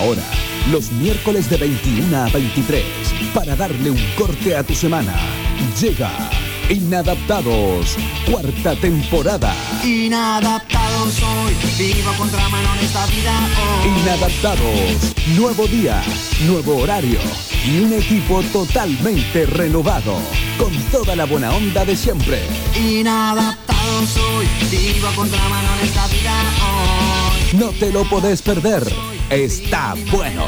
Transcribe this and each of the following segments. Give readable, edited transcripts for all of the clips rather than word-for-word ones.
Ahora, los miércoles de 21 a 23, para darle un corte a tu semana, llega Inadaptados, cuarta temporada. Inadaptados soy, vivo a contramano en esta vida hoy. Inadaptados, nuevo día, nuevo horario y un equipo totalmente renovado, con toda la buena onda de siempre. Inadaptados soy, vivo a contramano en esta vida hoy. No te lo podés perder, está bueno.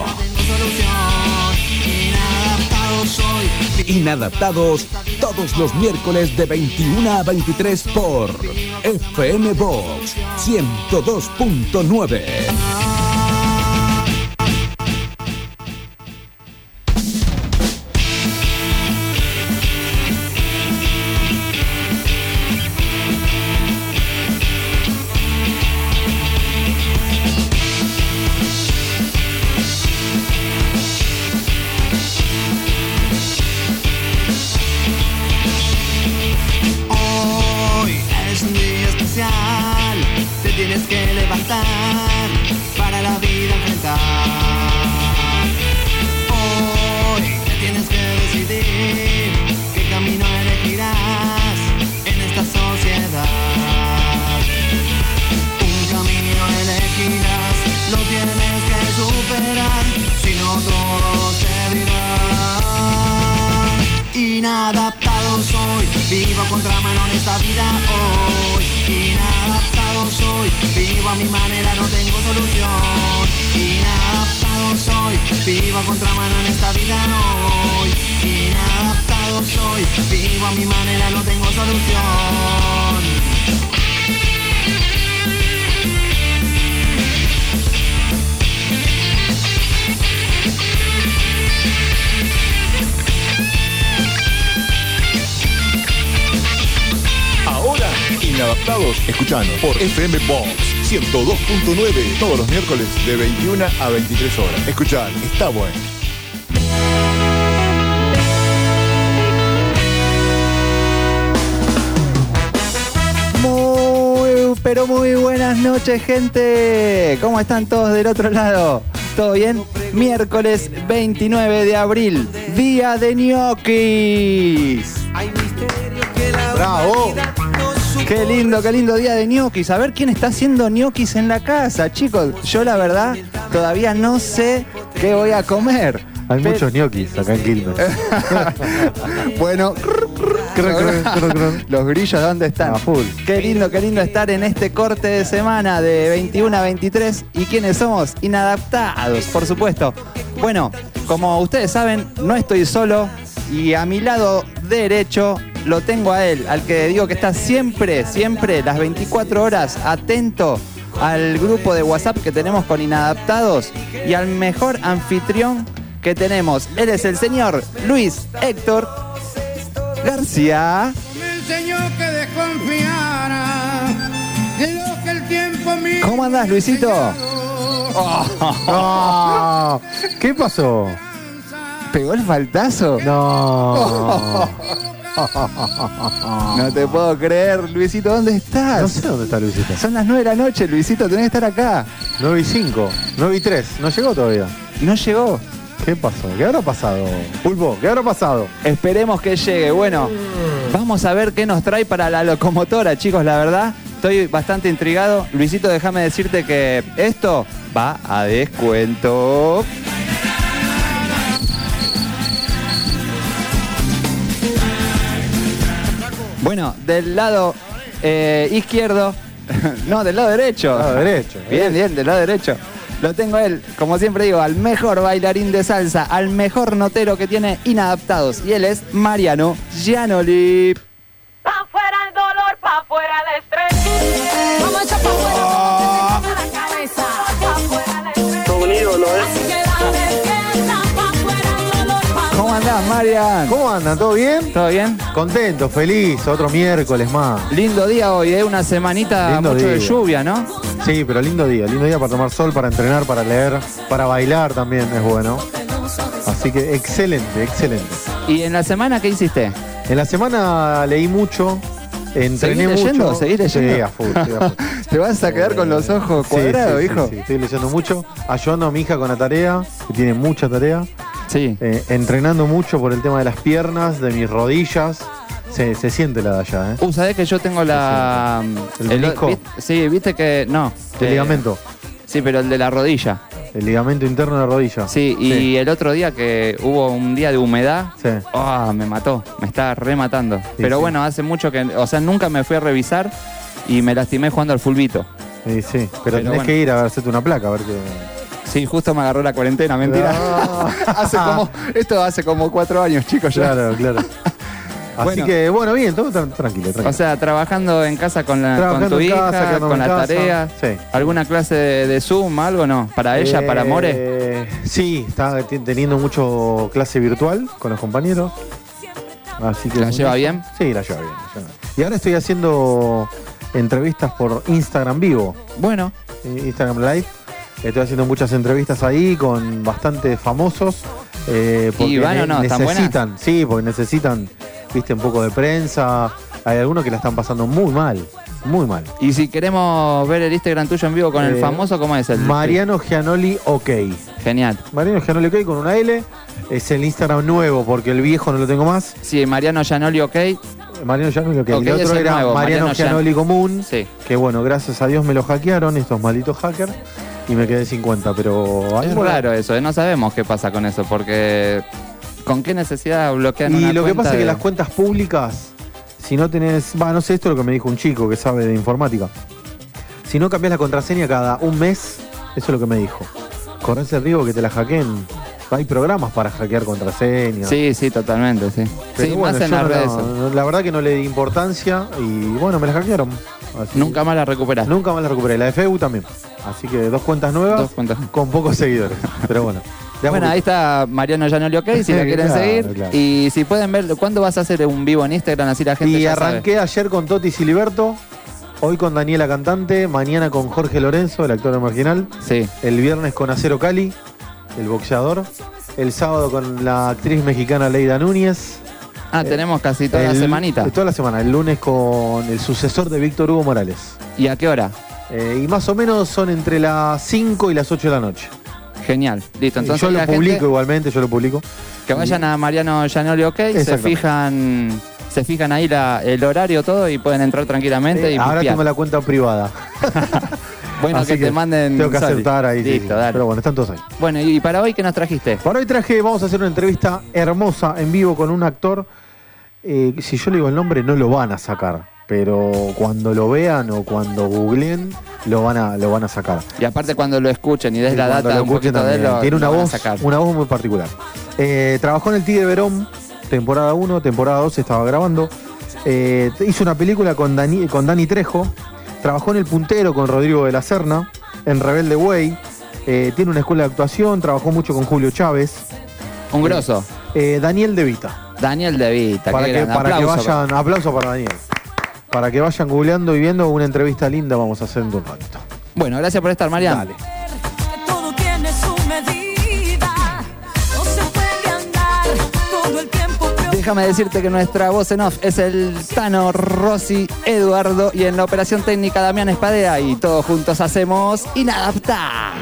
Inadaptados soy. Inadaptados, todos los miércoles de 21 a 23 por FM Box 102.9. Tienes que levantar para la vida enfrentar. Hoy te tienes que decidir qué camino elegirás en esta sociedad. Un camino elegirás, lo tienes que superar, si no todo se dirá. Inadaptado soy, vivo a contramano en esta vida hoy. Inadaptado soy, vivo a mi manera, no tengo solución. Inadaptado soy, vivo a contramano en esta vida hoy. Inadaptado soy, vivo a mi manera, no tengo solución. Ahora, Inadaptados, escuchanos por FM Box 102.9 todos los miércoles de 21 a 23 horas. Escuchar, está bueno. Pero muy buenas noches, gente. ¿Cómo están todos del otro lado? ¿Todo bien? Miércoles 29 de abril, día de ñoquis. ¡Bravo! Qué lindo día de ñoquis. A ver quién está haciendo ñoquis en la casa, chicos. Yo la verdad todavía no sé qué voy a comer. Hay muchos ñoquis acá en Quilmes. Bueno, los grillos, ¿dónde están? A full. Qué lindo estar en este corte de semana de 21 a 23. ¿Y quiénes somos? Inadaptados, por supuesto. Bueno, como ustedes saben, no estoy solo. Y a mi lado derecho lo tengo a él, al que digo que está siempre, las 24 horas atento al grupo de WhatsApp que tenemos con Inadaptados y al mejor anfitrión que tenemos. Él es el señor Luis Héctor García. Me enseñó que desconfiara de lo que el tiempo mío. ¿Cómo andás, Luisito? No. ¿Qué pasó? ¿Pegó el faltazo? No. No te puedo creer, Luisito, ¿dónde estás? No sé dónde está Luisito. Son las 9 de la noche, Luisito, tenés que estar acá. 9:05, 9:03, no llegó todavía. No llegó. ¿Qué pasó? ¿Qué habrá pasado, Pulpo? ¿Qué habrá pasado? Esperemos que llegue. Bueno, vamos a ver qué nos trae para la locomotora, chicos, la verdad. Estoy bastante intrigado. Luisito, déjame decirte que esto va a descuento. Bueno, del lado izquierdo, no, del lado derecho. Lado derecho. Bien, del lado derecho. Lo tengo a él, como siempre digo, al mejor bailarín de salsa, al mejor notero que tiene Inadaptados. Y él es Mariano Gianoli. Pa' fuera el dolor, pa' fuera el estrés. Vamos a echar pa' fuera la cabeza. Pa' fuera el estrés. Todo un ídolo, Así que dale fiesta, pa' fuera el dolor, pa' ¿Cómo andás, Marian? ¿Cómo andan? ¿Todo bien? ¿Todo bien? Contento, feliz, otro miércoles más. Lindo día hoy, una semanita Lindo mucho de día. lluvia, ¿no? Sí, pero lindo día para tomar sol, para entrenar, para leer, para bailar también es bueno. Así que excelente. ¿Y en la semana qué hiciste? En la semana leí mucho, Entrené ¿Seguís leyendo? mucho. ¿Seguís leyendo? Sí, a full. ¿Te vas a quedar con los ojos cuadrados, sí, hijo? Sí, estoy leyendo mucho, ayudando a mi hija con la tarea, que tiene mucha tarea. Sí. Entrenando mucho por el tema de las piernas, de mis rodillas. Se siente la de allá, ¿eh? ¿Sabés que yo tengo la... ¿El menisco? Sí, viste que... No. El ligamento. Sí, pero el de la rodilla. El ligamento interno de la rodilla. Sí, y el otro día que hubo un día de humedad, Sí. me mató, me está rematando. Pero sí. bueno, hace mucho que... O sea, nunca me fui a revisar y me lastimé jugando al fulbito. Sí, pero tenés bueno. que ir a hacerte una placa, a ver qué... Sí, justo me agarró la cuarentena, mentira. No. Esto hace como 4 años, chicos, ya. Claro. Así Bueno. que, bueno, bien, todo tranquilo. O sea, trabajando en casa con tu en hija, casa, quedándome con en la casa. tarea. Sí. ¿Alguna clase de Zoom, algo no? ¿Para ella, para More? Sí, está teniendo mucho clase virtual con los compañeros. Así que ¿La lleva bien? Sí, la lleva bien. Y ahora estoy haciendo entrevistas por Instagram Vivo, Bueno, Instagram Live. Estoy haciendo muchas entrevistas ahí con bastantes famosos. Porque ¿Y van o no? ¿Están necesitan, sí, porque necesitan, viste, un poco de prensa. Hay algunos que la están pasando muy mal. y si queremos ver el Instagram tuyo en vivo con el famoso, ¿cómo es el? Mariano Gianoli OK. Genial. Mariano Gianoli OK con una L. Es el Instagram nuevo porque el viejo no lo tengo más. Sí, Mariano Gianoli OK. Mariano Gianoli OK. Ok, El es otro el era nuevo, Mariano Gianoli común. Sí. Que bueno, gracias a Dios me lo hackearon estos malditos hackers. Y me quedé 50, pero... Es raro eso, no sabemos qué pasa con eso, porque ¿con qué necesidad bloquean una Y lo que cuenta pasa es que de- las cuentas públicas, si no tenés... no sé, esto es lo que me dijo un chico que sabe de informática. Si no cambiás la contraseña cada un mes, eso es lo que me dijo. Corres el riesgo que te la hackeen. Hay programas para hackear contraseñas. Sí, totalmente, sí. Pero Sí, bueno, más en yo las no- redes. la verdad que no le di importancia y bueno, me la hackearon. Así Nunca más la recuperaste. Nunca más la recuperé. La de Facebook también. Así que 2 cuentas nuevas 2 cuentas. con pocos seguidores. Pero bueno. de a Bueno, poquito. ahí está Mariano Gianoli OK, si la quieren Claro, seguir. claro. Y si pueden ver, ¿cuándo vas a hacer un vivo en Instagram? Así la gente Y ya arranqué ayer con Toti Siliberto, hoy con Daniela Cantante, mañana con Jorge Lorenzo, el actor marginal, sabe. Sí. el viernes con Acero Cali, el boxeador, el sábado con la actriz mexicana Leida Núñez. Tenemos casi toda la semanita. Toda la semana, el lunes con el sucesor de Víctor Hugo Morales. ¿Y a qué hora? Y más o menos son entre las 5 y las 8 de la noche. Genial. Listo. Entonces yo lo la publico gente igualmente, yo lo publico. que vayan a Mariano Gianoli OK, se Exactamente. fijan ahí el horario, todo y pueden entrar tranquilamente y ahora pispiar. tengo la cuenta privada. Bueno, Así que te manden tengo que Soli. aceptar ahí. sí, Listo, sí. dale. Pero bueno, están todos ahí. Bueno, y para hoy, ¿qué nos trajiste? Para hoy vamos a hacer una entrevista hermosa en vivo con un actor. Si yo le digo el nombre, no lo van a sacar. Pero cuando lo vean o cuando googleen, lo van a sacar. Y aparte cuando lo escuchen y des Y la cuando data lo un escuchen poquito de él, también. Tiene lo van a una sacar. voz muy particular. Trabajó en el Tigre Verón, temporada 1, temporada 2 estaba grabando. Hizo una película con Dani Trejo. Trabajó en El Puntero con Rodrigo de la Serna, en Rebelde Way. Tiene una escuela de actuación, trabajó mucho con Julio Chávez. Un grosso. Daniel De Vita. Daniel De Vita. Para qué que grande. Aplauso. vayan, aplauso para Daniel. Para que vayan googleando y viendo una entrevista linda vamos a hacer en un ratito. Bueno, gracias por estar, Mariano. Dale. Todo tiene su medida, no se puede andar todo el tiempo. Déjame decirte que nuestra voz en off es el Tano, Rossi, Eduardo y en la operación técnica Damián Espadea y todos juntos hacemos Inadaptados.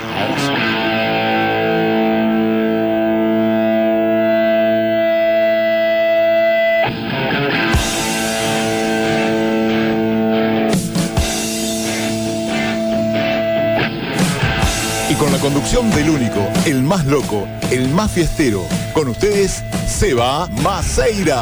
Y con la conducción del único, el más loco, el más fiestero, con ustedes, Seba Maceira.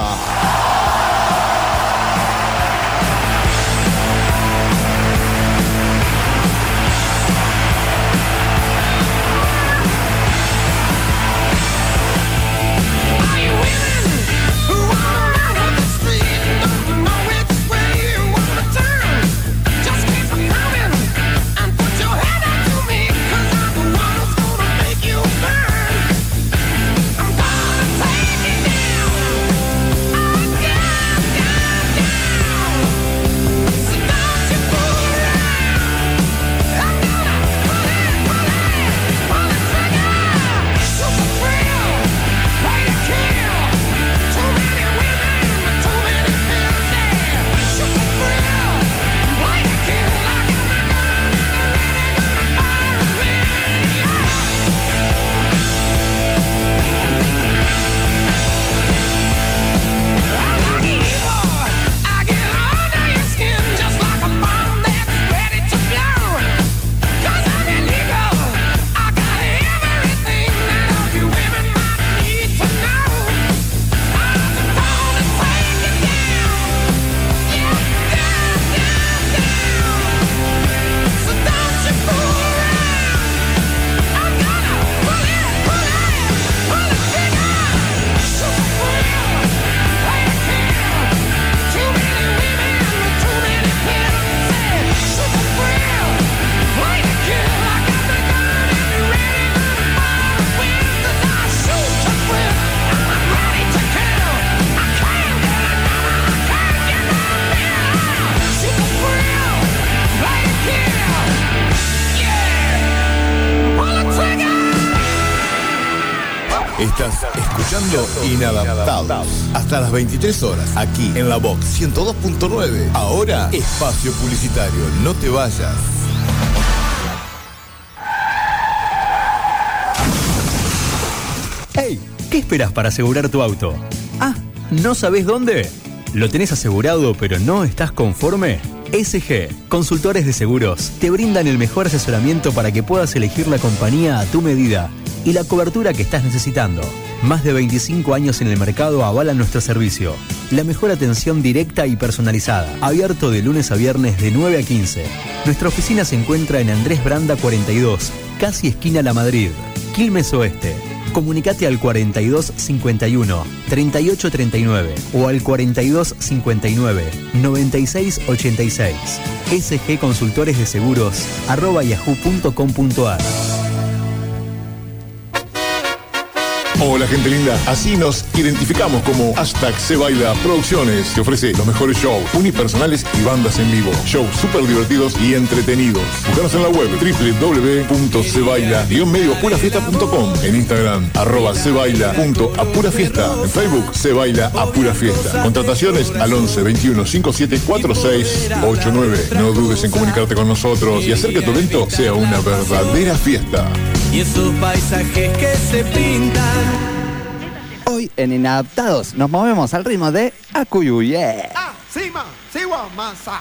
I'm gonna take it down. Estás escuchando Inadaptados. Hasta las 23 horas, aquí en la Vox 102.9. Ahora, espacio publicitario. No te vayas. ¡Hey! ¿Qué esperas para asegurar tu auto? Ah, ¿no sabés dónde? ¿Lo tenés asegurado pero no estás conforme? SG, Consultores de Seguros, te brindan el mejor asesoramiento para que puedas elegir la compañía a tu medida y la cobertura que estás necesitando. Más de 25 años en el mercado avalan nuestro servicio. La mejor atención directa y personalizada. Abierto de lunes a viernes de 9 a 15. Nuestra oficina se encuentra en Andrés Branda 42, casi esquina La Madrid, Quilmes Oeste. Comunicate al 4251 3839 o al 4259 9686. SG Consultores de Seguros @yahoo.com.ar. Hola gente linda, así nos identificamos como #SeBaila Producciones, que ofrece los mejores shows unipersonales y bandas en vivo. Shows súper divertidos y entretenidos. Búscanos en la web www.sebaila-medioapurafiesta.com, en Instagram @sebaila.apurafiesta, en Facebook Sebaila Apura Fiesta. Contrataciones al 11 21 57 46 89. No dudes en comunicarte con nosotros y hacer que tu evento sea una verdadera fiesta. Y esos paisajes que se pintan. Hoy en Inadaptados nos movemos al ritmo de Acuyuye. Sima, Siwa, Masa.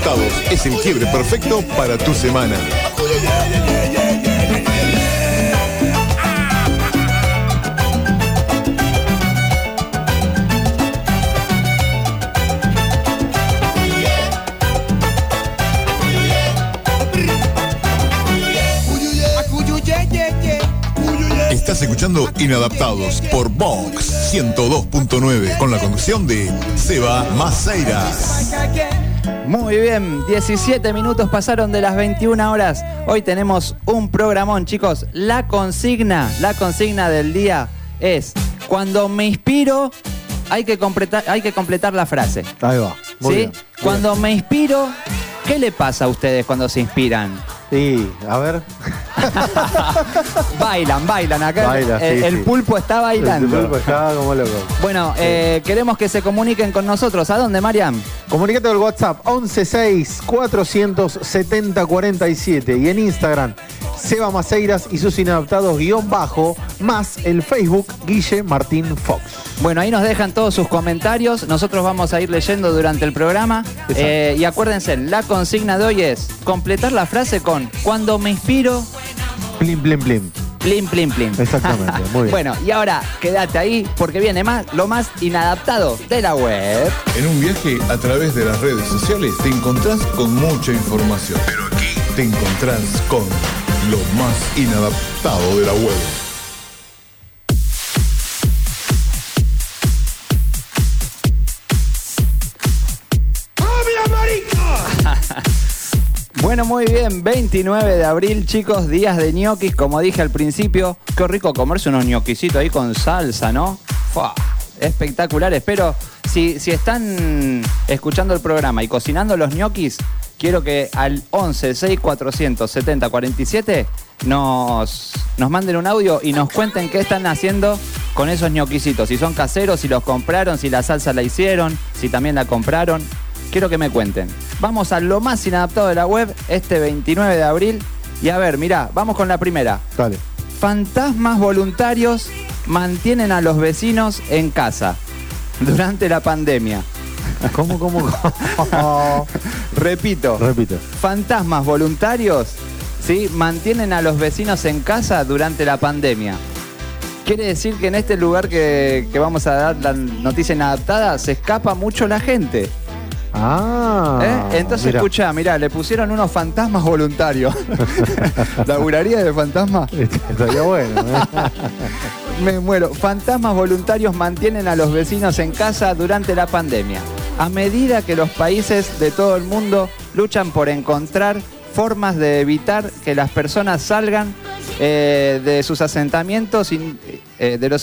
Inadaptados es el quiebre perfecto para tu semana. Estás escuchando Inadaptados por Vox 102.9 con la conducción de Seba Maceiras. Muy bien, 17 minutos pasaron de las 21 horas. Hoy tenemos un programón, chicos. La consigna del día es: cuando me inspiro, hay que completar la frase. Ahí va. Muy bien. Cuando me inspiro, ¿qué le pasa a ustedes cuando se inspiran? Sí, a ver. Bailan acá. Baila, el sí. pulpo está bailando. El pulpo está como loco. Bueno, queremos que se comuniquen con nosotros. ¿A dónde, Mariam? Comunicate al WhatsApp 116-470-47 y en Instagram Seba Maceiras y sus inadaptados _ más el Facebook Guille Martín Fox. Bueno, ahí nos dejan todos sus comentarios. Nosotros vamos a ir leyendo durante el programa. Y acuérdense, la consigna de hoy es completar la frase con: cuando me inspiro, Plim, plim, plim. plim, plim, plim. Exactamente, muy bien. Bueno, y ahora quédate ahí porque viene lo más inadaptado de la web. En un viaje a través de las redes sociales te encontrás con mucha información. Pero aquí te encontrás con lo más inadaptado de la web. Bueno, muy bien, 29 de abril, chicos, días de ñoquis, como dije al principio. Qué rico comerse unos ñoquisitos ahí con salsa, ¿no? ¡Fua! Espectacular. Espero, si están escuchando el programa y cocinando los ñoquis, quiero que al 11 6400 70 47 nos manden un audio y nos cuenten qué están haciendo con esos ñoquisitos. Si son caseros, si los compraron, si la salsa la hicieron, si también la compraron. Quiero que me cuenten. Vamos a lo más inadaptado de la web este 29 de abril. Y a ver, mirá, vamos con la primera. Dale. Fantasmas voluntarios mantienen a los vecinos en casa durante la pandemia. ¿Cómo? Repito. Fantasmas voluntarios, ¿sí?, mantienen a los vecinos en casa durante la pandemia. Quiere decir que en este lugar que vamos a dar la noticia inadaptada se escapa mucho la gente. Entonces, escuchá, mirá, le pusieron unos fantasmas voluntarios. ¿Laburaría de fantasma? Estaría bueno. Me muero. Fantasmas voluntarios mantienen a los vecinos en casa durante la pandemia. A medida que los países de todo el mundo luchan por encontrar formas de evitar que las personas salgan de sus asentamientos, de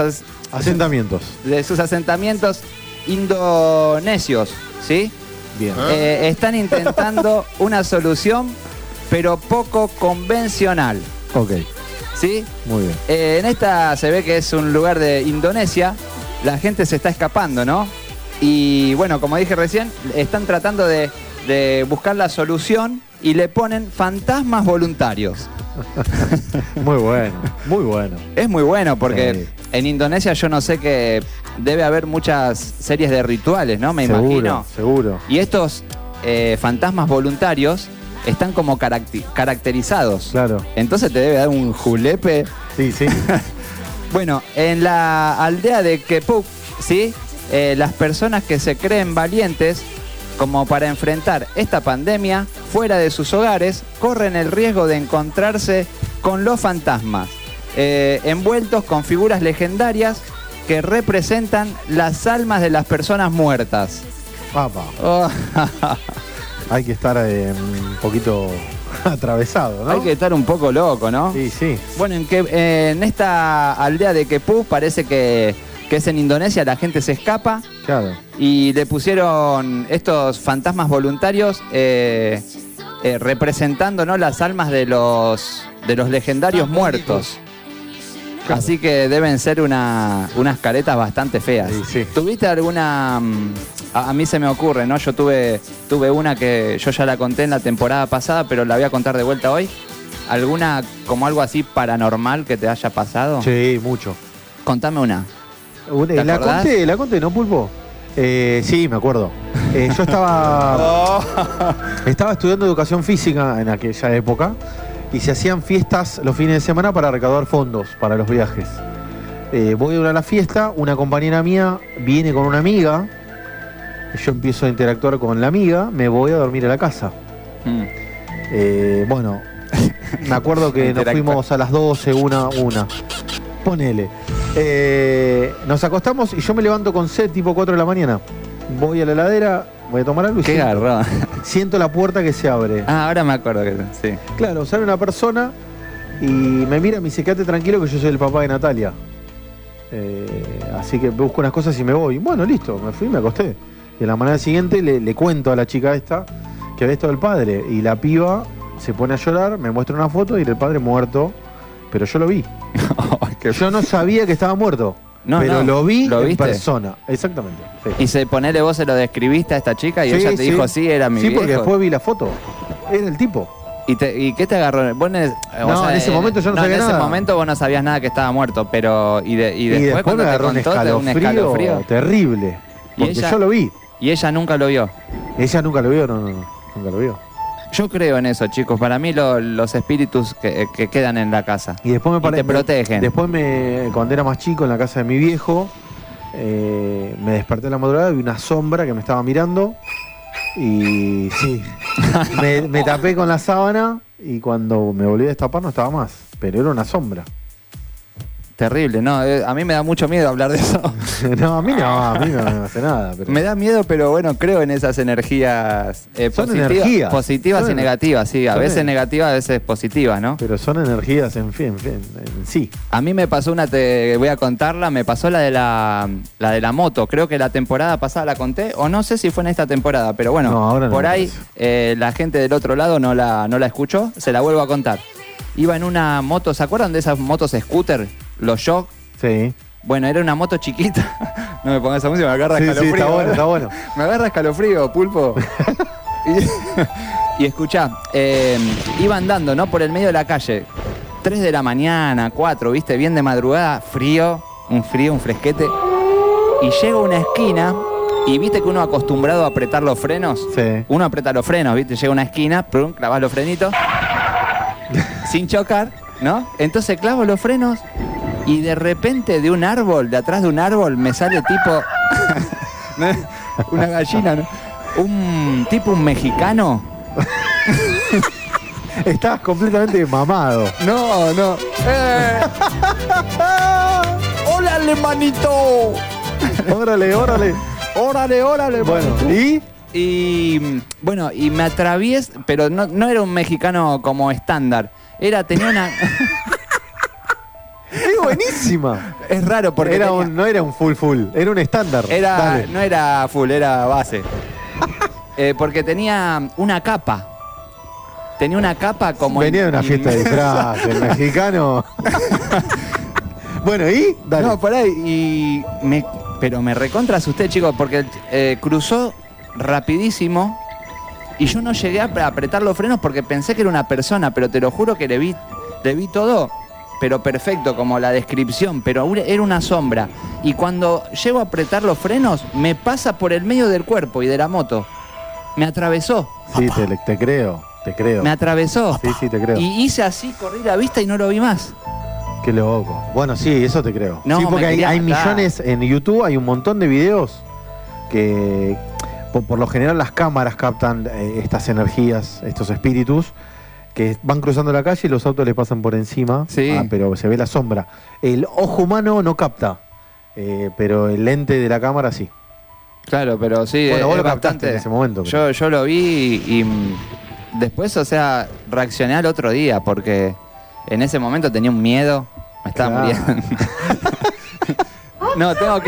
sus asentamientos indonesios, ¿sí? Bien. Están intentando una solución, pero poco convencional. Ok. ¿Sí? Muy bien. En esta se ve que es un lugar de Indonesia. La gente se está escapando, ¿no? Y bueno, como dije recién, están tratando de buscar la solución y le ponen fantasmas voluntarios. Muy bueno, muy bueno. Es muy bueno porque en Indonesia yo no sé que debe haber muchas series de rituales, ¿no? Me imagino. Seguro. Y estos fantasmas voluntarios están como caracterizados. Claro. Entonces te debe dar un julepe. Sí. Bueno, en la aldea de Kepuk, ¿sí?, las personas que se creen valientes como para enfrentar esta pandemia fuera de sus hogares corren el riesgo de encontrarse con los fantasmas, envueltos con figuras legendarias que representan las almas de las personas muertas. Papá. Oh. Hay que estar un poquito atravesado, ¿no? Hay que estar un poco loco, ¿no? Sí. Bueno, en esta aldea de Kepuk parece que es en Indonesia, la gente se escapa. Claro. Y le pusieron estos fantasmas voluntarios representando, ¿no?, las almas de los legendarios muertos. Claro. Así que deben ser unas caretas bastante feas. Sí. ¿Tuviste alguna? A mí se me ocurre, ¿no? Yo tuve una que yo ya la conté en la temporada pasada, pero la voy a contar de vuelta hoy. ¿Alguna como algo así paranormal que te haya pasado? Sí, mucho. Contame una. La conté, ¿no, Pulpo? Sí, me acuerdo. Yo estaba estudiando educación física en aquella época y se hacían fiestas los fines de semana para recaudar fondos para los viajes. Voy a la fiesta, una compañera mía viene con una amiga, yo empiezo a interactuar con la amiga, me voy a dormir a la casa. Bueno, me acuerdo que nos fuimos a las 12, una. Ponele. Nos acostamos y yo me levanto con sed tipo 4 de la mañana. Voy a la heladera, voy a tomar algo y Qué garrón. siento la puerta que se abre. Ah, ahora me acuerdo que sí. Claro, sale una persona y me mira y me dice, quédate tranquilo que yo soy el papá de Natalia. Así que busco unas cosas y me voy. Bueno, listo, me fui y me acosté. Y a la mañana siguiente le cuento a la chica esta que había estado el padre. Y la piba se pone a llorar, me muestra una foto y el padre muerto. Pero yo lo vi. Yo no sabía que estaba muerto. Pero lo vi en persona. Exactamente. Sí. Y ponele vos se lo describiste a esta chica y ella te dijo, sí, era mi Sí, viejo. porque después vi la foto. Era el tipo. ¿Y qué te agarró? Vos en ese momento yo no sabía nada. En ese momento vos no sabías nada que estaba muerto, pero y después me agarró un escalofrío terrible. Porque yo lo vi. ¿Y ella nunca lo vio? Ella nunca lo vio, no, nunca lo vio. Yo creo en eso, chicos. Para mí los espíritus que quedan en la casa. Y después te protegen. Después cuando era más chico en la casa de mi viejo, me desperté en la madrugada y vi una sombra que me estaba mirando. Y sí, me tapé con la sábana y cuando me volví a destapar no estaba más. Pero era una sombra. Terrible, no, a mí me da mucho miedo hablar de eso. No, a mí no me hace nada. Pero... Me da miedo, pero bueno, creo en esas energías positivas y negativas, sí. A veces negativas, a veces positivas, ¿no? Pero son energías en sí. A mí me pasó te voy a contarla, me pasó la de la moto. Creo que la temporada pasada la conté, o no sé si fue en esta temporada, pero bueno, por ahí la gente del otro lado no la escuchó, se la vuelvo a contar. Iba en una moto, ¿se acuerdan de esas motos scooter? Los Shock. Sí. Bueno, era una moto chiquita. No me pongas esa música, me agarra escalofrío. Sí, está bueno. Me agarra escalofrío, Pulpo. Y escuchá, iba andando, ¿no? Por el medio de la calle. 3 de la mañana, 4, ¿viste? Bien de madrugada, un fresquete. Y llego a una esquina y viste que uno acostumbrado a apretar los frenos. Sí. Uno aprieta los frenos, ¿viste? Llega a una esquina, plum, clavas los frenitos. Sin chocar, ¿no? Entonces clavo los frenos y de repente de atrás de un árbol, me sale tipo... una gallina, ¿no? Un mexicano. Estabas completamente mamado. No. ¡Órale, manito! ¡Órale! Bueno, Y bueno, y me atraviesé, pero no era un mexicano como estándar. Tenía una... Es buenísima. Es raro porque no era un full, era un estándar. No era full, era base. Porque tenía una capa. Tenía una capa como... Venía de una fiesta de disfraz, el mexicano. Bueno, ¿y? Dale. No, por ahí. Pero me recontra asusté, chicos, porque cruzó rapidísimo y yo no llegué a apretar los frenos porque pensé que era una persona, pero te lo juro que le vi todo, pero perfecto, como la descripción, pero era una sombra. Y cuando llego a apretar los frenos, me pasa por el medio del cuerpo y de la moto. Me atravesó. Sí, te creo. Me atravesó. Sí, te creo. Y hice así, corrí la vista y no lo vi más. Qué loco. Bueno, sí, eso te creo. No, sí, porque hay millones en YouTube, hay un montón de videos que por lo general las cámaras captan estas energías, estos espíritus que van cruzando la calle y los autos les pasan por encima, sí. Pero se ve la sombra. El ojo humano no capta, pero el lente de la cámara sí. Claro, pero sí, bueno, vos lo bastante captaste en ese momento. Yo lo vi y después, o sea, reaccioné al otro día porque en ese momento tenía un miedo, me estaba muriendo. No, tengo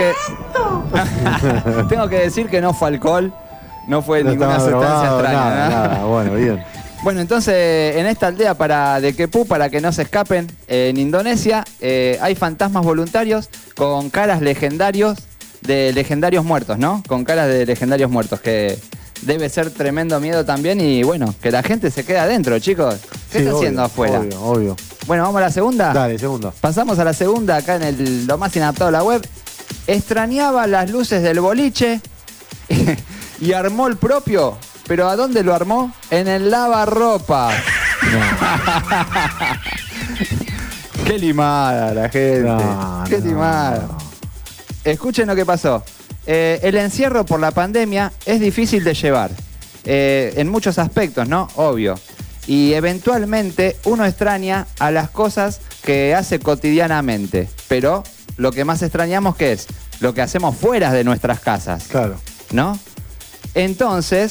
que decir que no fue alcohol, no fue ninguna sustancia extraña. Nada, bueno, bien. Bueno, entonces en esta aldea de Kepú, para que no se escapen, en Indonesia, hay fantasmas voluntarios con caras de legendarios muertos, ¿no? Con caras de legendarios muertos, que debe ser tremendo miedo también y bueno, que la gente se queda adentro, chicos. ¿Qué está haciendo afuera? Obvio. Bueno, ¿vamos a la segunda? Dale, segunda. Pasamos a la segunda, acá en lo más inadaptado de la web. Extrañaba las luces del boliche y armó el propio. ¿Pero a dónde lo armó? En el lavarropas. Qué limada la gente. Qué limada. Escuchen lo que pasó. El encierro por la pandemia es difícil de llevar. En muchos aspectos, ¿no? Obvio. Y eventualmente uno extraña a las cosas que hace cotidianamente. Pero lo que más extrañamos, ¿qué es? Lo que hacemos fuera de nuestras casas. Claro. ¿No? Entonces,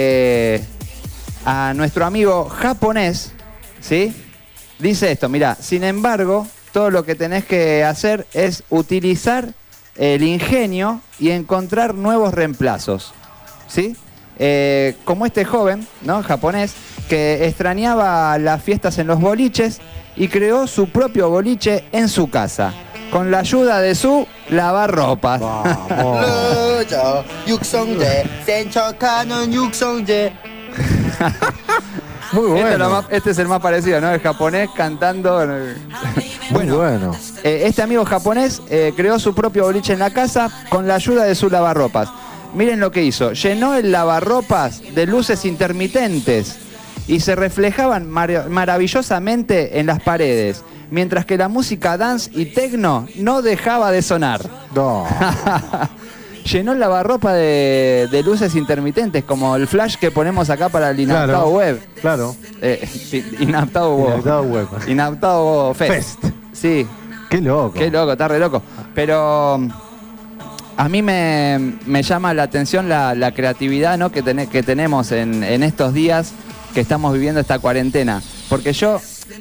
a nuestro amigo japonés, ¿sí? Dice esto, mira, sin embargo, todo lo que tenés que hacer es utilizar el ingenio y encontrar nuevos reemplazos, ¿sí? Como este joven, ¿no? Japonés, que extrañaba las fiestas en los boliches y creó su propio boliche en su casa, con la ayuda de su lavarropas. Muy bueno. Este es el más parecido, ¿no? El japonés cantando. Bueno. Este amigo japonés creó su propio boliche en la casa con la ayuda de su lavarropas. Miren lo que hizo. Llenó el lavarropas de luces intermitentes y se reflejaban maravillosamente en las paredes, mientras que la música dance y techno no dejaba de sonar. No. Llenó el lavarropa de luces intermitentes, como el flash que ponemos acá para el Inadaptado Web. Claro. Inadaptado Inadaptado Fest. Sí. Qué loco. Qué loco, está re loco. Pero a mí me llama la atención la creatividad, ¿no? que tenemos en estos días que estamos viviendo esta cuarentena. Porque yo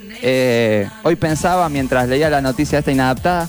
hoy pensaba, mientras leía la noticia esta inadaptada,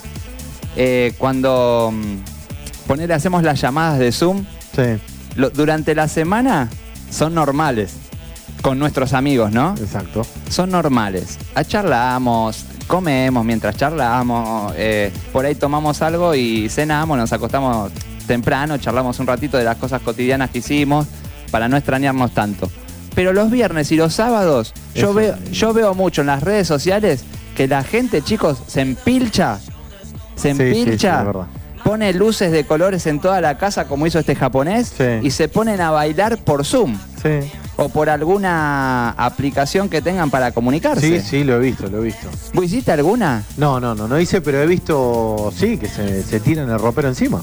cuando hacemos las llamadas de Zoom, sí. Durante la semana son normales con nuestros amigos, ¿no? Exacto. Son normales. Charlamos, comemos mientras charlamos, por ahí tomamos algo y cenamos, nos acostamos temprano, charlamos un ratito de las cosas cotidianas que hicimos para no extrañarnos tanto. Pero los viernes y los sábados yo veo mucho en las redes sociales que la gente, chicos, se empilcha, sí, es verdad. Pone luces de colores en toda la casa como hizo este japonés, sí. Y se ponen a bailar por Zoom. Sí. O por alguna aplicación que tengan para comunicarse. Sí, lo he visto. ¿Vos hiciste alguna? No hice, pero he visto, sí, que se tiran el ropero encima.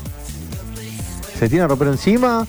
Se tiran el ropero encima,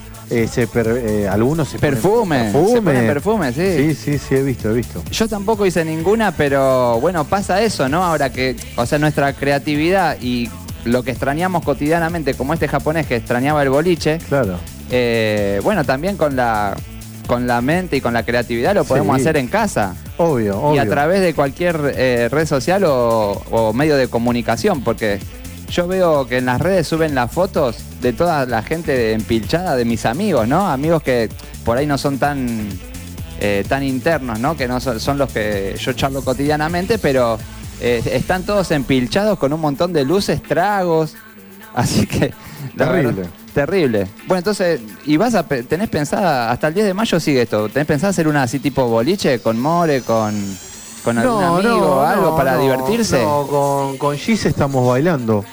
algunos se ponen perfume, sí. Sí, he visto. Yo tampoco hice ninguna, pero bueno, pasa eso, ¿no? Ahora que, o sea, nuestra creatividad y lo que extrañamos cotidianamente, como este japonés que extrañaba el boliche, claro. Bueno, también con la mente y con la creatividad lo podemos hacer en casa. Obvio. Y a través de cualquier red social o medio de comunicación, porque yo veo que en las redes suben las fotos de toda la gente empilchada de mis amigos, ¿no? Amigos que por ahí no son tan internos, ¿no? Que no son los que yo charlo cotidianamente, pero están todos empilchados con un montón de luces, tragos. Así que... Terrible. Bueno, entonces, ¿tenés pensada, hasta el 10 de mayo sigue esto, tenés pensado hacer una así tipo boliche, con More, con algún amigo o algo para divertirse? No, con Gis estamos bailando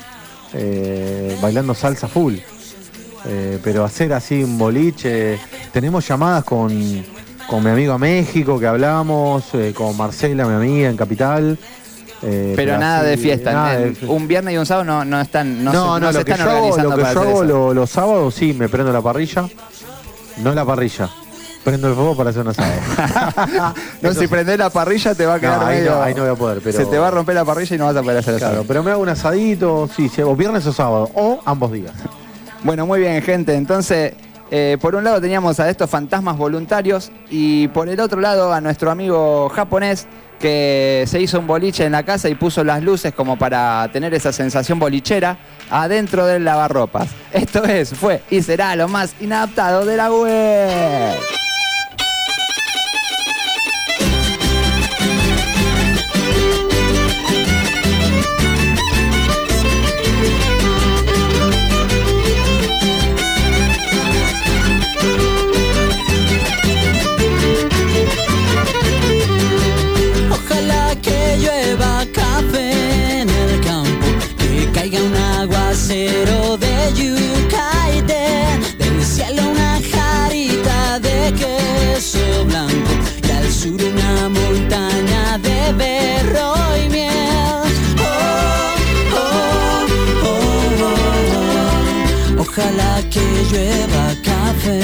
bailando salsa full. Pero hacer así un boliche, tenemos llamadas con mi amigo a México que hablamos, con Marcela, mi amiga en Capital. Pero nada de fiesta, un viernes y un sábado no se están organizando. Lo que yo hago los sábados, sí, me prendo la parrilla. No la parrilla, prendo el fuego para hacer un asado. No, si prendés la parrilla te va a quedar medio... ahí no voy a poder, pero... Se te va a romper la parrilla y no vas a poder hacer asado. Claro, pero me hago un asadito, sí, o viernes o sábado, o ambos días. Bueno, muy bien, gente. Entonces, por un lado teníamos a estos fantasmas voluntarios y por el otro lado a nuestro amigo japonés que se hizo un boliche en la casa y puso las luces como para tener esa sensación bolichera adentro del lavarropas. Esto fue y será lo más inadaptado de la web. Cero de yucaite, del cielo una jarra montaña de berro y miel. Ojalá que llueva café.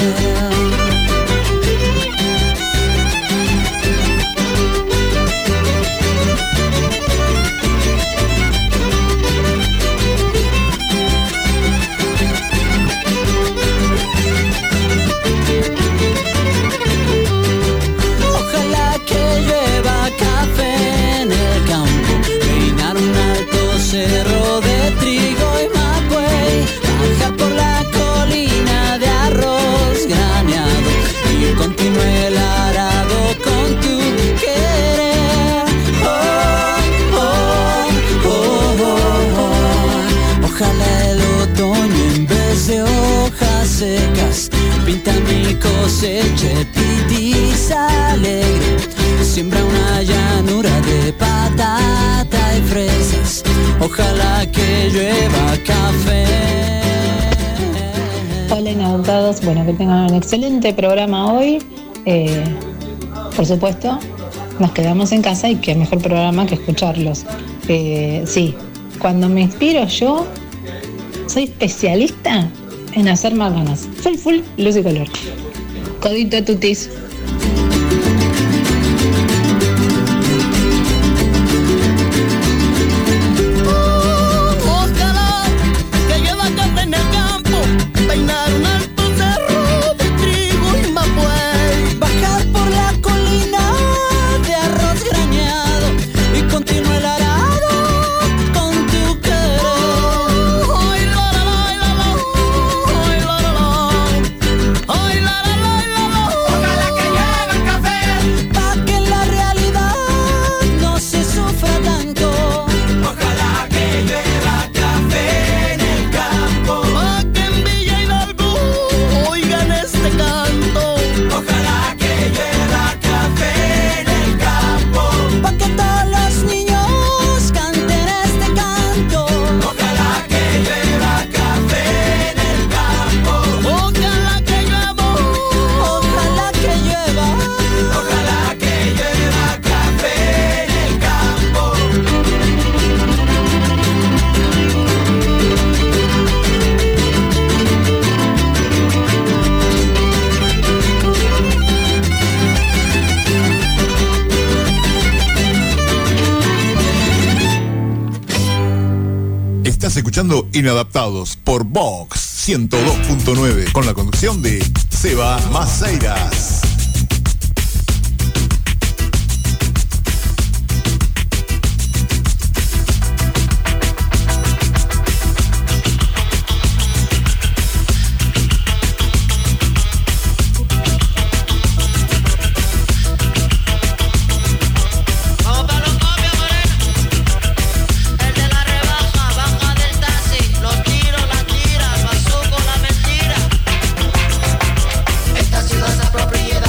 Ojalá que llueva café en el campo, peinar un alto cerro de trigo y maguey, bajar por la colina de arroz graneado y continúe el arado con tu querer. Ojalá el otoño en vez de hojas secas pinta mi cosecha titiza alegre, siembra una llanura de patata y fresas. Ojalá que llueva café. Hola inadaptados, bueno, que tengan un excelente programa hoy. Por supuesto, nos quedamos en casa y qué mejor programa que escucharlos. Sí, cuando me inspiro yo, soy especialista en hacer maganas. Full, luz y color. Codito tutis. Ojalá que llueva café en el campo, peinar un alto cerro de trigo y maguey, bajar por la colina de arroz graneado y continúe el arado con tu querer. Ojalá que llueva café, pa' que en la realidad no se sufra tanto. Ojalá que llueva café en el campo, pa' que en Villa Hidalgo oigan este canto. Ojalá que llueva café en el campo, pa' que todos los niños canten este canto. Ojalá que llueva café en el campo. Ojalá que llueva, ojalá que llueva, ojalá que llueva café en el campo. Estás escuchando Inadaptados por Vox 102.9 con la conducción de Seba Maceiras. El de la rebaja, baja del taxi, los tiros, las tiras, bazuco, la mentira. Esta ciudad es propiedad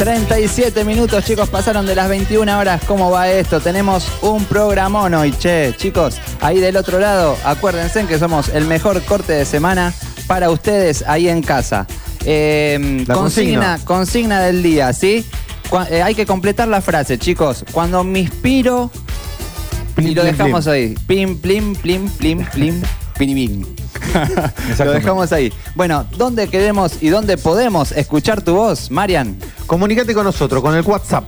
37 minutos, chicos, pasaron de las 21 horas. ¿Cómo va esto? Tenemos un programón hoy, che. Chicos, ahí del otro lado, acuérdense que somos el mejor corte de semana para ustedes ahí en casa. Consigna del día, ¿sí? Hay que completar la frase, chicos. Cuando me inspiro... Plim, y lo plim, dejamos plim. ahí. Plim, plim, plim, plim, plim, pirimim. Lo dejamos ahí. Bueno, ¿dónde queremos y dónde podemos escuchar tu voz, Marian? Comunicate con nosotros con el WhatsApp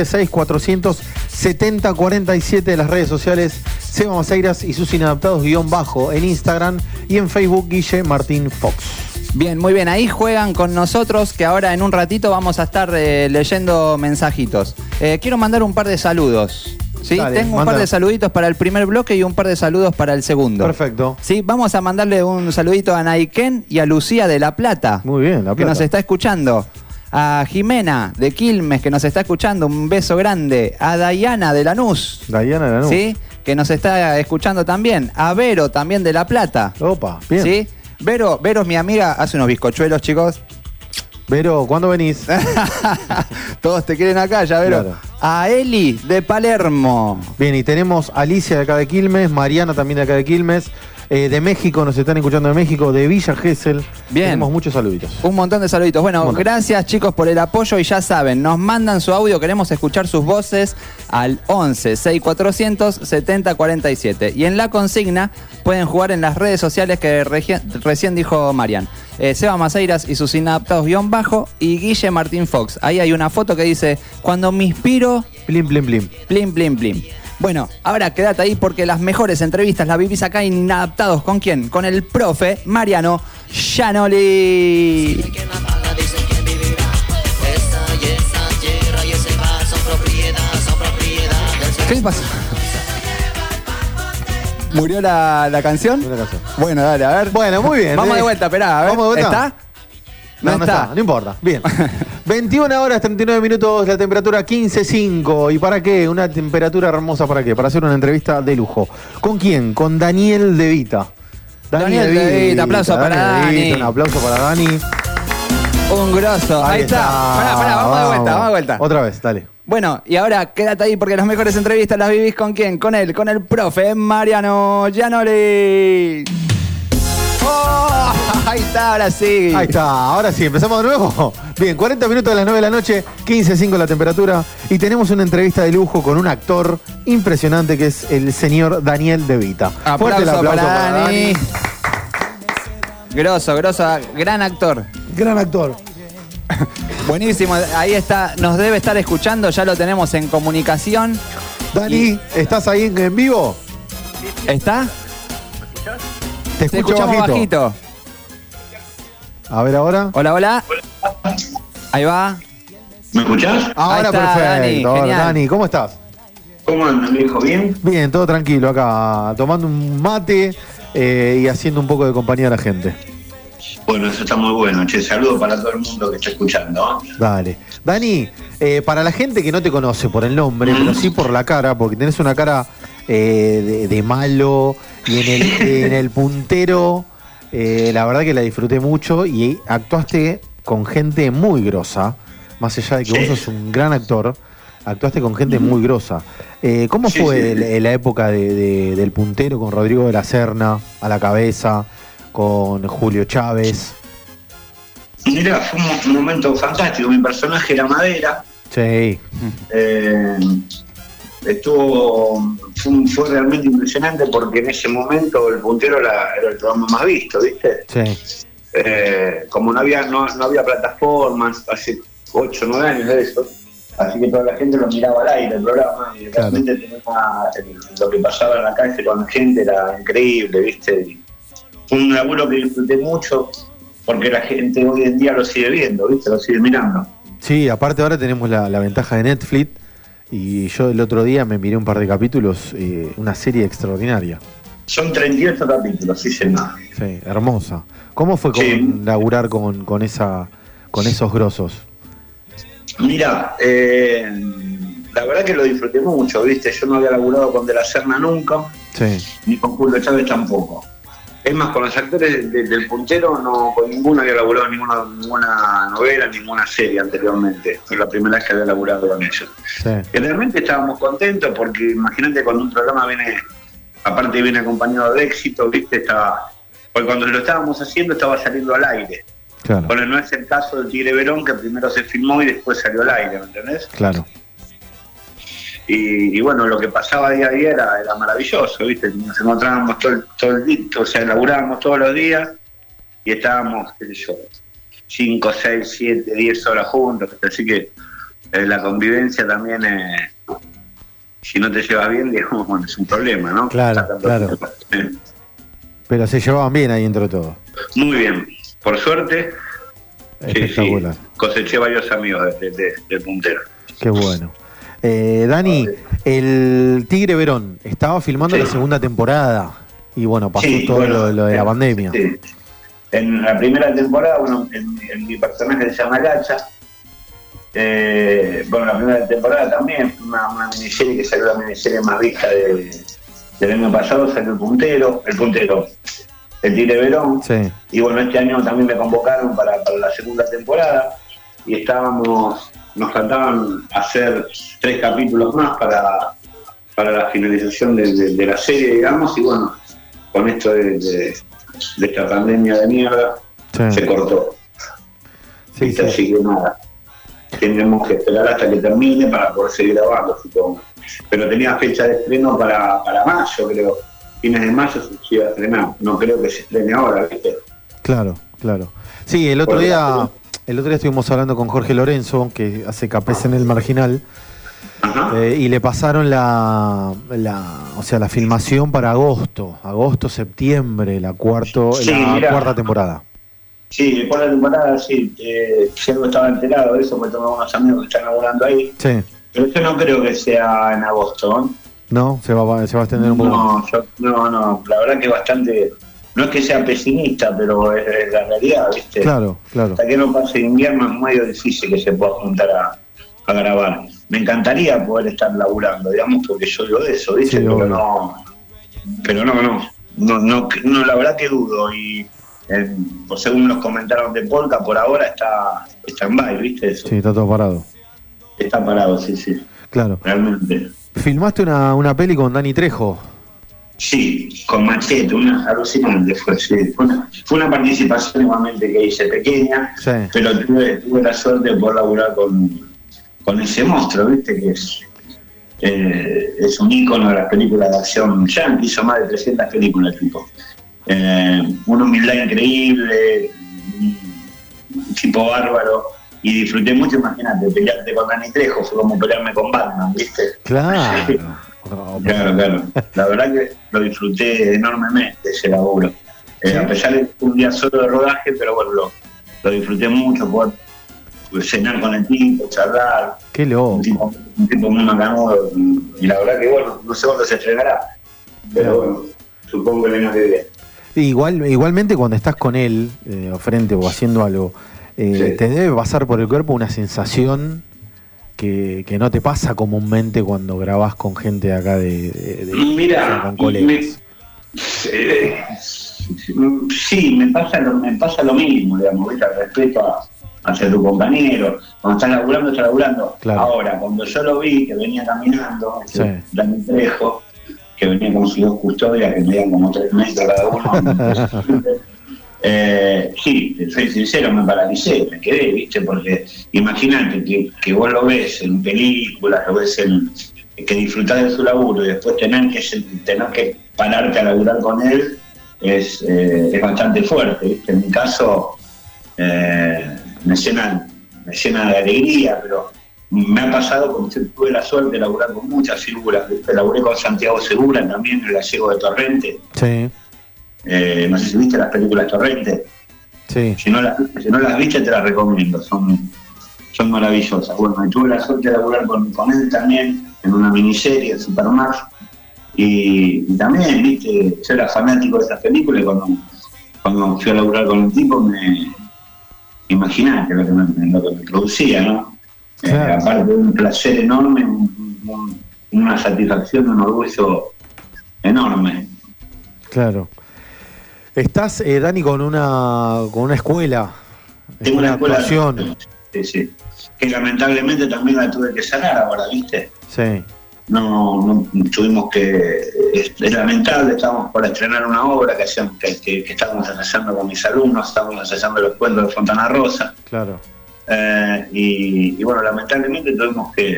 11647047 de las redes sociales Seba Maceiras y sus inadaptados _, en Instagram y en Facebook Guille Martín Fox. Bien, muy bien. Ahí juegan con nosotros, que ahora en un ratito vamos a estar leyendo mensajitos. Quiero mandar un par de saludos. ¿Sí? Dale, tengo un par de saluditos para el primer bloque y un par de saludos para el segundo. Perfecto. Sí, vamos a mandarle un saludito a Naiken y a Lucía de La Plata. Muy bien, La Plata. Que nos está escuchando. A Jimena de Quilmes, que nos está escuchando. Un beso grande. A Dayana de Lanús. Dayana de Lanús. Sí, que nos está escuchando también. A Vero también de La Plata. Opa, bien. ¿Sí? Vero es mi amiga, hace unos bizcochuelos, chicos. Vero, ¿cuándo venís? Todos te quieren acá ya, Vero. Claro. A Eli de Palermo. Bien, y tenemos a Alicia de acá de Quilmes, Mariana también de acá de Quilmes, de México, nos están escuchando de México, de Villa Gesell. Bien. Tenemos muchos saluditos. Un montón de saluditos. Bueno, gracias chicos por el apoyo y ya saben, nos mandan su audio, queremos escuchar sus voces al 11-6400-7047. Y en la consigna pueden jugar en las redes sociales que recién dijo Marian. Seba Maceiras y sus inadaptados _ y Guille Martín Fox. Ahí hay una foto que dice, cuando me inspiro... Plim, plim, plim. Plim, plim, plim. Bueno, ahora quédate ahí porque las mejores entrevistas las vivís acá en Inadaptados. ¿Con quién? Con el profe Mariano Gianoli. ¿Qué pasa? ¿Murió la canción? Bueno, dale, a ver. Bueno, muy bien. Vamos de vuelta, esperá, a ver. ¿Vamos de vuelta? ¿Está? No está, no importa. Bien. 21 horas 39 minutos, la temperatura 15.5. ¿Y para qué? Una temperatura hermosa, ¿para qué? Para hacer una entrevista de lujo. ¿Con quién? Con Daniel De Vita. Daniel De Vita, aplauso para Dani. Un aplauso para Dani. Un grosso. Ahí está. Pará, vamos de vuelta. Otra vez, dale. Bueno, y ahora quédate ahí porque las mejores entrevistas las vivís ¿con quién? Con él, con el profe Mariano Gianoli. ¡Oh! Ahí está, ahora sí. Ahí está, ahora sí, empezamos de nuevo. Bien, 40 minutos de las 9 de la noche, 15.5 la temperatura. Y tenemos una entrevista de lujo con un actor impresionante que es el señor Daniel De Vita. Fuerte el aplauso para Dani. Grosso, gran actor. Gran actor. Buenísimo, ahí está, nos debe estar escuchando, ya lo tenemos en comunicación. Dani, ¿estás ahí en vivo? ¿Está? Te escuchamos bajito. A ver ahora. Hola. Ahí va. ¿Me escuchás? Ahora está, perfecto. Dani, ¿cómo estás? ¿Cómo andas, mi hijo? ¿Bien? Bien, todo tranquilo acá, tomando un mate y haciendo un poco de compañía a la gente. Bueno, eso está muy bueno. Che, saludo para todo el mundo que está escuchando. Dale. Dani, para la gente que no te conoce por el nombre, pero sí por la cara, porque tenés una cara de malo y en el puntero, la verdad que la disfruté mucho y actuaste con gente muy grosa, más allá de que vos sos un gran actor, actuaste con gente muy grosa. ¿Cómo fue la época del puntero con Rodrigo de la Serna a la cabeza, con Julio Chávez? Mira, fue un momento fantástico. Mi personaje era Madera. Sí. Fue realmente impresionante porque en ese momento el puntero era el programa más visto, ¿viste? Sí. Como no había plataformas, hace 8 o 9 años de eso, así que toda la gente lo miraba al aire el programa y realmente lo que pasaba en la calle con la gente era increíble, ¿viste? Un laburo que disfruté mucho porque la gente hoy en día lo sigue viendo, ¿viste? Lo sigue mirando. Sí, aparte ahora tenemos la ventaja de Netflix y yo el otro día me miré un par de capítulos, una serie extraordinaria. Son 38 capítulos, sí señor. Sí, hermosa. ¿Cómo fue laburar con esos grosos? Mira, la verdad que lo disfruté mucho, ¿viste? Yo no había laburado con De la Serna nunca, ni con Julio Chávez tampoco. Es más, con los actores del Puntero, no, con ninguno había laburado ninguna novela, ninguna serie anteriormente. Fue la primera vez que había laburado con ellos. Sí. Y realmente estábamos contentos porque imagínate cuando un programa viene acompañado de éxito, ¿viste? Porque cuando lo estábamos haciendo estaba saliendo al aire. Claro. Bueno, no es el caso del Tigre Verón, que primero se filmó y después salió al aire, ¿me entendés? Claro. Y bueno, lo que pasaba día a día era maravilloso, ¿viste? Nos encontrábamos todo el día, o sea, laburábamos todos los días y estábamos, qué sé yo, 5, 6, 7, 10 horas juntos, así que la convivencia también, si no te llevas bien, digamos, bueno, es un problema, ¿no? Claro. Pero se llevaban bien ahí entre todos. Muy bien, por suerte. Espectacular. Sí, coseché varios amigos del Puntero. Qué bueno. Dani, el Tigre Verón estaba filmando la segunda temporada y bueno, pasó todo lo de la pandemia. Sí. En la primera temporada, bueno, mi personaje se llama Gacha. Bueno, la primera temporada también fue una miniserie que salió, la miniserie más vista del año pasado, salió el Puntero, el Tigre Verón. Sí. Y bueno, este año también me convocaron para la segunda temporada y nos faltaban hacer 3 capítulos más para la finalización de la serie, digamos, y bueno, con esto de esta pandemia de mierda, se cortó. Sí. Así que nada, tenemos que esperar hasta que termine para poder seguir grabando, supongo. Pero tenía fecha de estreno para mayo, creo. Fines de mayo se iba a estrenar. No creo que se estrene ahora, ¿viste? Claro. Sí, el otro día estuvimos hablando con Jorge Lorenzo, que hace Capés en el Marginal, y le pasaron la filmación para agosto, septiembre, la cuarta temporada. Sí, la cuarta temporada, sí. Si algo estaba enterado de eso, me tomé unos amigos que están laburando ahí. Sí. Pero yo no creo que sea en agosto, ¿no? No, se va a extender un poco. No, la verdad que bastante. No es que sea pesimista, pero es la realidad, ¿viste? Claro. Hasta que no pase invierno es medio difícil que se pueda juntar a grabar. Me encantaría poder estar laburando, digamos, porque yo digo de eso, ¿viste? Sí, pero no, la verdad que dudo. Y por según nos comentaron de Polka, por ahora está en bye, ¿viste? Eso. Sí, está todo parado. Está parado, sí. Claro. Realmente. ¿Filmaste una peli con Dani Trejo? Sí, con Machete, una alucinante fue. Sí. Fue una participación igualmente que hice pequeña, pero tuve la suerte de poder laburar con ese monstruo, ¿viste? Que es un ícono de las películas de acción yankee, hizo más de 300 películas, tipo. Una humildad increíble, un tipo bárbaro, y disfruté mucho, imagínate, pelearte con Dani Trejo fue como pelearme con Batman, ¿viste? Claro. Claro. La verdad que lo disfruté enormemente ese laburo. A pesar de un día solo de rodaje, pero bueno, lo disfruté mucho, poder cenar con el tipo, charlar. Qué loco. Un tipo muy macanudo. Y la verdad que bueno, no sé cuándo se estrenará. Pero bueno, supongo que el año que viene. Igualmente cuando estás con él, frente o haciendo algo, te debe pasar por el cuerpo una sensación que no te pasa comúnmente cuando grabás con gente acá Mira, con colegas. Sí, me pasa lo mismo, digamos, ¿viste? Al respeto hacia tu compañero. Cuando estás laburando. Claro. Ahora, cuando yo lo vi, que venía caminando, Dani Trejo, que venía con sus 2 custodias, que medían como 3 metros cada uno. Sí, soy sincero, me paralicé, me quedé, ¿viste? Porque imagínate que vos lo ves en películas, lo ves que disfrutás de su laburo y después tener que pararte a laburar con él es bastante fuerte, ¿viste? En mi caso me llena de alegría, pero me ha pasado como que tuve la suerte de laburar con muchas figuras, ¿viste? Laburé con Santiago Segura también, el gallego de Torrente. Sí. No sé si viste las películas Torrente. Sí. Si no las viste, te las recomiendo, son maravillosas. Bueno, y tuve la suerte de laburar con él también en una miniserie de Supermax y también, viste, yo era fanático de esas películas y cuando fui a laburar con el tipo imaginate lo que me producía, ¿no? Claro. Aparte de un placer enorme, una satisfacción, un orgullo enorme. Claro. Estás, Dani, con una escuela. Tengo una escuela de actuación. Sí. Que lamentablemente también la tuve que cerrar ahora, ¿viste? Sí. No tuvimos que. Es lamentable, estábamos por estrenar una obra que estábamos ensayando con mis alumnos, estábamos ensayando los cuentos de Fontana Rosa. Claro. Y bueno, lamentablemente tuvimos que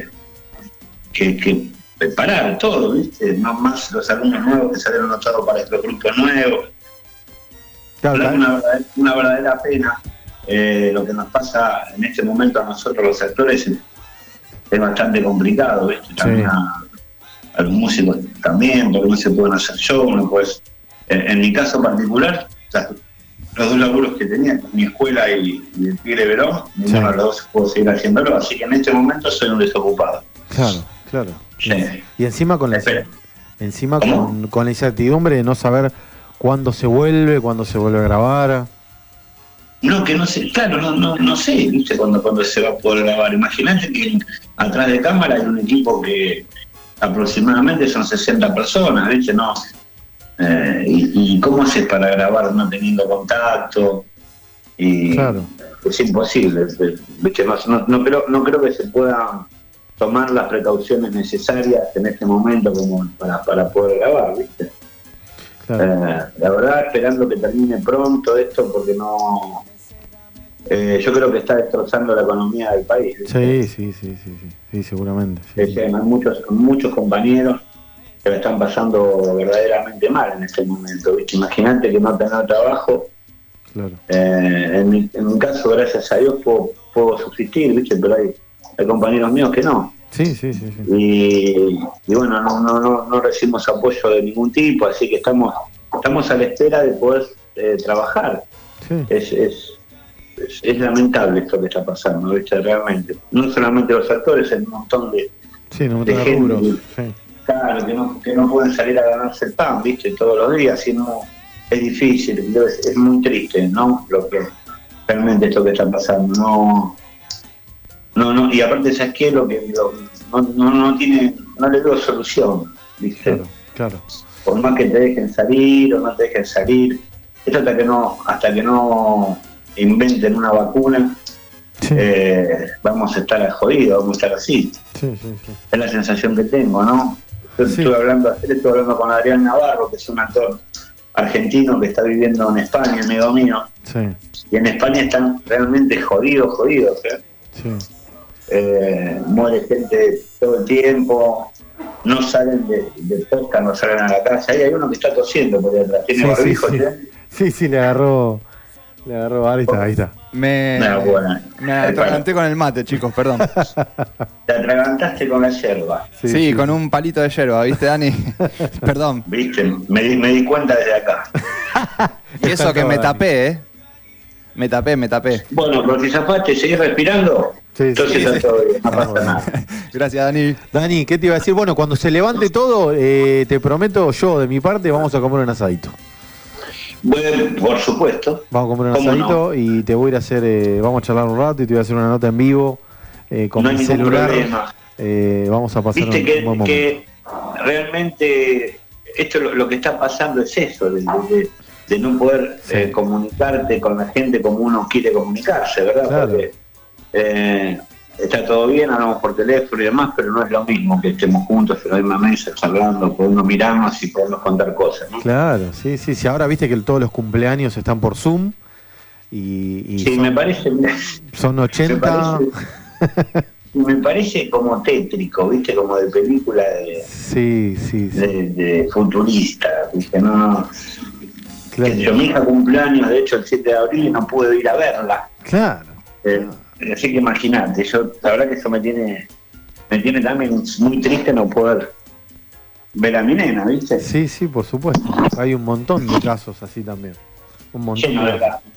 preparar todo, ¿viste? No más los alumnos nuevos que salieron notados para estos grupos nuevos. Claro, una verdadera pena. Lo que nos pasa en este momento a nosotros los actores es bastante complicado, ¿viste? También a los músicos también, porque no se pueden hacer show, no puedes. En mi caso particular, los dos laburos que tenía, mi escuela y el Tigre Verón, ninguno de los dos puedo seguir haciéndolo, así que en este momento soy un desocupado. Claro. Sí. Y encima con la incertidumbre de no saber cuándo se vuelve a grabar. No, que no sé, claro, no sé, ¿viste? Cuando se va a poder grabar. Imagínate que atrás de cámara hay un equipo que aproximadamente son 60 personas, ¿viste? No, y cómo haces para grabar no teniendo contacto. Y claro. Es imposible, ¿viste? No creo que se puedan tomar las precauciones necesarias en este momento como para poder grabar, ¿viste? Claro. La verdad, esperando que termine pronto esto, porque no. Yo creo que está destrozando la economía del país, ¿viste? Sí, seguramente. Sí. Hay muchos compañeros que la están pasando verdaderamente mal en este momento, ¿viste? Imagínate que no tener trabajo. Claro. En mi caso, gracias a Dios, puedo subsistir, ¿viste? Pero hay compañeros míos que no. Sí. Y bueno, no recibimos apoyo de ningún tipo, así que estamos a la espera de poder trabajar. Sí. Es lamentable esto que está pasando, ¿viste? Realmente. No solamente los actores, hay un montón de gente rubros, claro, que no pueden salir a ganarse el pan, ¿viste? Todos los días, sino es difícil, es muy triste, ¿no? Lo que realmente esto que está pasando, no, y aparte, ¿sabes qué? No le veo solución, ¿viste? Claro. Por más que te dejen salir o no te dejen salir, esto hasta que no inventen una vacuna, vamos a estar jodidos, vamos a estar así. Sí. Es la sensación que tengo, ¿no? Yo estuve hablando con Adrián Navarro, que es un actor argentino que está viviendo en España, amigo mío. Sí. Y en España están realmente jodidos, ¿eh? Sí. Muere gente todo el tiempo, no salen de pesca, no salen a la casa. Ahí hay uno que está tosiendo por detrás, tiene barbijo. Sí, le agarró, ahí está. Me atraganté con el mate, chicos, perdón. Te atragantaste con la yerba. Sí, con un palito de yerba, ¿viste, Dani? Perdón. Viste, me di cuenta desde acá. Y eso que me tapé, ¿eh? Me tapé. Bueno, pero si zafaste, ¿seguís respirando? Entonces está todo bien, no pasa nada. Gracias, Dani. Dani, ¿qué te iba a decir? Bueno, cuando se levante todo, te prometo yo, de mi parte, vamos a comer un asadito. Bueno, por supuesto. Vamos a comer un asadito y te voy a ir a hacer, vamos a charlar un rato y te voy a hacer una nota en vivo con mi celular. Vamos a pasar Viste un buen momento. que realmente esto lo que está pasando es eso, de no poder comunicarte con la gente como uno quiere comunicarse, ¿verdad? Claro. Porque está todo bien, hablamos por teléfono y demás, pero no es lo mismo que estemos juntos en la misma mesa, charlando, podemos mirarnos y podemos contar cosas, ¿no? Claro, sí. Ahora viste que todos los cumpleaños están por Zoom y sí, me parece. Son 80. Me parece como tétrico, ¿viste? Como de película de futurista, ¿viste? No. Claro. Que mi hija cumpleaños, de hecho, el 7 de abril y no pude ir a verla. Claro. Así que imagínate, la verdad que eso me tiene también muy triste no poder ver a mi nena, ¿viste? Sí, por supuesto. Hay un montón de casos así también. Un montón. Lleno de casos.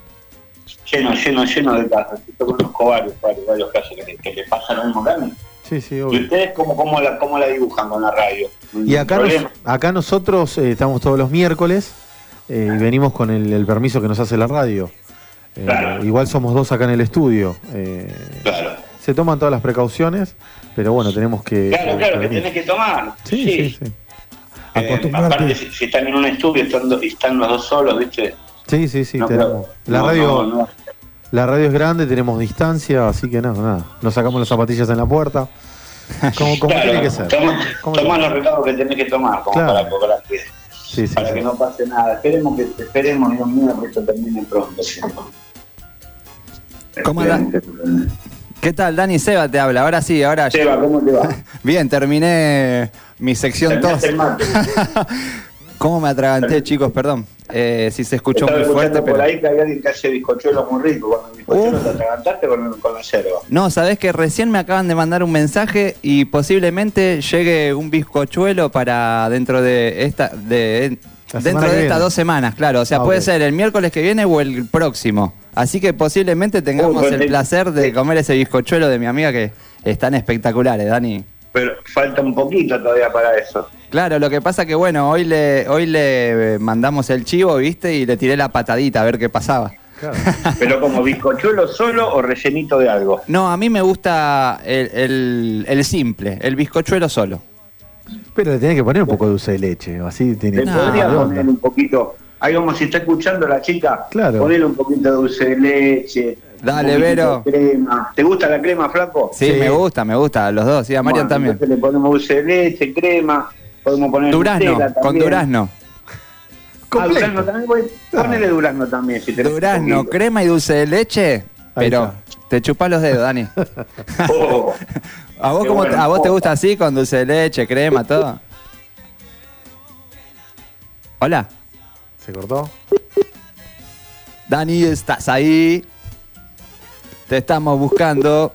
Lleno de casos. Yo conozco varios casos que le pasan lo mismo también. Sí, obvio. ¿Y ustedes cómo la dibujan con la radio? Y acá nosotros estamos todos los miércoles y venimos con el permiso que nos hace la radio. Claro. Igual somos dos acá en el estudio. Claro. Se toman todas las precauciones, pero bueno, tenemos que... Claro, que tenés que tomar. Sí. Acostumbrarte. Aparte, si están en un estudio, están los dos solos, ¿viste? Sí, No, tenemos. pero- La radio es grande, tenemos distancia, así que nada. Nos sacamos las zapatillas en la puerta. Como Claro, tiene que ser. Toma los recados que tenés que tomar, como Claro. para que no pase nada. Esperemos, Dios mío, que esto termine pronto. ¿Cómo anda? ¿Qué tal, Dani? Seba te habla. Ahora sí, ahora ya. Seba, ¿cómo te va? Bien, terminé mi sección tos. Terminaste el mate. ¿Cómo me atraganté, chicos? Perdón. Si se escuchó Estaba muy fuerte, escuchando por pero... ahí que hay alguien que hace bizcochuelos muy ricos. Con el bizcochuelo te atragantaste con la yerba. No, sabés que recién me acaban de mandar un mensaje y posiblemente llegue un bizcochuelo para dentro de estas 2 semanas, claro. O sea, puede ser el miércoles que viene o el próximo. Así que posiblemente tengamos el placer de comer ese bizcochuelo de mi amiga, que están espectaculares, Dani. Pero falta un poquito todavía para eso. Claro, lo que pasa que bueno, hoy le mandamos el chivo, ¿viste? Y le tiré la patadita a ver qué pasaba. Claro. Pero como bizcochuelo solo o rellenito de algo. No, a mí me gusta el simple, el bizcochuelo solo. Pero le tenés que poner un poco de dulce de leche, así tiene. Le podría poner un poquito. Ahí como si está escuchando la chica, Claro. ponerle un poquito de dulce de leche. Dale, un poquito Vero. de crema. ¿Te gusta la crema, flaco? Sí, me gusta, los dos. Sí, a Marian también. Entonces le ponemos dulce de leche, crema. Podemos poner Durazno, Nutella con también. durazno. Durazno también. Ponele durazno también. Si tenés un Durazno, poquito. crema y dulce de leche, pero te chupás los dedos, Dani. Oh. ¿A vos, Qué cómo bueno. ¿A vos te gusta así, con dulce de leche, crema, todo? Hola. ¿Se cortó? Dani, ¿estás ahí? Te estamos buscando.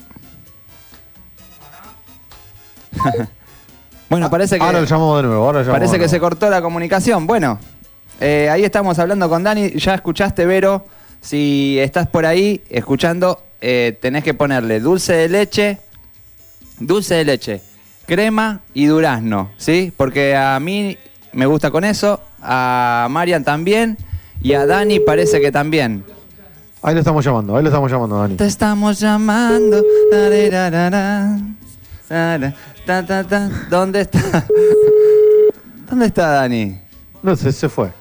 Bueno, parece que... Ahora lo llamamos de nuevo. Parece que se cortó la comunicación. Bueno, ahí estamos hablando con Dani. Ya escuchaste, Vero. Si estás por ahí escuchando, tenés que ponerle dulce de leche, crema y durazno, ¿sí? Porque a mí me gusta con eso, a Marian también y a Dani parece que también. Ahí lo estamos llamando, Dani. Te estamos llamando. Tararara, tara, ta, ta, ta. ¿Dónde está? ¿Dónde está Dani? No sé, se fue.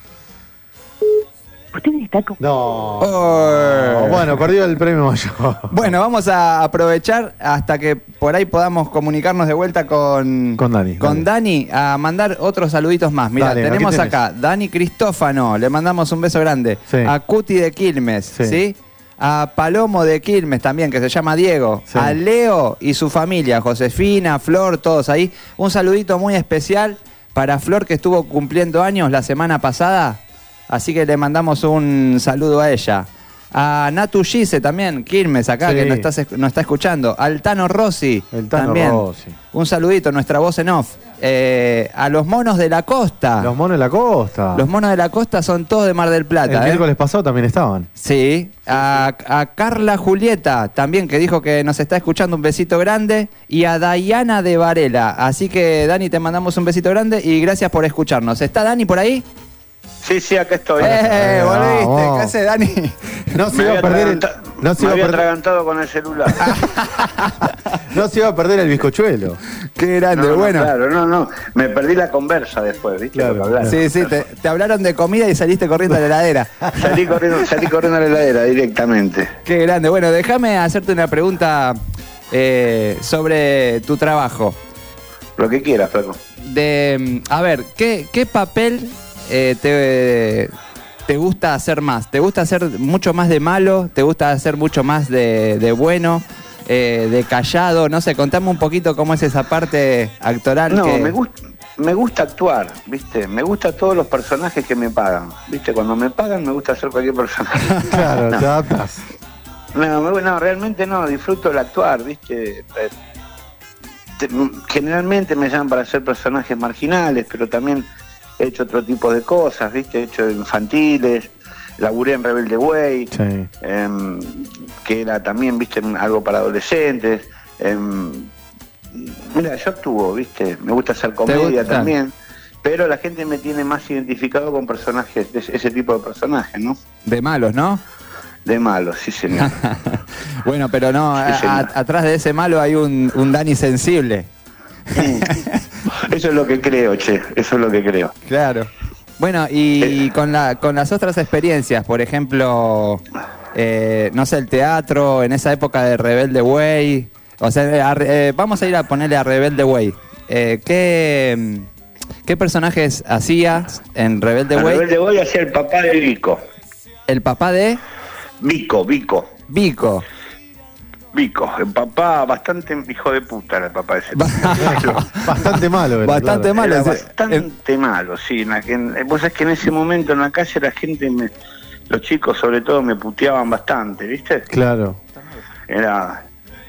Usted está con... No. Oh. Bueno, perdió el premio mayor. Bueno, vamos a aprovechar hasta que por ahí podamos comunicarnos de vuelta con Dani. Con Dani, a mandar otros saluditos más. Mira, Dale, tenemos aquí tenés. acá Dani Cristófano, le mandamos un beso grande. Sí. A Cuti de Quilmes, ¿sí? A Palomo de Quilmes también, que se llama Diego. Sí. A Leo y su familia, Josefina, Flor, todos ahí. Un saludito muy especial para Flor, que estuvo cumpliendo años la semana pasada. Así que le mandamos un saludo a ella. A Natu Gise también, Quilmes acá, Sí. que nos está escuchando. Al Tano Rossi Tano también. Rossi. Un saludito, nuestra voz en off. A los monos de la costa. Los monos de la costa. Los monos de la costa son todos de Mar del Plata. El miércoles pasado también estaban. Sí. A Carla Julieta también, que dijo que nos está escuchando, un besito grande. Y a Dayana de Varela. Así que, Dani, te mandamos un besito grande y gracias por escucharnos. ¿Está Dani por ahí? Sí, acá estoy. Volviste. vamos. ¿Qué hace, Dani? No se iba a perder el. No se me iba a había perder, atragantado con el celular. no se iba a perder el bizcochuelo. Qué grande, bueno. Claro, no. Me perdí la conversa después, ¿viste? Claro, Por hablar. Sí, te hablaron de comida y saliste corriendo a la heladera. Salí corriendo a la heladera directamente. Qué grande. Bueno, déjame hacerte una pregunta sobre tu trabajo. Lo que quieras, flaco. A ver, ¿qué papel te gusta hacer más? ¿Te gusta hacer mucho más de malo? ¿Te gusta hacer mucho más de bueno? ¿De callado? No sé, contame un poquito cómo es esa parte actoral. No, que... me gusta actuar, ¿viste? Me gustan todos los personajes que me pagan, ¿viste? Cuando me pagan me gusta hacer cualquier personaje. Claro, No. te adaptas. No, realmente no, disfruto el actuar, ¿viste? Generalmente me llaman para hacer personajes marginales, pero también he hecho otro tipo de cosas, ¿viste? He hecho infantiles, laburé en Rebelde Way, Sí. que era también, ¿viste? Algo para adolescentes. Mira, yo actúo, ¿viste? Me gusta hacer comedia gusta? también, pero la gente me tiene más identificado con personajes, ese tipo de personajes, ¿no? De malos, ¿no? De malos, sí señor. Bueno, pero no, Sí, señor. atrás de ese malo hay un Dani sensible. Eso es lo que creo, che, eso es lo que creo. Claro. Bueno, y con las otras experiencias, por ejemplo, no sé, el teatro, en esa época de Rebelde Way, o sea, vamos a ir a ponerle a Rebelde Way. ¿Qué personajes hacías en Rebelde Way? En Rebelde Way hacía el papá de Vico. ¿El papá de? Vico. Vico. El papá bastante hijo de puta era el papá de ese. Bastante malo. Bastante malo. Era bastante malo, sí. Vos sabés que en ese momento en la calle la gente, los chicos sobre todo, me puteaban bastante, ¿viste? Claro. Era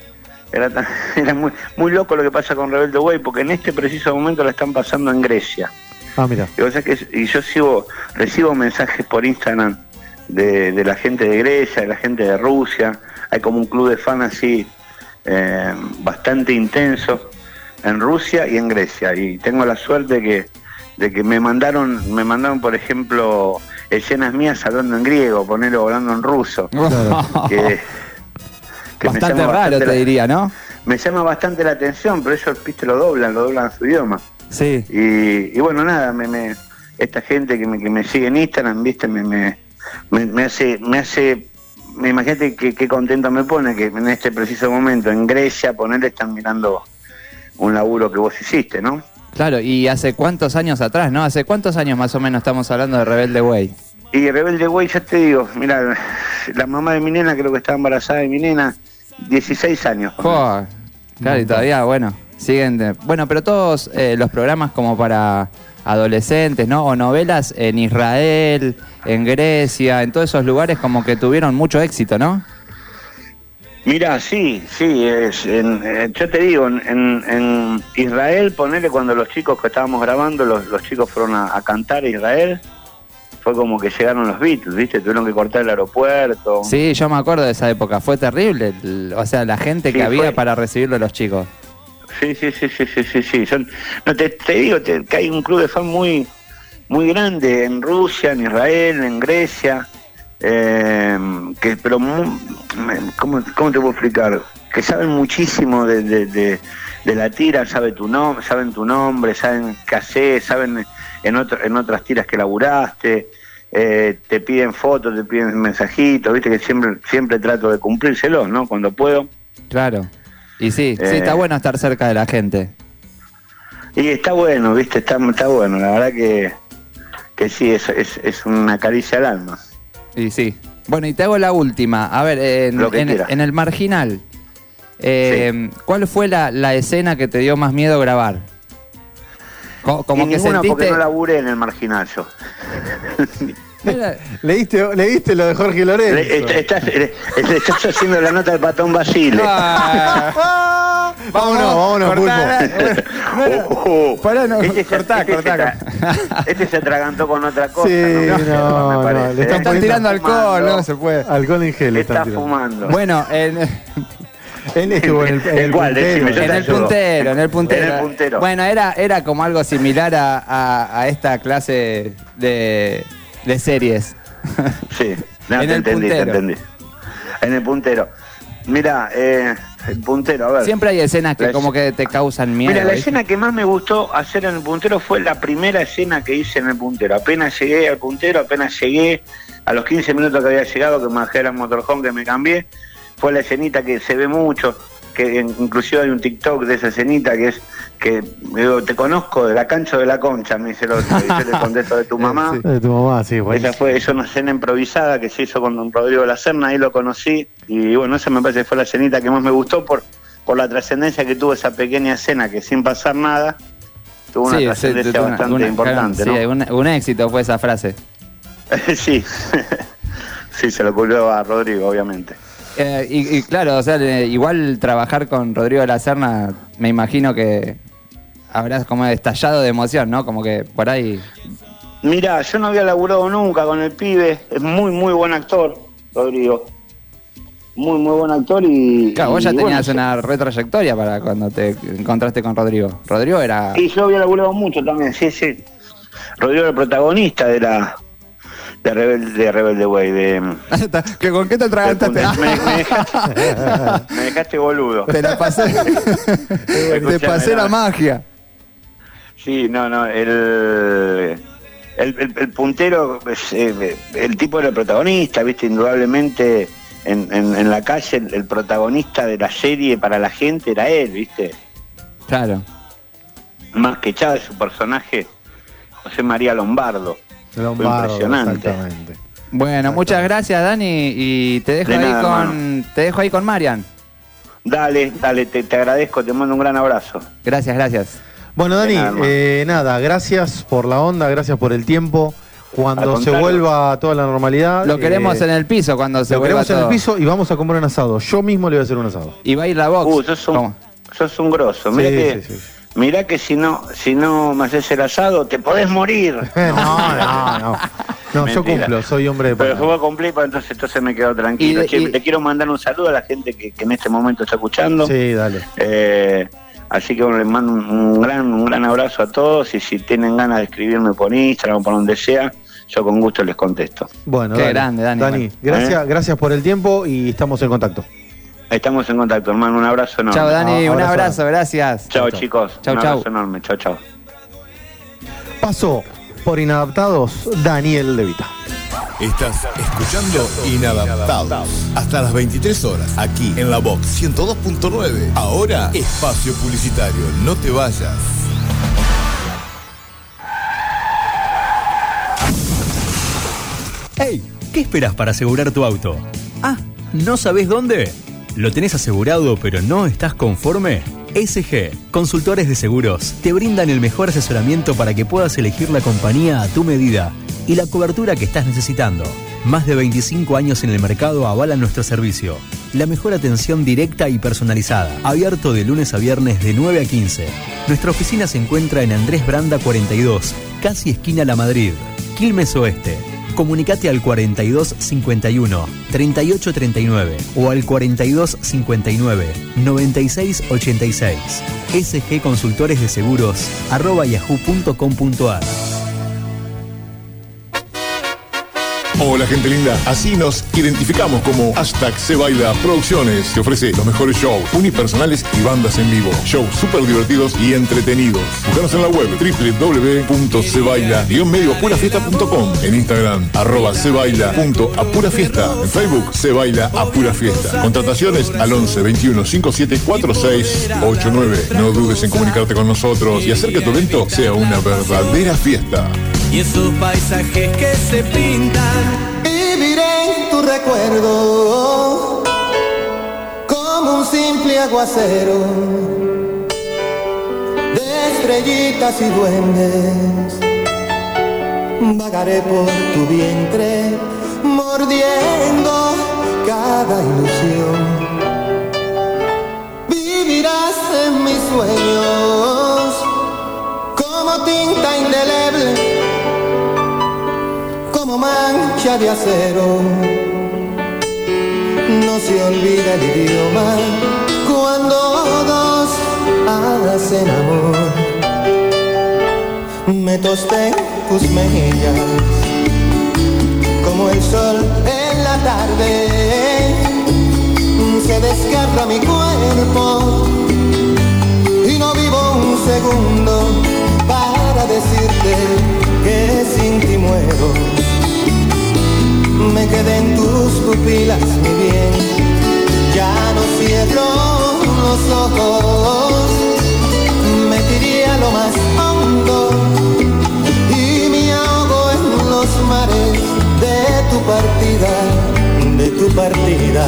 muy, muy loco lo que pasa con Rebelde Way, porque en este preciso momento la están pasando en Grecia. Ah, mira. Y yo recibo mensajes por Instagram de la gente de Grecia, de la gente de Rusia. Hay como un club de fans así bastante intenso en Rusia y en Grecia. Y tengo la suerte de que me mandaron, por ejemplo, escenas mías hablando en griego, ponerlo hablando en ruso. Claro. Que bastante raro, te diría, ¿no? Me llama bastante la atención, pero ellos, viste, lo doblan su idioma. Sí. Y bueno, nada, esta gente que me sigue en Instagram, viste, me hace, imagínate qué contento me pone que en este preciso momento en Grecia, están mirando un laburo que vos hiciste, ¿no? Claro, y ¿hace cuántos años atrás, no? ¿Hace cuántos años más o menos estamos hablando de Rebelde Way? Y Rebelde Way, ya te digo, mira, la mamá de mi nena creo que estaba embarazada de mi nena, 16 años. Oh, claro, y todavía, bueno, siguen. Bueno, pero todos los programas como para adolescentes, ¿no? O novelas en Israel, en Grecia, en todos esos lugares como que tuvieron mucho éxito, ¿no? Mira, sí, yo te digo, en Israel, ponele cuando los chicos que estábamos grabando, los chicos fueron a cantar a Israel, fue como que llegaron los Beatles, ¿viste? Tuvieron que cortar el aeropuerto. Sí, yo me acuerdo de esa época, fue terrible, o sea, la gente que había para recibirlo a los chicos. Sí. Te digo que hay un club de fans muy grande en Rusia, en Israel, en Grecia, pero ¿cómo te puedo explicar? Que saben muchísimo de la tira, saben tu nombre, saben qué hacés, saben en otras tiras que laburaste, te piden fotos, te piden mensajitos, viste que siempre trato de cumplírselos, ¿no? Cuando puedo. Claro. Y sí, está bueno estar cerca de la gente. Y está bueno, viste, está bueno, la verdad que sí, es una caricia al alma. Y sí. Bueno, y te hago la última. A ver, en el Marginal, sí. ¿Cuál fue la escena que te dio más miedo grabar? Como que ninguna, sentiste... porque no laburé en el Marginal yo. ¿Leíste lo de Jorge Lorenzo? Estás haciendo la nota del Patón Basile. Vámonos, Pulpo. Cortá. Este se atragantó con otra cosa. Sí, no, le están tirando alcohol, no se puede. Alcohol en gel. Está fumando. Bueno, él estuvo en el puntero. Bueno, era como algo similar a esta clase de series. Sí, te entendí. En el puntero. Mira, el puntero, a ver. Siempre hay escenas que como que te causan miedo. Mira, la escena que más me gustó hacer en el puntero fue la primera escena que hice en el puntero. Apenas llegué al puntero, a los 15 minutos que había llegado, que me bajé al motorhome, que me cambié, fue la escenita que se ve mucho, que inclusive hay un TikTok de esa escenita que es que digo, te conozco de la cancha o de la concha, me dice el otro, y yo le contesto de tu mamá. Sí, de tu mamá, sí, bueno. Esa es una escena improvisada que se hizo con don Rodrigo de la Serna, ahí lo conocí, y bueno, esa me parece que fue la escenita que más me gustó por la trascendencia que tuvo esa pequeña escena, que sin pasar nada, tuvo una trascendencia bastante importante, sí, ¿no? Un éxito fue esa frase. Sí, sí, se lo ocurrió a Rodrigo, obviamente. Y claro, o sea, igual trabajar con Rodrigo de la Serna, me imagino que habrás como estallado de emoción, ¿no? Como que por ahí... Mirá, yo no había laburado nunca con el pibe, es muy, muy buen actor, Rodrigo. Muy, muy buen actor y... Claro, vos ya tenías una retrayectoria para cuando te encontraste con Rodrigo. Rodrigo era... Y yo había laburado mucho también, sí. Rodrigo era el protagonista de Rebelde Way. ¿Con qué te atragantaste? Me dejaste boludo. Te la pasé. Te pasé la magia. Sí, no, el puntero, el tipo era el protagonista, viste, indudablemente en la calle el protagonista de la serie para la gente era él, viste. Claro. Más que Chávez, su personaje, José María Lombardo. Fue impresionante. Exactamente. Bueno, muchas gracias, Dani, y te dejo ahí con Marian. Dale, te agradezco, te mando un gran abrazo. Gracias. Bueno, Dani, nada, gracias por la onda, gracias por el tiempo. Cuando se vuelva a toda la normalidad. Lo queremos en el piso cuando se vuelva. Lo queremos en el piso y vamos a comer un asado. Yo mismo le voy a hacer un asado. Y va a ir la box. Sos un grosso. Mirá que si no me haces el asado, te podés morir. No, yo cumplo, soy hombre de palabra. Pero yo voy a cumplir, entonces me quedo tranquilo. Te quiero mandar un saludo a la gente que en este momento está escuchando. Sí, dale. Así que les mando un gran abrazo a todos, y si tienen ganas de escribirme por Instagram o por donde sea, yo con gusto les contesto. Bueno, qué grande, Dani. Dani, gracias por el tiempo y estamos en contacto. Estamos en contacto, hermano. Un abrazo enorme. Chao, Dani. Un abrazo, gracias. Chao, chicos. Un abrazo enorme. Chao. Pasó por Inadaptados Daniel Levita. Estás escuchando Inadaptados hasta las 23 horas aquí en la Box 102.9. Ahora, espacio publicitario. No te vayas. Hey, ¿qué esperas para asegurar tu auto? ¿No sabés dónde? ¿Lo tenés asegurado pero no estás conforme? SG, Consultores de Seguros, te brindan el mejor asesoramiento para que puedas elegir la compañía a tu medida y la cobertura que estás necesitando. Más de 25 años en el mercado avalan nuestro servicio. La mejor atención directa y personalizada. Abierto de lunes a viernes de 9 a 15. Nuestra oficina se encuentra en Andrés Branda 42, casi esquina La Madrid, Quilmes Oeste. Comunicate al 4251-3839 o al 4259-9686. SG Consultores de Seguros @yahoo.com.ar. Hola gente linda, así nos identificamos como #SeBaila Producciones. Te ofrece los mejores shows unipersonales y bandas en vivo. Shows súper divertidos y entretenidos. Búscanos en la web www.sebaila-medioapurafiesta.com. En Instagram @sebaila.apurafiesta. En Facebook Sebaila Apura Fiesta. Contrataciones al 11 21 57 4689. No dudes en comunicarte con nosotros y hacer que tu evento sea una verdadera fiesta. Y esos paisajes que se pintan, viviré en tu recuerdo como un simple aguacero de estrellitas y duendes. Vagaré por tu vientre mordiendo cada ilusión. Vivirás en mis sueños como tinta indeleble, como mancha de acero. No se olvida el idioma cuando dos hacen amor. Me tosté tus mejillas como el sol en la tarde. Se desgarra mi cuerpo y no vivo un segundo para decirte que sin ti muero. Me quedé en tus pupilas, mi bien, ya no cierro los ojos. Me tiré a lo más hondo y me ahogo en los mares de tu partida, de tu partida.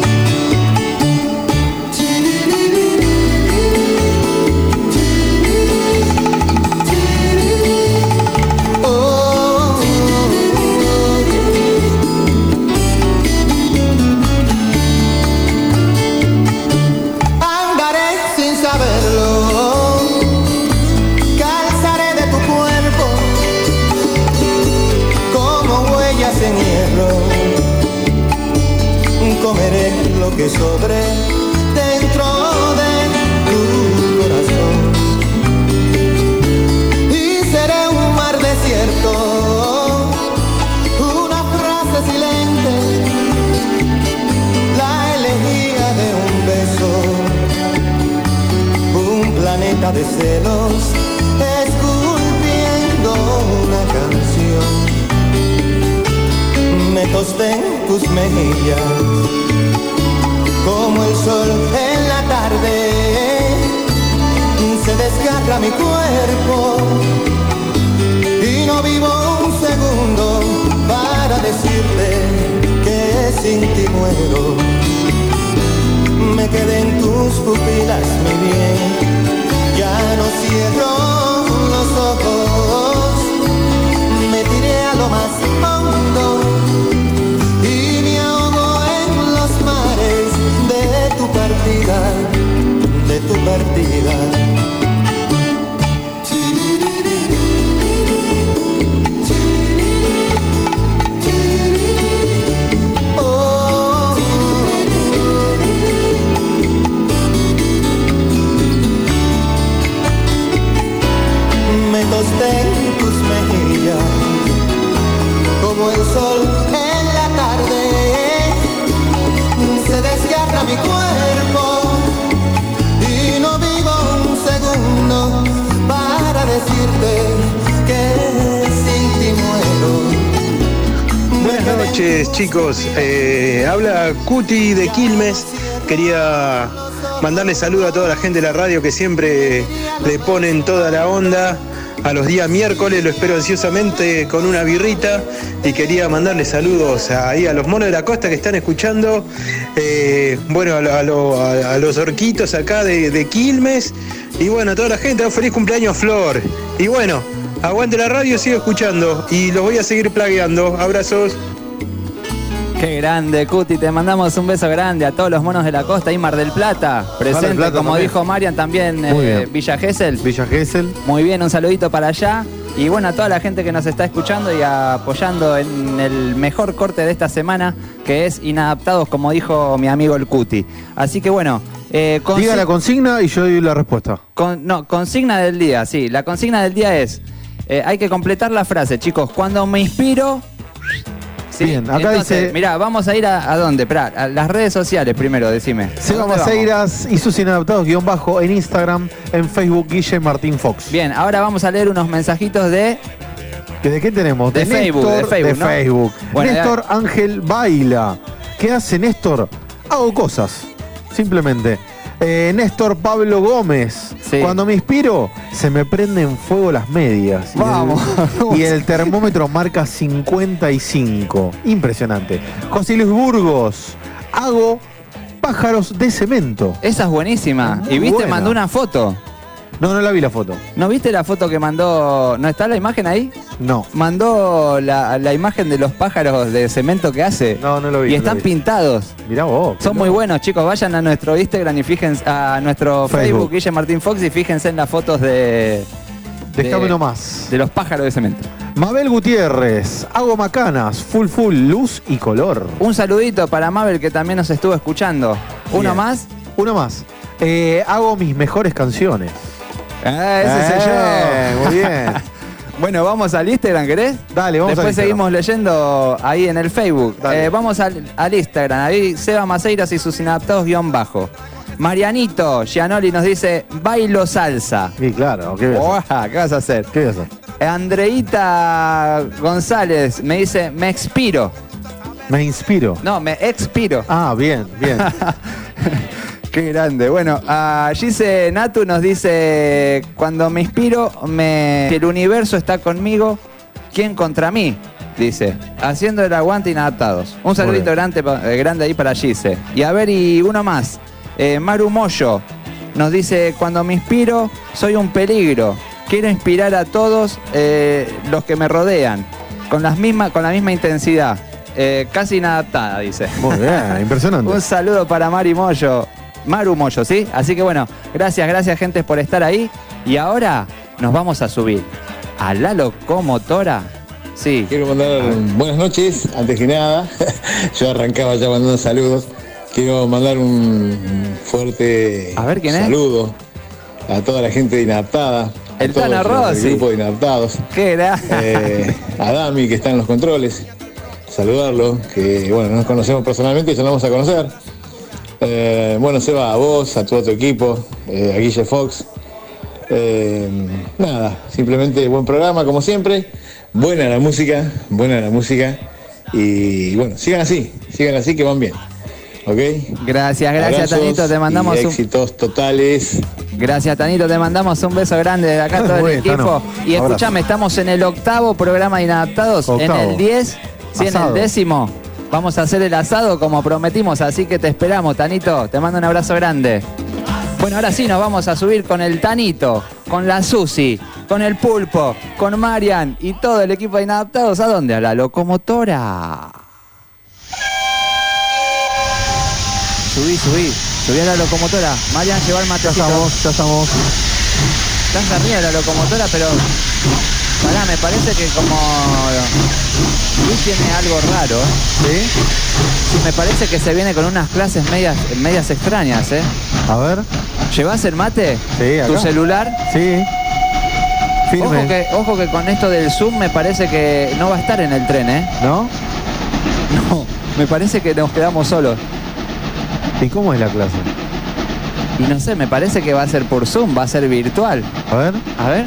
Comeré lo que sobre dentro de tu corazón y seré un mar desierto, una frase silente, la elegía de un beso, un planeta de celos. mejillas, como el sol en la tarde, se desgarra mi cuerpo y no vivo un segundo para decirte que sin ti muero. Me quedé en tus pupilas, mi bien, ya no cierro los ojos, me tiré a lo más hondo y me ahogo en los mares de tu partida, de tu partida. Me tosté en tus mejillas, como el sol en la tarde, se desgarra mi cuerpo y no vivo un segundo para decirte que sin ti muero. Buenas noches, chicos. Habla Cuti de Quilmes. Quería mandarle saludo a toda la gente de la radio que siempre le ponen toda la onda. A los días miércoles lo espero ansiosamente con una birrita y quería mandarle saludos ahí a los monos de la costa que están escuchando, bueno, a los orquitos acá de Quilmes y bueno, a toda la gente, un feliz cumpleaños Flor y bueno, aguante la radio, sigo escuchando y los voy a seguir plagueando, abrazos. Qué grande, Cuti, te mandamos un beso grande a todos los monos de la costa y Mar del Plata, presente, del Plata, como también dijo Marian, también Villa Gesell. Villa Gesell. Muy bien, un saludito para allá. Y bueno, a toda la gente que nos está escuchando y apoyando en el mejor corte de esta semana, que es Inadaptados, como dijo mi amigo el Cuti. Así que bueno. Diga la consigna y yo doy la respuesta. Consigna del día, sí. La consigna del día es, hay que completar la frase, chicos. Cuando me inspiro... Sí, bien, acá entonces, dice... Mirá, vamos a ir a dónde, Esperá, a las redes sociales primero, decime. Seba Maceiras y sus inadaptados _ en Instagram, en Facebook, Guille Martín Fox. Bien, ahora vamos a leer unos mensajitos de... ¿De qué tenemos? De Facebook, Néstor, de Facebook. Bueno, Néstor Ángel Baila. ¿Qué hace Néstor? Hago cosas, simplemente. Néstor Pablo Gómez. Sí. Cuando me inspiro, se me prenden fuego las medias. Vamos. Y el termómetro marca 55. Impresionante. José Luis Burgos. Hago pájaros de cemento. Esa es buenísima. Muy y viste, buena. mandó una foto. No la vi la foto. ¿No viste la foto que mandó? ¿No está la imagen ahí? No. Mandó la imagen de los pájaros de cemento que hace. No lo vi. Y están pintados. Mirá vos. Son muy buenos, chicos. Vayan a nuestro Instagram y fíjense, a nuestro Facebook, Guille Martín Fox, y fíjense en las fotos de nomás. De los pájaros de cemento. Mabel Gutiérrez, hago macanas, full, luz y color. Un saludito para Mabel, que también nos estuvo escuchando. ¿Uno más? Uno más. Hago mis mejores canciones. Ese soy yo. Muy bien. Bueno, vamos al Instagram, ¿querés? Dale, vamos Después al Instagram. seguimos leyendo ahí en el Facebook. Vamos al Instagram, ahí Seba Maceiras y sus inadaptados _ Marianito Gianoli nos dice, bailo salsa. Sí, claro. ¿Qué vas a hacer? ¿Qué vas a hacer? ¿Qué vas a hacer? Andreita González me dice, me expiro. Me inspiro. No, me expiro. Ah, bien. Qué grande. Bueno, Gise Natu nos dice, cuando me inspiro, que el universo está conmigo, ¿quién contra mí? Dice, haciendo el aguante Inadaptados. Un saludito grande ahí para Gise. Y a ver, y uno más. Maru Moyo nos dice, cuando me inspiro, soy un peligro. Quiero inspirar a todos los que me rodean, con la misma intensidad. Casi inadaptada, dice. Muy bien, impresionante. Un saludo para Maru Moyo, ¿sí? Así que bueno, gracias gente por estar ahí. Y ahora nos vamos a subir a la locomotora. Sí. Quiero mandar buenas noches, antes que nada. Yo arrancaba ya mandando saludos. Quiero mandar un fuerte saludo a toda la gente de Inadaptada. El Tano Rossi. El grupo de Inadaptados. ¿Qué era? A Dami, que está en los controles. Saludarlo, que bueno, nos conocemos personalmente y ya nos vamos a conocer. Bueno, Seba, a vos, a todo tu equipo, a Guille Fox. Nada, simplemente buen programa como siempre. Buena la música. Y bueno, sigan así que van bien. ¿Ok? Gracias, Abrazos Tanito, te mandamos y éxitos totales. Gracias, Tanito, te mandamos un beso grande de acá todo el equipo. Tano. Y escuchame, estamos en el 8º programa de Inadaptados, en el 10, sí, en el 10º. Vamos a hacer el asado como prometimos, así que te esperamos, Tanito. Te mando un abrazo grande. Bueno, ahora sí nos vamos a subir con el Tanito, con la Susi, con el Pulpo, con Marian y todo el equipo de Inadaptados. ¿A dónde? A la locomotora. Subí a la locomotora. Marian, lleva el matecito. Ya estamos. Estás arriba de la locomotora, pero... Pará, me parece que como... Luis tiene algo raro, ¿eh? ¿Sí? Sí, me parece que se viene con unas clases medias extrañas, ¿eh? A ver. ¿Llevas el mate? Sí, acá. ¿Tu celular? Sí. Firme. Ojo que con esto del Zoom me parece que no va a estar en el tren, ¿eh? ¿No? No, me parece que nos quedamos solos. ¿Y cómo es la clase? Y no sé, me parece que va a ser por Zoom, va a ser virtual. A ver.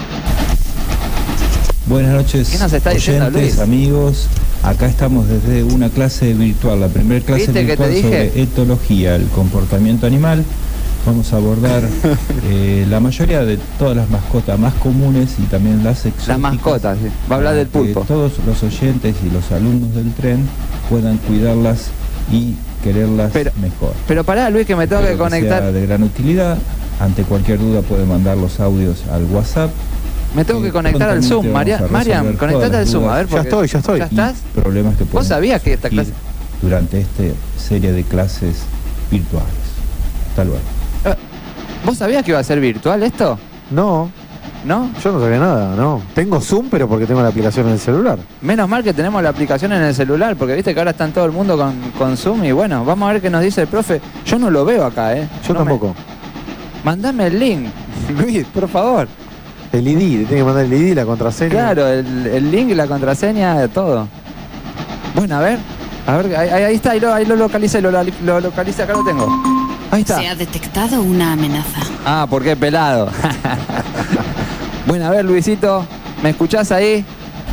Buenas noches, ¿qué nos está diciendo, oyentes, Luis? amigos. Acá estamos desde una clase virtual, la primera clase virtual sobre etología, el comportamiento animal. Vamos a abordar la mayoría de todas las mascotas más comunes y también las exóticas. Las mascotas, sí. Va a hablar del pulpo. Que todos los oyentes y los alumnos del tren puedan cuidarlas y quererlas mejor. Pero pará, Luis, que me tengo que conectar. Sea de gran utilidad. Ante cualquier duda pueden mandar los audios al WhatsApp. Me tengo que conectar al Zoom, Marian, conectate al Zoom, a ver, porque ya estoy. ¿Ya estás? Problemas que ¿Vos sabías que esta clase durante esta serie de clases virtuales? Hasta luego. ¿Vos sabías que iba a ser virtual esto? No. ¿No? Yo no sabía nada, no. Tengo Zoom, pero porque tengo la aplicación en el celular. Menos mal que tenemos la aplicación en el celular, porque viste que ahora está todo el mundo con Zoom y bueno, vamos a ver qué nos dice el profe. Yo no lo veo acá, ¿eh? Yo tampoco. Mandame el link, Luis, por favor. El ID, le tiene que mandar el ID y la contraseña. Claro, el link y la contraseña, de todo. Bueno, a ver, ahí está, ahí lo localicé, lo localicé, acá lo tengo. Ahí está. Se ha detectado una amenaza. Ah, porque es pelado. Bueno, a ver, Luisito, ¿me escuchás ahí?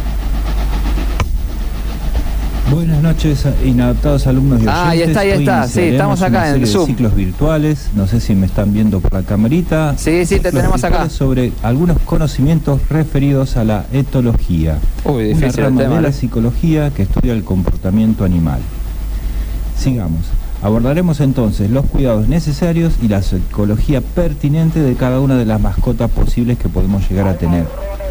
Buenas noches, inadaptados alumnos y oyentes. Ahí está, sí, estamos acá en el Zoom. Ciclos virtuales, no sé si me están viendo por la camarita. Sí, te tenemos acá. Sobre algunos conocimientos referidos a la etología. Uy, difícil una rama el tema, de la psicología que estudia el comportamiento animal. Sigamos. Abordaremos entonces los cuidados necesarios y la psicología pertinente de cada una de las mascotas posibles que podemos llegar a tener.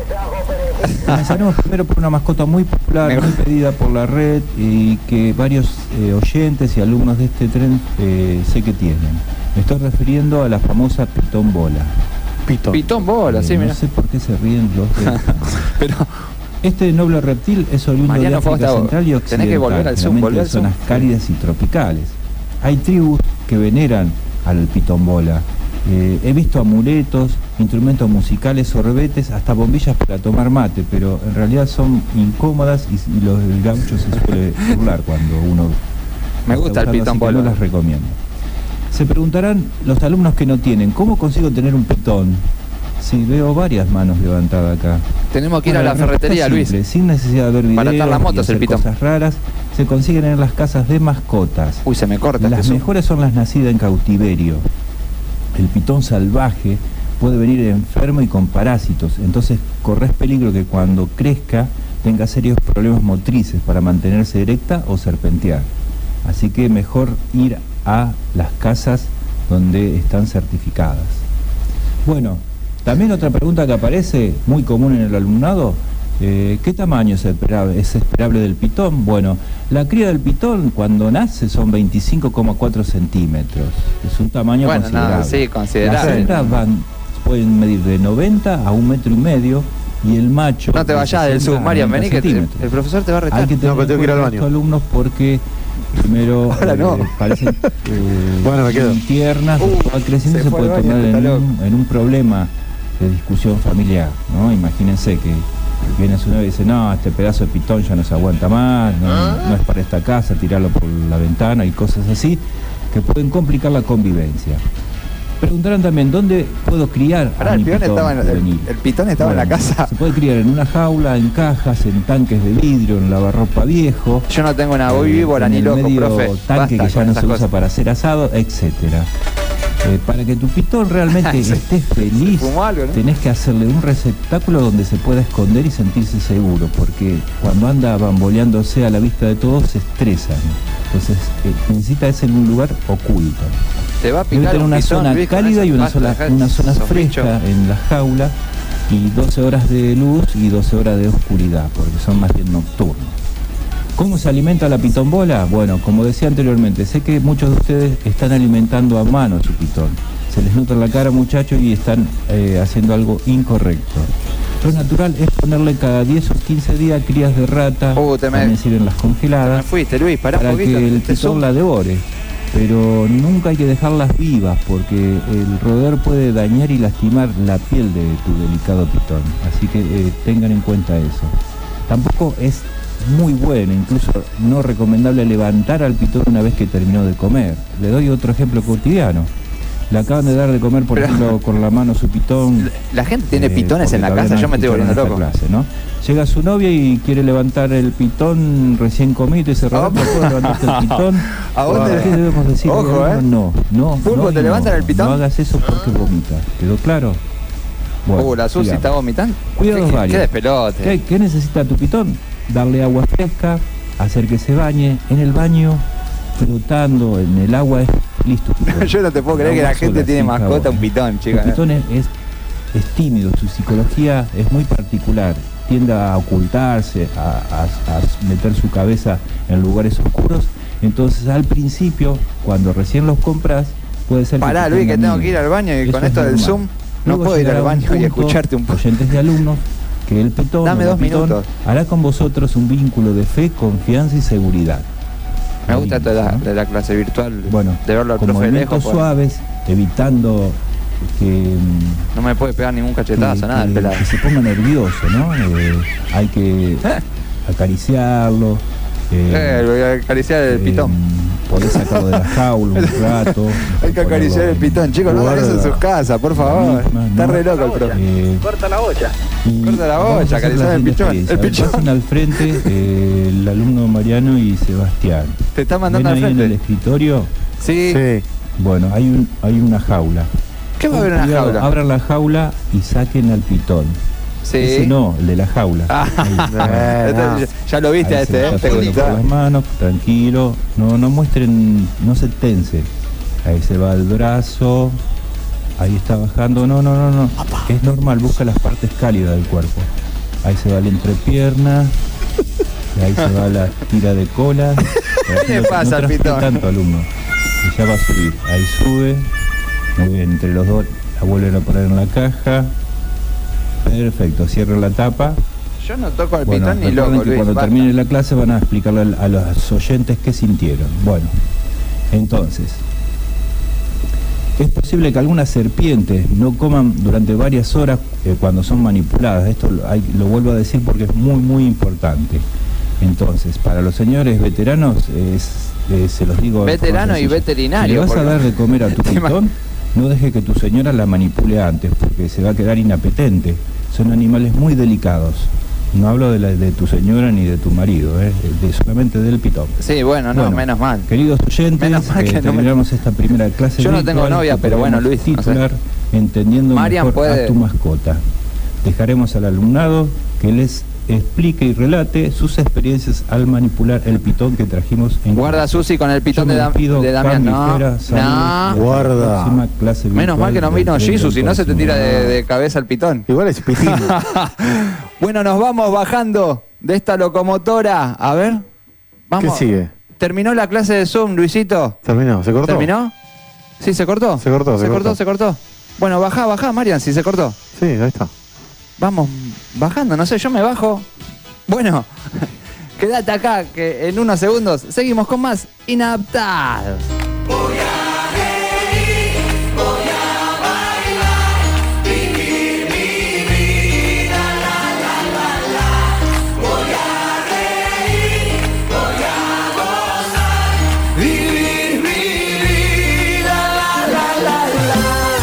Comenzaremos primero por una mascota muy popular, muy pedida por la red y que varios oyentes y alumnos de este tren sé que tienen. Me estoy refiriendo a la famosa pitón bola. Pitón bola, sí, mira. No sé por qué se ríen los de... Pero... Este noble reptil es oriundo de África Central y Occidental, tenés que volver al Zoom, de zonas cálidas y tropicales. Hay tribus que veneran al pitón bola. He visto amuletos, instrumentos musicales, sorbetes, hasta bombillas para tomar mate, pero en realidad son incómodas y los gauchos se suele burlar cuando uno... Me gusta el pitón bola. No las recomiendo. Se preguntarán los alumnos que no tienen, ¿cómo consigo tener un pitón? Sí, veo varias manos levantadas acá. Tenemos que ir a la ferretería, Luis. Sin necesidad de ver videos para atar las motos, y hacer cosas raras, se consiguen en las casas de mascotas. Uy, se me corta. Las mejores son las nacidas en cautiverio. El pitón salvaje puede venir enfermo y con parásitos, entonces corres peligro que cuando crezca tenga serios problemas motrices para mantenerse erecta o serpentear. Así que mejor ir a las casas donde están certificadas. Bueno, también otra pregunta que aparece, muy común en el alumnado, ¿qué tamaño es esperable del pitón? Bueno, la cría del pitón cuando nace son 25,4 centímetros. Es un tamaño considerable. No, sí, considerable. Las hembras pueden medir de 90 a 1,5 metros y el macho... No te vayas del Zoom, Marian, vení que el profesor te va a retar. Hay que tener tengo que ir al baño. Alumnos porque primero parecen bueno, me quedo. tiernas, va creciendo y se puede tornar en un problema de discusión familiar, ¿no? Imagínense que viene su novia y dice, no, este pedazo de pitón ya no se aguanta más, no es para esta casa, tirarlo por la ventana y cosas así que pueden complicar la convivencia. Preguntaron también, ¿dónde puedo criar a mi pitón juvenil? El pitón estaba en la casa. Se puede criar en una jaula, en cajas, en tanques de vidrio, en lavarropa viejo. Yo no tengo una víbora ni loco, profe. Tanque que ya no se usa para hacer asado, etcétera. Para que tu pitón realmente esté feliz, algo, ¿no? Tenés que hacerle un receptáculo donde se pueda esconder y sentirse seguro, porque cuando anda bamboleándose a la vista de todos se estresan. Entonces necesita ese en un lugar oculto. Te va a picar. Debe tener una zona cálida y una zona fresca en la jaula, y 12 horas de luz y 12 horas de oscuridad, porque son más bien nocturnos. ¿Cómo se alimenta la pitombola? Bueno, como decía anteriormente, sé que muchos de ustedes están alimentando a mano su pitón. Se les nota en la cara, muchachos, y están haciendo algo incorrecto. Lo natural es ponerle cada 10 o 15 días crías de rata, también sirven las congeladas, Luis, para que el pitón la devore. Pero nunca hay que dejarlas vivas, porque el roedor puede dañar y lastimar la piel de tu delicado pitón. Así que tengan en cuenta eso. Tampoco es muy bueno, incluso no recomendable, levantar al pitón una vez que terminó de comer. Le doy otro ejemplo cotidiano. Le acaban de dar de comer, por ejemplo, con la mano su pitón. La gente tiene pitones en la casa, yo me estoy volviendo loco. Clase, ¿no? Llega su novia y quiere levantar el pitón recién comido y dice, Roberto, ¿puedo levantarte el pitón? ¿A vos ¿Qué debemos decir? Ojo, No. ¿Pulpo te levantan el pitón? No hagas eso porque vomitas. ¿Quedó claro? Bueno, la Susi está vomitando. Cuidados varios. ¿Qué despelote? ¿Qué necesita tu pitón? Darle agua fresca, hacer que se bañe. En el baño, flotando en el agua, es listo. Yo no te puedo creer que la gente tiene mascota un pitón, chicas. El pitón es tímido, su psicología es muy particular. Tiende a ocultarse, a meter su cabeza en lugares oscuros. Entonces, al principio, cuando recién los compras, puede ser Pará, Luis, que tengo que ir al baño y con esto del Zoom no puedo ir al baño y escucharte un poco. Oyentes de alumnos, que el pitón, hará con vosotros un vínculo de fe, confianza y seguridad. Me gusta esto de la clase virtual, bueno, de verlo al con profe movimientos lejos, suaves, evitando que no me puede pegar ningún cachetazo, nada el pelado. Que se ponga nervioso, ¿no? Hay que acariciarlo. Voy a acariciar el pitón. Podés sacarlo de la jaula un rato. Hay que acariciar el pitón, chicos, no hagan eso en sus casas, por favor. Está re loco el profe. Corta la bocha. Corta la bocha, acariciar el pichón. Pasen al frente el alumno Mariano y Sebastián. ¿Te está mandando al frente? ¿En el escritorio? Sí. Bueno, hay una jaula. ¿Qué va a haber en una jaula? Abran la jaula y saquen al pitón. Sí. Ese no, el de la jaula. Ya lo viste a este, te gustó. Con las manos, tranquilo, no muestren, no se tense. Ahí se va el brazo, ahí está bajando, no. Es normal, busca las partes cálidas del cuerpo. Ahí se va la entrepierna, y ahí se va la tira de cola. ¿Qué le pasa al pitón? Tanto, alumno. Y ya va a subir, ahí sube, muy bien, entre los dos la vuelven a poner en la caja. Perfecto, cierren la tapa. Yo no toco al pitón ni loco, Luis. Cuando termine la clase van a explicarle a los oyentes qué sintieron. Bueno, entonces, es posible que algunas serpientes no coman durante varias horas cuando son manipuladas. Esto lo vuelvo a decir porque es muy, muy importante. Entonces, para los señores veteranos, se los digo... Veterano y veterinario. Si le vas a dar de comer a tu pitón, no deje que tu señora la manipule antes, porque se va a quedar inapetente. Son animales muy delicados. No hablo de tu señora ni de tu marido, solamente del pitón. Sí, bueno, menos mal. Queridos oyentes, terminamos esta primera clase. Yo no tengo novia, pero bueno, Luis. Titular, entendiendo mejor a tu mascota. Dejaremos al alumnado que les explique y relate sus experiencias al manipular el pitón que trajimos en Guarda clase. Susi con el pitón de Damián. No. Guarda. Menos mal que no vino Jesus, si no se te tira de cabeza el pitón. Igual es pitín. Bueno, nos vamos bajando de esta locomotora. A ver. Vamos. ¿Qué sigue? ¿Terminó la clase de Zoom, Luisito? Terminó, ¿se cortó? ¿Terminó? Sí, ¿se cortó? Se cortó. Bueno, bajá, Marian, si se cortó. Sí, ahí está. Vamos bajando, no sé, yo me bajo. Bueno, quédate acá, que en unos segundos seguimos con más Inadaptados. Voy a reír, voy a bailar, vivir mi vida, la. Voy a reír, voy a gozar, vivir mi vida, la.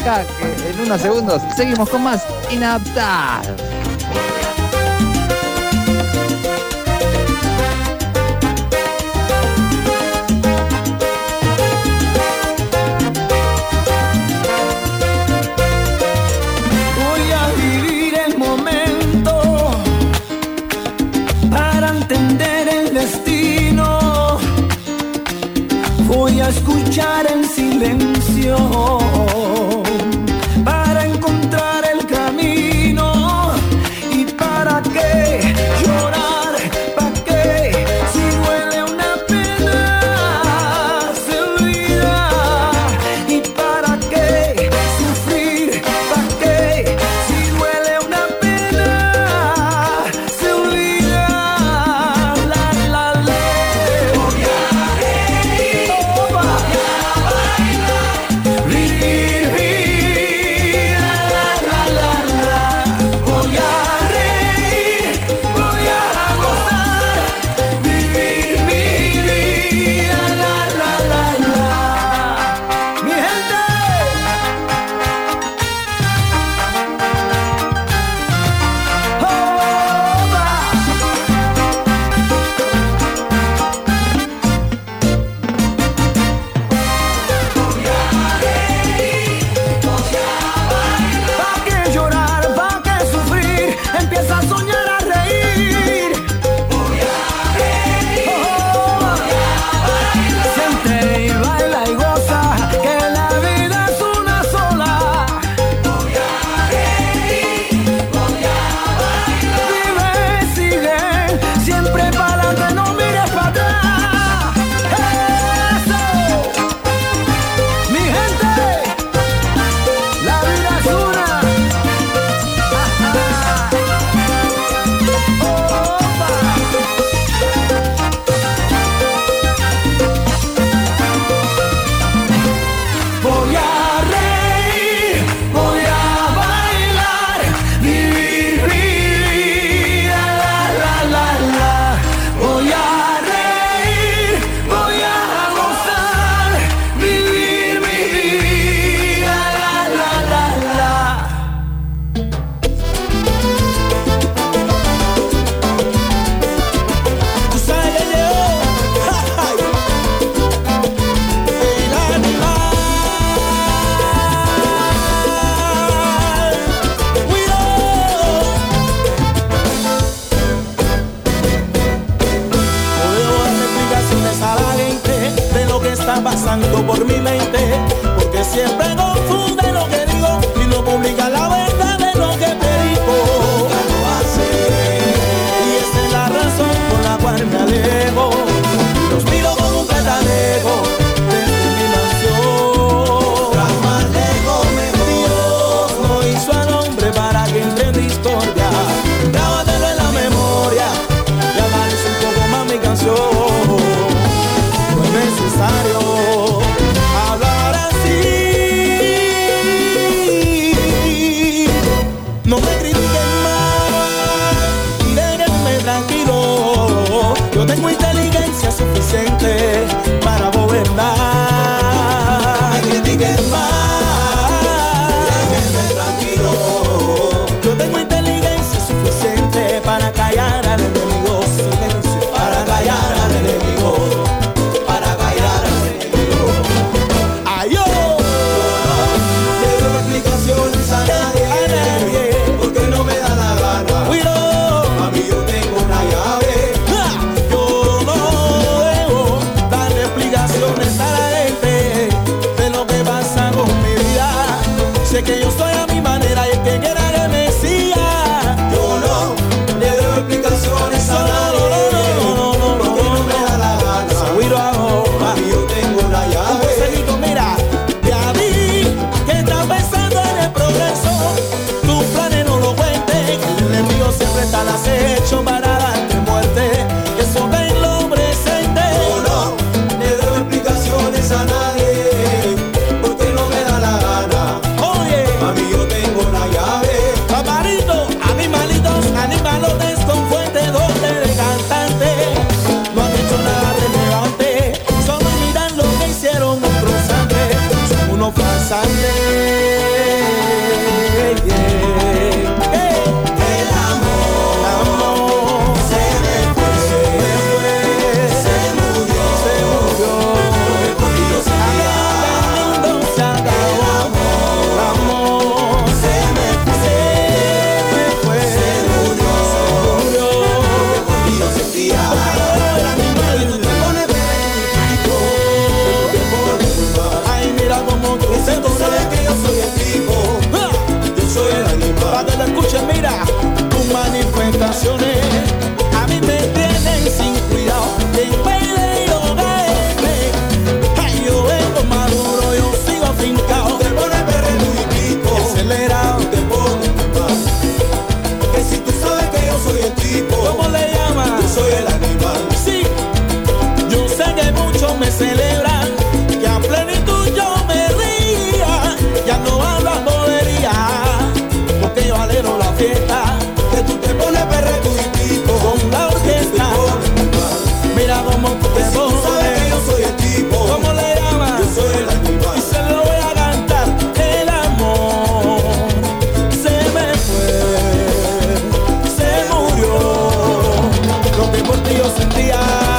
acá, que en unos segundos seguimos con más Inadaptados. Voy a vivir el momento para entender el destino. Voy a escuchar en silencio para encontrar el camino. ¿Y para qué llorar? ¿Para qué? Si duele una pena, se olvida. ¿Y para qué sufrir? ¿Para qué? Si duele una pena, se olvida. La, la, la. Voy a reír, voy a bailar, vivir, vivir. La, la, la, la. Voy a reír, voy a gozar, vivir, vivir. La, la, la, la. Mi gente. ¿Pa' qué llorar? ¿Pa' qué sufrir? Empieza a soñar, a reír. Voy a reír, voy a bailar. Siente y baila y goza, que la vida es una sola. Voy a reír, voy a bailar. Vive, sigue, siempre para adelante, no mires para atrás. ¡Eso! Mi gente. La vida es una. Voy a reír, voy a bailar, vivir, vivir. La, la, la, la. Voy a reír, voy a gozar, vivir, vivir. La, la, la, la. Tú sabes que llegó el animal. No debo dar explicaciones a la gente de lo que está pasando por mi mente, porque siempre confunde lo que digo y no publica la verdad de lo que predico. Y esa es la razón por la cual me alejo. Los miro con un catalejo desde mi mansión. Tras más lejos me voy. Dios no hizo al hombre para que entre en la historia. Grábatelo en la memoria y analiza un poco más mi canción. No es necesario hablar así. No me critiquen más y déjenme tranquilo. Yo tengo inteligencia suficiente para gobernar. Me critiquen más, déjenme tranquilo. Yo tengo inteligencia suficiente para callar al enemigo. Silencio, para callar al enemigo. Para callar al enemigo. Ay, yo no le doy explicaciones a nadie, porque no me da la gana. A mí yo tengo una llave. Yo no cómo tú te pones. Sabes que yo soy el tipo. ¿Cómo le llamas? Yo soy el animal. Y se lo voy a cantar. El amor se me fue, se murió. Lo que por ti yo sentía.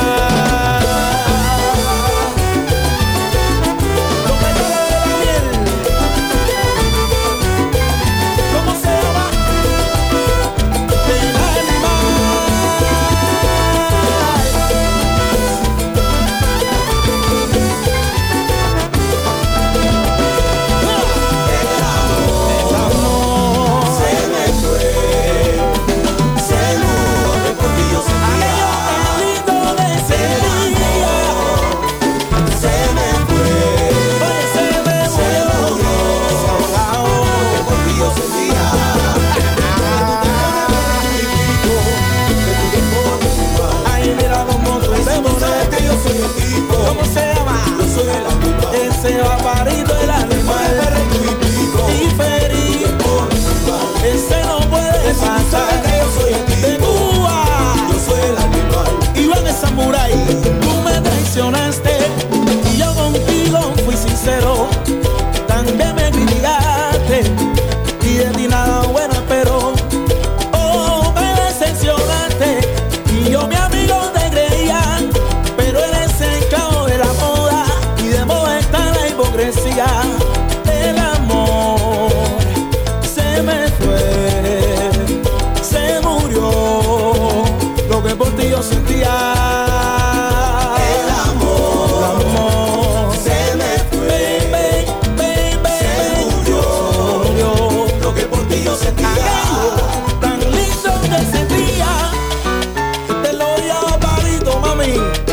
¿Cómo se llama? Yo soy el animal. Ese vaparito el animal. Y feliz. Ese no puede pasar. Yo soy el tipo. De Cuba. Yo soy el animal. Iván es samurái. Tú me traicionaste y yo contigo fui sincero. También me criticaste y de ti nada bueno espero. Oh, me decepcionaste y yo mi amigo te creía. Pero eres el esclavo de la moda y de moda está la hipocresía. El amor se me fue, se murió. Lo que por ti yo sentía. El amor se me fue, se murió. Lo que por ti yo sentía. Tan lindo que sentía. Te lo doy a parito, mami.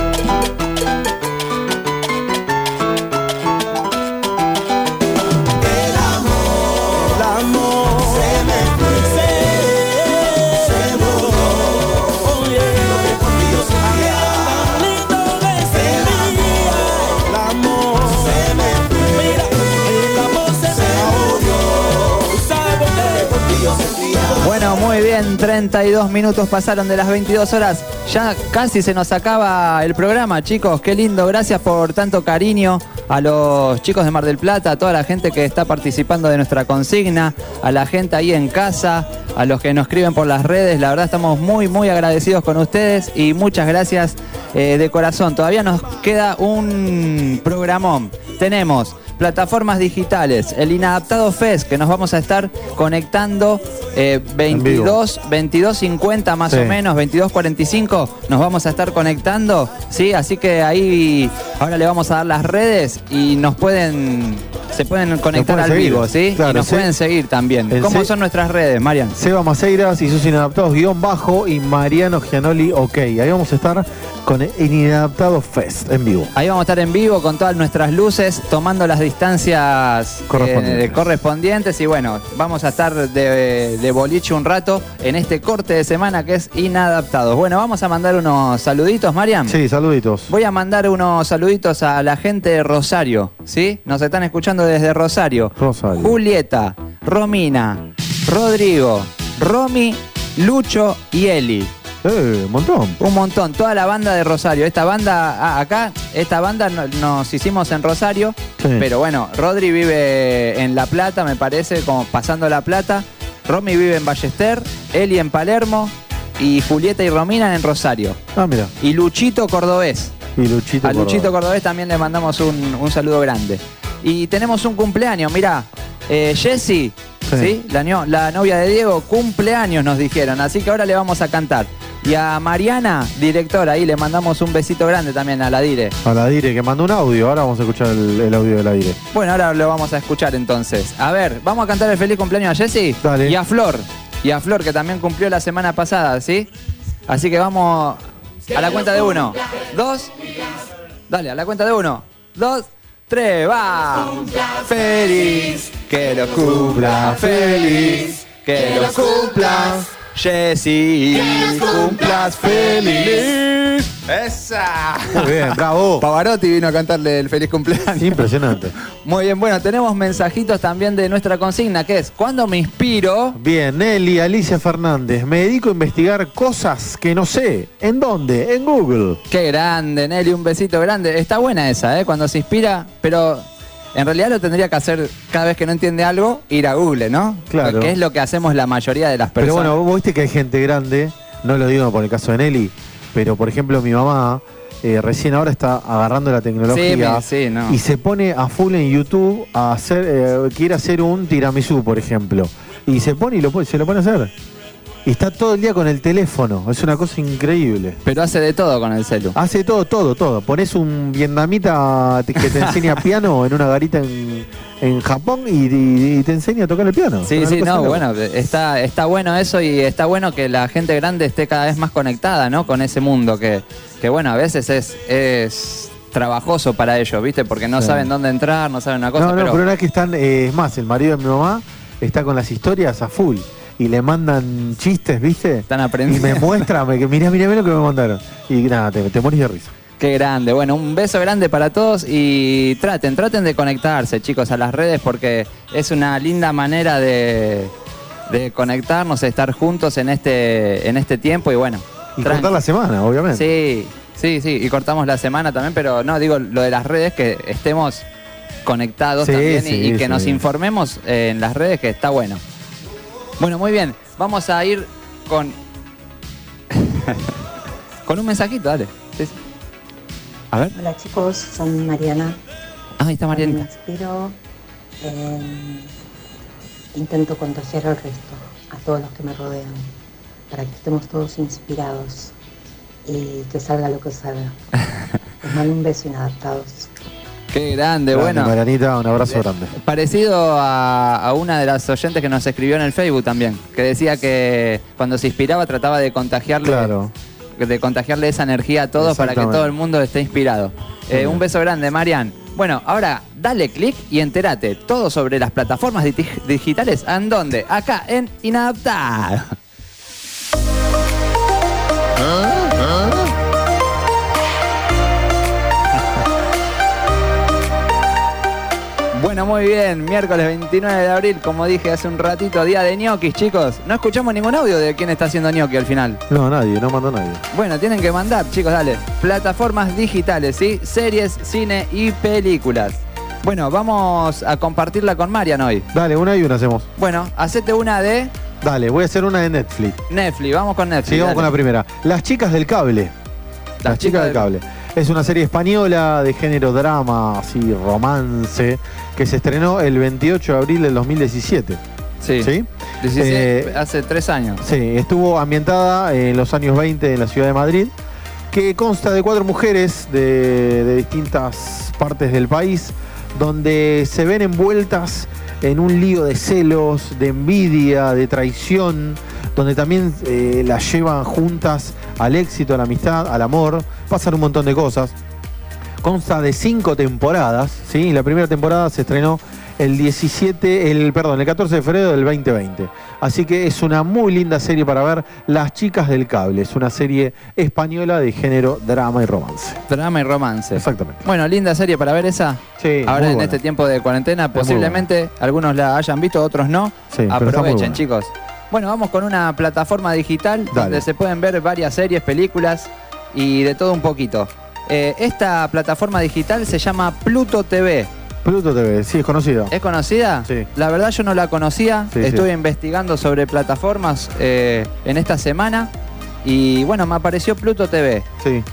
El amor se me fue, se murió. Oye, lo que por ti yo sentía. tan lindo que sentía. El amor Se me fue, mira, el amor se me murió. ¿Sabes por qué? Por ti yo sentía. Bueno, muy bien, 32 minutos pasaron de las 22 horas. Ya casi se nos acaba el programa, chicos. Qué lindo, gracias por tanto cariño a los chicos de Mar del Plata, a toda la gente que está participando de nuestra consigna, a la gente ahí en casa, a los que nos escriben por las redes. La verdad estamos muy, muy agradecidos con ustedes y muchas gracias de corazón. Todavía nos queda un programón. Tenemos plataformas digitales, el Inadaptado Fest, que nos vamos a estar conectando 22:50 más o menos, 22:45 nos vamos a estar conectando, ¿sí? Así que ahí ahora le vamos a dar las redes y se pueden conectar al seguir, vivo, ¿sí? claro, y nos sí. pueden seguir también. El ¿Cómo C- son nuestras redes, Marian? Seba Maceiras y sus inadaptados _ y Mariano Gianoli OK. Ahí vamos a estar con el Inadaptado Fest en vivo. Ahí vamos a estar en vivo con todas nuestras luces, tomando las distancias correspondientes y bueno, vamos a estar de boliche un rato en este corte de semana que es Inadaptados. Bueno, vamos a mandar unos saluditos, Marian. Sí, saluditos. Voy a mandar unos saluditos a la gente de Rosario, ¿sí? Nos están escuchando desde Rosario. Julieta, Romina, Rodrigo, Romy, Lucho y Eli. Un montón. Un montón, toda la banda de Rosario. Esta banda, esta banda nos hicimos en Rosario, pero bueno, Rodri vive en La Plata, me parece, como pasando La Plata. Romy vive en Ballester, Eli en Palermo y Julieta y Romina en Rosario. Ah, mira. Y Luchito Cordobés. Y Luchito A Luchito Cordobés también le mandamos un saludo grande. Y tenemos un cumpleaños, mirá, Jessy, ¿sí? La novia de Diego, cumpleaños nos dijeron, así que ahora le vamos a cantar. Y a Mariana, directora, ahí le mandamos un besito grande también a la Dire. A la Dire, que mandó un audio. Ahora vamos a escuchar el audio de la Dire. Bueno, ahora lo vamos a escuchar entonces. A ver, vamos a cantar el feliz cumpleaños a Jessy. Dale. Y a Flor, que también cumplió la semana pasada, ¿sí? Así que vamos a la cuenta de 1, 2. Dale, a la cuenta de 1, 2, 3, va. Feliz, que lo cumpla feliz, que lo cumplas, Jessy, cumplas feliz. ¡Esa! Muy bien, bravo. Pavarotti vino a cantarle el feliz cumpleaños. Impresionante. Muy bien, bueno, tenemos mensajitos también de nuestra consigna, que es ¿cuándo me inspiro? Bien, Nelly, Alicia Fernández. Me dedico a investigar cosas que no sé. ¿En dónde? En Google. Qué grande, Nelly, un besito grande. Está buena esa, ¿eh? Cuando se inspira, pero en realidad lo tendría que hacer cada vez que no entiende algo, ir a Google, ¿no? Claro. Que es lo que hacemos la mayoría de las Pero personas. bueno, vos viste que hay gente grande, no lo digo por el caso de Nelly, pero por ejemplo mi mamá recién ahora está agarrando la tecnología Sí, no. y se pone a full en YouTube a hacer, quiere hacer un tiramisú, por ejemplo. Y se pone y se lo pone a hacer. Y está todo el día con el teléfono, es una cosa increíble. Pero hace de todo con el celu. Hace todo. Pones un vietnamita que te enseña piano en una garita en Japón y te enseña a tocar el piano. Sí, no, bueno, está bueno eso y está bueno que la gente grande esté cada vez más conectada, ¿no? Con ese mundo que bueno, a veces es trabajoso para ellos, ¿viste? Porque no saben dónde entrar, no saben una cosa. Pero ahora que están, es más, el marido de mi mamá está con las historias a full. Y le mandan chistes, ¿viste? Están aprendiendo. Y me muestra, mirá lo que me mandaron. Y nada, te morís de risa. Qué grande. Bueno, un beso grande para todos y traten de conectarse, chicos, a las redes porque es una linda manera de conectarnos, de estar juntos en este tiempo y bueno. Y cortar la semana, obviamente. Sí, y cortamos la semana también, pero no, digo lo de las redes, que estemos conectados también y que nos informemos en las redes, que está bueno. Bueno, muy bien, vamos a ir con un mensajito, dale. Sí. A ver. Hola chicos, soy Mariana. Ahí está Marianita. Me inspiro, intento contagiar al resto, a todos los que me rodean, para que estemos todos inspirados y que salga lo que salga. Les mando un beso, inadaptados. Qué grande, bueno. Marianita, un abrazo grande. Parecido a una de las oyentes que nos escribió en el Facebook también, que decía que cuando se inspiraba trataba de contagiarle, esa energía a todos para que todo el mundo esté inspirado. Un beso grande, Marian. Bueno, ahora dale clic y entérate todo sobre las plataformas digitales. ¿En dónde? Acá en Inadaptado. Bueno, muy bien, miércoles 29 de abril, como dije hace un ratito, día de ñoquis, chicos. No escuchamos ningún audio de quién está haciendo ñoqui al final. No, nadie, no mandó nadie. Bueno, tienen que mandar, chicos, dale. Plataformas digitales, ¿sí? Series, cine y películas. Bueno, vamos a compartirla con Marian hoy. Dale, una y una hacemos. Bueno, hacete una de... Dale, voy a hacer una de Netflix. Netflix, vamos con Netflix. Sí, vamos con la primera. Las chicas del cable. Las chicas del cable. Es una serie española de género drama, así, romance, que se estrenó el 28 de abril del 2017. Sí. ¿Sí? 17, hace 3 años. Sí, estuvo ambientada en los años 20 en la ciudad de Madrid, que consta de 4 mujeres de distintas partes del país, donde se ven envueltas en un lío de celos, de envidia, de traición, donde también las llevan juntas al éxito, a la amistad, al amor. Pasan un montón de cosas. Consta de 5 temporadas, ¿sí? La primera temporada se estrenó el 14 de febrero del 2020. Así que es una muy linda serie para ver, Las chicas del cable. Es una serie española de género drama y romance. Drama y romance. Exactamente. Bueno, linda serie para ver esa. Sí, ahora en buena. este tiempo de cuarentena, posiblemente algunos la hayan visto, otros no. Sí, pero está muy aprovechen, buena. chicos. Bueno, vamos con una plataforma digital donde se pueden ver varias series, películas y de todo un poquito. Esta plataforma digital se llama Pluto TV. Pluto TV, sí, es conocida. ¿Es conocida? Sí. La verdad yo no la conocía. Sí, Estuve sí. investigando sobre plataformas en esta semana y bueno, me apareció Pluto TV. Sí.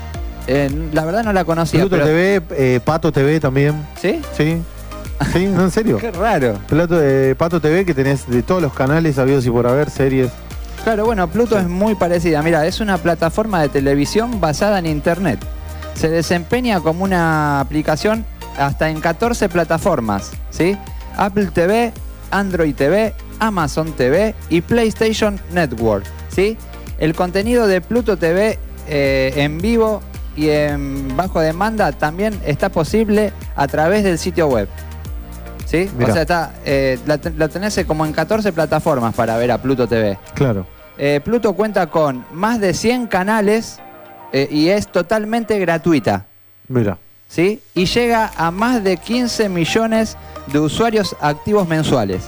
La verdad no la conocía. Pluto pero... TV, Pato TV también. ¿Sí? Sí. Sí, no, en serio. Qué raro. Pato TV, que tenés de todos los canales habidos y por haber, series. Claro, bueno, Pluto es muy parecida. Mira, es una plataforma de televisión basada en internet. Se desempeña como una aplicación hasta en 14 plataformas, ¿sí? Apple TV, Android TV, Amazon TV y PlayStation Network, ¿sí? El contenido de Pluto TV en vivo y en bajo demanda también está posible a través del sitio web, ¿sí? Mirá. O sea, la tenés como en 14 plataformas para ver a Pluto TV. Claro. Pluto cuenta con más de 100 canales y es totalmente gratuita. Mira. ¿Sí? Y llega a más de 15 millones de usuarios activos mensuales.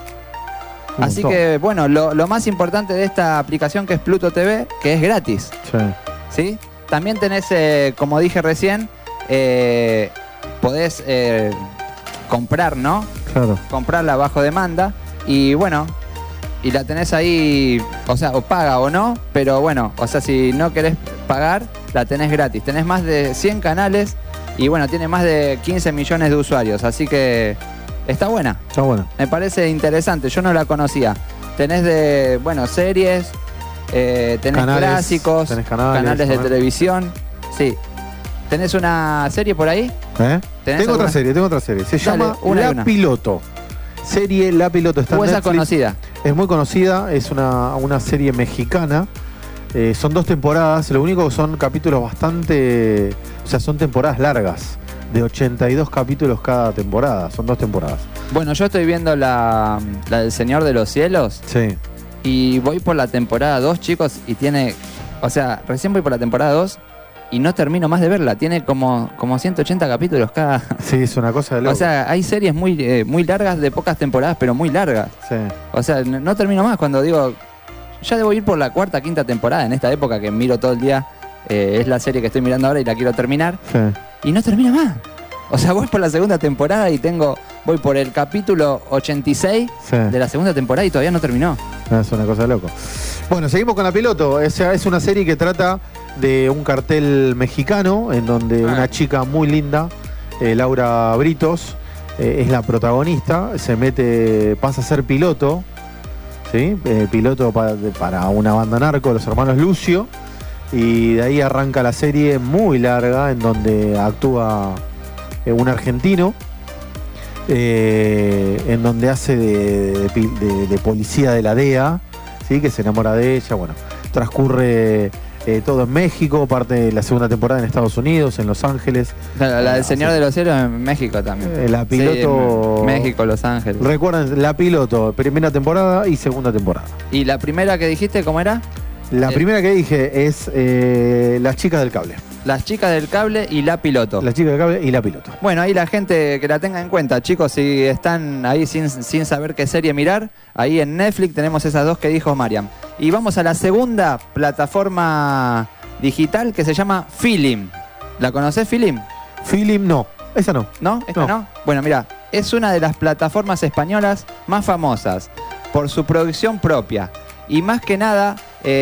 Así que, bueno, lo más importante de esta aplicación que es Pluto TV, que es gratis. Sí. ¿Sí? También tenés, como dije recién, podés comprar, ¿no? Claro. Comprarla bajo demanda y bueno, y la tenés ahí, o sea, o paga o no, pero bueno, o sea, si no querés pagar, la tenés gratis. Tenés más de 100 canales y bueno, tiene más de 15 millones de usuarios, así que está buena. Está buena. Me parece interesante, yo no la conocía. Tenés de, bueno, series, tenés Canales, clásicos, tenés canales de ¿no? televisión, sí. ¿Tenés una serie por ahí? Tengo otra serie. Se llama La Piloto. Serie La Piloto. Está en esa Netflix. conocida? Es muy conocida, es una serie mexicana. Son 2 temporadas, lo único que son capítulos bastante... O sea, son temporadas largas, de 82 capítulos cada temporada, son 2 temporadas. Bueno, yo estoy viendo la del Señor de los Cielos. Sí. Y voy por la temporada 2, chicos, y tiene... O sea, recién voy por la temporada 2 y no termino más de verla. Tiene como 180 capítulos cada... Sí, es una cosa de loco. O sea, hay series muy largas de pocas temporadas, pero muy largas. Sí. O sea, no termino más cuando digo... Ya debo ir por la 4ª, 5ª temporada en esta época que miro todo el día. Es la serie que estoy mirando ahora y la quiero terminar. Sí. Y no termino más. O sea, voy por la 2ª temporada y voy por el capítulo 86 de la 2ª temporada y todavía no terminó. Es una cosa de loco. Bueno, seguimos con La Piloto. Es una serie que trata de un cartel mexicano en donde una chica muy linda, Laura Britos, es la protagonista, pasa a ser piloto, ¿sí? Piloto para una banda narco, los hermanos Lucio, y de ahí arranca la serie muy larga en donde actúa un argentino, en donde hace de policía de la DEA, ¿sí? Que se enamora de ella. Bueno, transcurre todo en México, parte de la 2ª temporada en Estados Unidos, en Los Ángeles. La del Señor de los Cielos en México también. La Piloto... Sí, México, Los Ángeles. Recuerden, La Piloto, 1ª temporada y 2ª temporada. ¿Y la primera que dijiste cómo era? La primera que dije es Las Chicas del Cable. Las Chicas del Cable y La Piloto. Las Chicas del Cable y La Piloto. Bueno, ahí la gente que la tenga en cuenta, chicos, si están ahí sin saber qué serie mirar, ahí en Netflix tenemos esas 2 que dijo Mariam. Y vamos a la segunda plataforma digital que se llama Filim. ¿La conocés, Filim? Filim no, esa no. ¿No? ¿Esta no? Bueno, mira, es una de las plataformas españolas más famosas por su producción propia. Y más que nada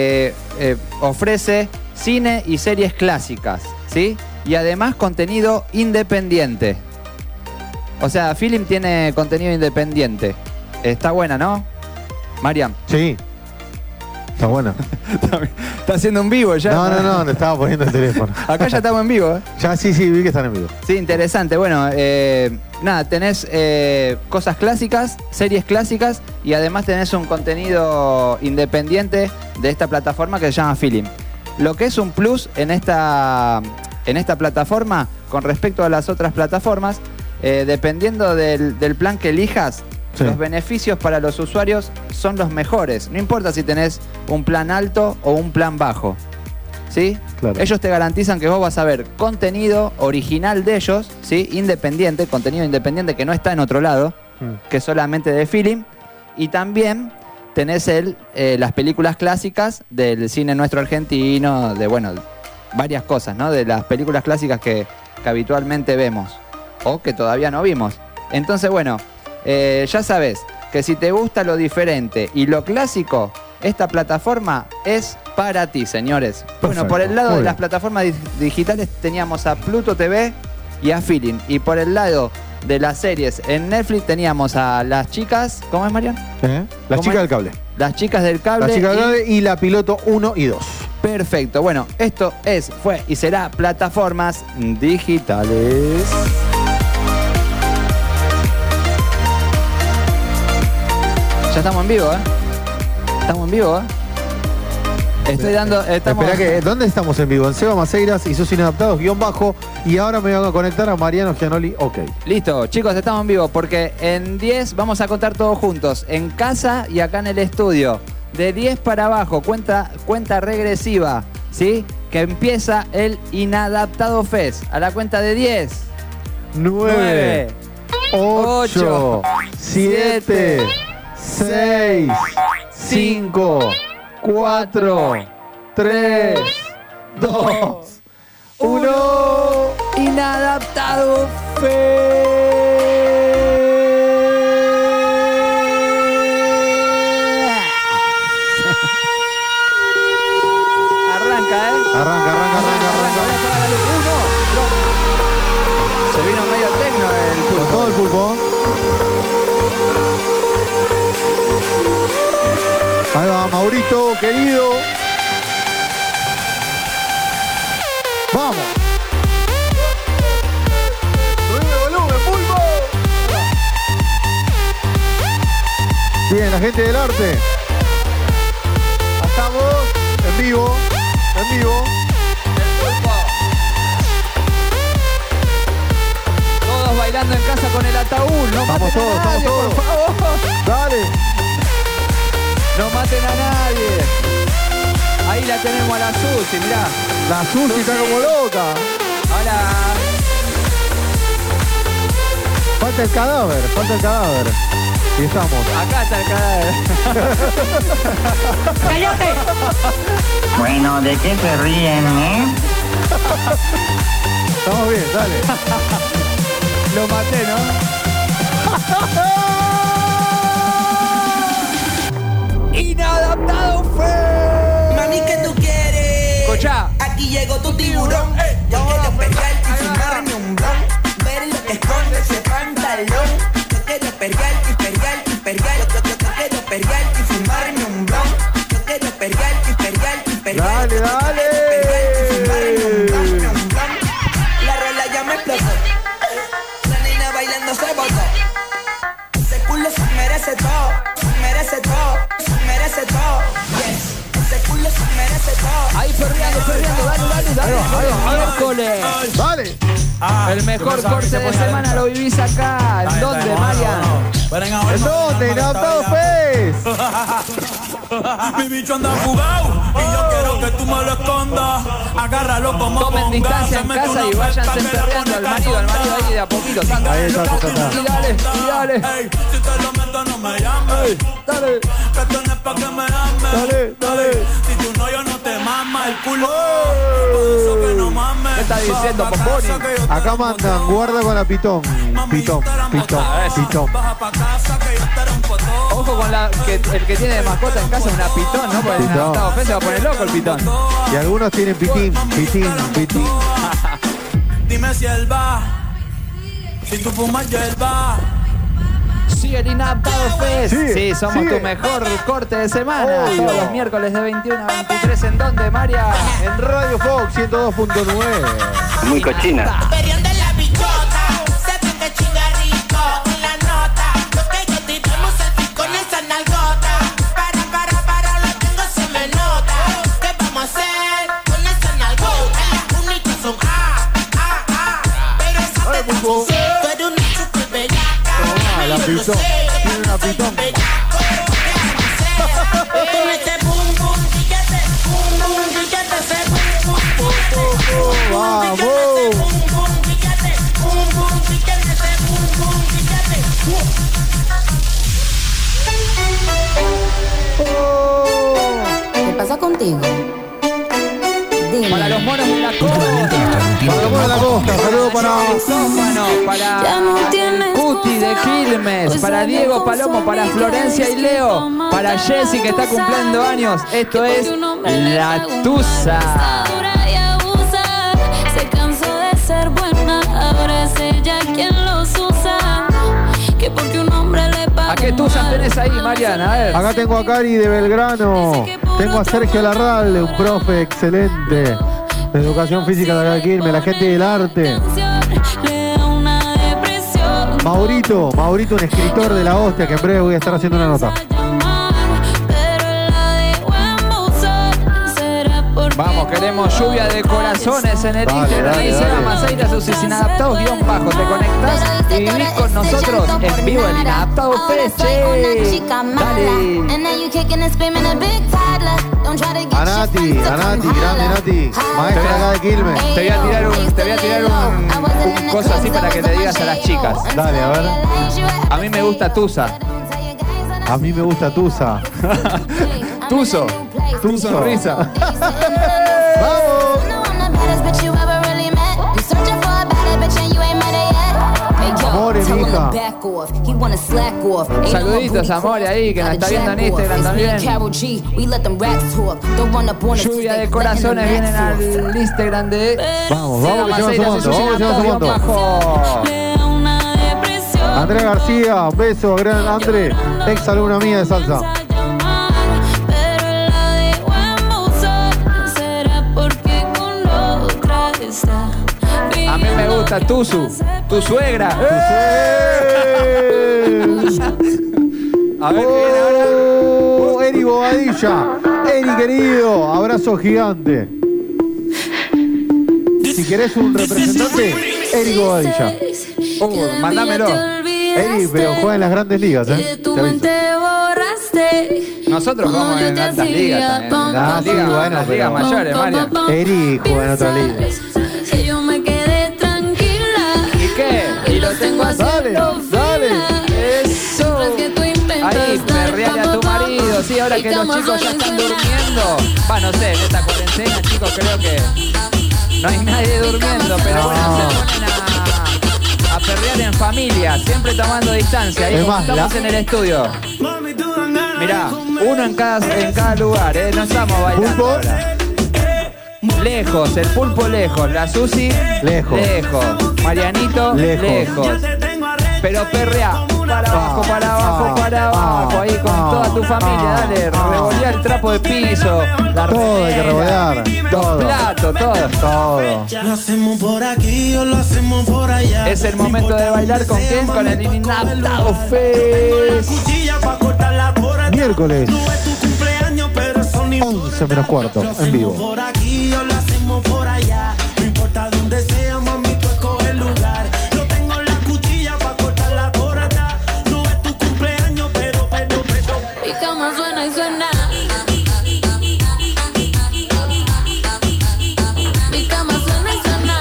ofrece cine y series clásicas, ¿sí? Y además contenido independiente. O sea, Filim tiene contenido independiente. Está buena, ¿no? Mariam. Sí. Está buena. Está haciendo un vivo ya. No, le estaba poniendo el teléfono. Acá ya estamos en vivo, ¿eh? Ya sí, vi que están en vivo. Sí, interesante. Bueno, nada, tenés cosas clásicas, series clásicas y además tenés un contenido independiente de esta plataforma que se llama Filim. Lo que es un plus en esta plataforma con respecto a las otras plataformas, dependiendo del plan que elijas, sí, los beneficios para los usuarios son los mejores. No importa si tenés un plan alto o un plan bajo, ¿sí? Claro. Ellos te garantizan que vos vas a ver contenido original de ellos, ¿sí? Independiente, contenido independiente que no está en otro lado, que solamente de Filim. Y también tenés las películas clásicas del cine nuestro argentino, de bueno, varias cosas, ¿no? De las películas clásicas que habitualmente vemos o que todavía no vimos. Entonces, bueno, ya sabes que si te gusta lo diferente y lo clásico, esta plataforma es para ti, señores. Perfecto. Bueno, por el lado de las plataformas digitales teníamos a Pluto TV y a Filim. Y por el lado de las series en Netflix teníamos a las chicas, ¿cómo es, Marian? Las Chicas del Cable. Las Chicas del Cable. Las Chicas del Cable y La Piloto 1 y 2. Perfecto. Bueno, esto fue y será plataformas digitales. Ya estamos en vivo, ¿eh? Estamos en vivo, ¿eh? Espera que, ¿dónde estamos en vivo? En Seba Maceiras y sus inadaptados _ y ahora me van a conectar a Mariano Gianoli, ok. Listo, chicos, estamos en vivo porque en 10 vamos a contar todos juntos, en casa y acá en el estudio. De 10 para abajo, cuenta regresiva, ¿sí? que empieza el Inadaptado Fest. A la cuenta de 10. 9, 8, 7, 6, 5, 4, 3, 2, 1. Inadaptado Arranca. Se vino medio tecno el pulpo. Con todo el pulpo. Ahí va, Maurito, querido. Vamos. Sube volumen, pulpo. Bien, la gente del arte. Estamos en vivo. En vivo. Todos bailando en casa con el ataúd. No Vamos maten todos, a nadie, vamos todos. por favor. Dale. No maten a nadie. Ahí la tenemos a la Susi, mirá. La Susi está como loca. Hola. Falta el cadáver. Y estamos. Acá está el cadáver. ¡Cállate! Bueno, ¿de qué se ríen, Estamos bien, dale. Lo maté, ¿no? Inadaptado Fest. Mami, ¿qué tú quieres? Escuchá. Aquí llegó tu tiburón. Yo quiero pegarte y fumarme un blon. Ver lo que esconde ese pantalón. Yo quiero pegarte y pegarte y pegarte. Yo quiero pegarte y fumarme un blon. Yo quiero pegarte y pegarte y pegarte. Dale. La rola ya me explotó. La nena bailando se botó. Ese culo se merece todo. Merece todo. Merece todo. Yes. Ese culo se merece todo. Ahí perreando, dale. Miércoles. Dale. El mejor corte de semana lo vivís acá. ¿En dónde, Marian? ¿En dónde? Inadaptado Fest. Mi bicho anda jugado y yo quiero que tú me lo escondas. Agárralo como tomen distancia en casa y váyanse perreando al marido ahí de a poquito. Ahí está. Y dale. Ey, si te lo meto no me llames. Dale. Que esto no es pa' que me ames. Dale. Si tu novio no te mama el culo, por eso que no mames. ¿Qué está diciendo, Poponi? Acá mandan, guarda con la pitón. Pitón. Baja pa' casa que yo te rompo todo. Ojo con el que tiene de mascota en casa una pitón, ¿no? Porque en el Inadaptado Fest se va a poner loco el pitón. Y algunos tienen pitín. Dime si él va, si tú fumas hierba. Sigue el Inadaptado Fest. Sigue, somos sigue. tu mejor corte de semana. Obvio. Todos los miércoles de 21 a 23. ¿En dónde, María? En Radio Fox 102.9. Muy cochina. Perión de la bichota, se ve que chinga rico en la nota. Lo que yo tiramos selfie con esa nalgota. Para, lo tengo se me nota. ¿Qué vamos a hacer con esa nalgota? Las únicas son pero esa te da su tú eres una super bellaca. La pitón. Tiene una pitón. Mete boom, boom, fíjate, boom, boom, fíjate, ese boom, boom, Vamos. ¿Qué pasa contigo? Dime. Para los monos de la costa. Para los monos de la costa. Saludos para Ya no tienes Cuti de Quilmes, para Diego Palomo, para Florencia y Leo, para Jessy que está cumpliendo años. Esto es La Tusa. Y abusa, se cansó de ser buena, ahora es ella quien los usa. Que porque un hombre le paga. ¿A qué tusas tenés ahí, Mariana? A ver. Acá tengo a Cari de Belgrano. Tengo a Sergio Larralde, un profe excelente de educación física de acá de Quilmes, la gente del arte. Le da una depresión. Maurito, un escritor de la hostia que en breve voy a estar haciendo una nota. Pero la dejo en buzón. Será por Vamos, queremos lluvia de corazones en el Dale, Instagram. dale, Dice dale. Maceira, sus inadaptados _. Te conectás y vivís con nosotros en vivo en Inadaptados Feche. Dale. Anati, grande Nati, maestra acá de Quilmes. Te voy a tirar un coso así para que le digas a las chicas. Dale, a ver. A mí me gusta Tusa. A mí me gusta Tusa. Tuso. Tu sonrisa. ¡Vamos! Amores, mija. Saluditos, amores, ahí, que nos está viendo en Instagram también. Lluvia de corazones vienen al Instagram de... Vamos, que llevan sumando. Andrea García, un beso, gran André, ex alumna mía de salsa. A mí me gusta Tusu, tu suegra. A ver qué viene ahora. Eri Bobadilla, Eri querido, abrazo gigante. Si querés un representante, Eri Bobadilla. Mándamelo. Eri, pero juega en las grandes ligas, ¿eh? Te aviso. Nosotros jugamos en altas ligas también. Ah, sí, bueno, las ligas pero- mayores, Mario. Eri juega en otra liga. Que yo me quedé tranquila. ¿Y qué? Y lo tengo haciendo dale. Eso. Ahí, perreale a tu marido. Sí, ahora que los chicos ya están durmiendo. Va, no sé, en esta cuarentena, chicos, creo que no hay nadie durmiendo, pero bueno, se ponen a perrear en familia, siempre tomando distancia. Ahí Es como más, estamos en el estudio. Mirá, uno en cada lugar, no estamos bailando ¿Pulpo? ahora. Lejos, el pulpo lejos, la Susi Lejos. Marianito Lejos. Pero perrea, para abajo, para abajo, ahí con toda tu familia, dale, revolea el trapo de piso, la Todo hay que revolear, los todo. platos, todo. Lo hacemos por aquí o lo hacemos por allá. Es el momento de bailar con quién, con el Inadaptado Fest. Miércoles 11 menos cuarto, en vivo. Por aquí o lo hacemos por allá. No importa dónde sea, mami, tú escoges el lugar. Yo tengo la cuchilla para cortar la torta. No es tu cumpleaños, pero. Mi cama suena y suena. Mi cama suena y suena.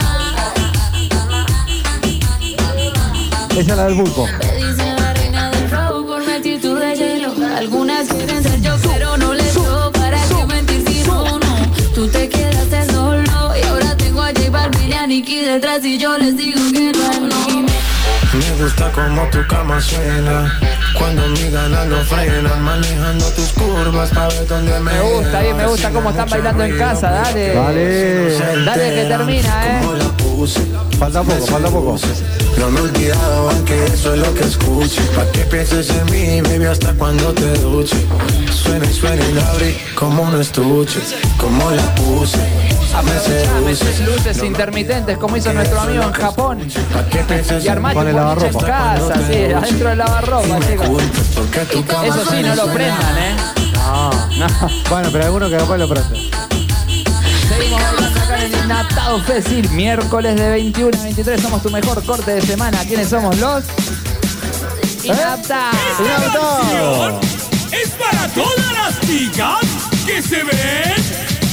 Esa es la del pulpo. Me dicen la reina del flow por mi actitud de hielo. Algunas quieren ser yo, pero no les doy. ¿Para qué mentir si no? Tú te quedaste solo y ahora tengo a J Balvin y a Nicki detrás y yo les digo que no. Me gusta como tu cama suena. Cuando mi ganas no frenan, manejando tus curvas para ver dónde me Me gusta cómo están bailando en casa, dale. Dale que termina, Falta poco. No me he olvidado, aunque eso es lo que escuche. Pa' que pienses en mí, baby, hasta cuando te duche. Suena y la abrí como un estuche. Como la puse, me Aprovechame seduce. sus luces intermitentes como hizo nuestro amigo en Japón. Pa' que pienses Y armate Con un el boliche en lavarropa. casa, sí, adentro del lavarropa, chicos. porque tu cama Eso sí, no lo prendan, No. Bueno, pero alguno que capaz lo prende. Seguimos bailando acá en el Inadaptado Fest, sí, miércoles de 21 a 23, somos tu mejor corte de semana. ¿Quiénes somos los? Inadaptados. Inadaptados. Es para todas las chicas que se ven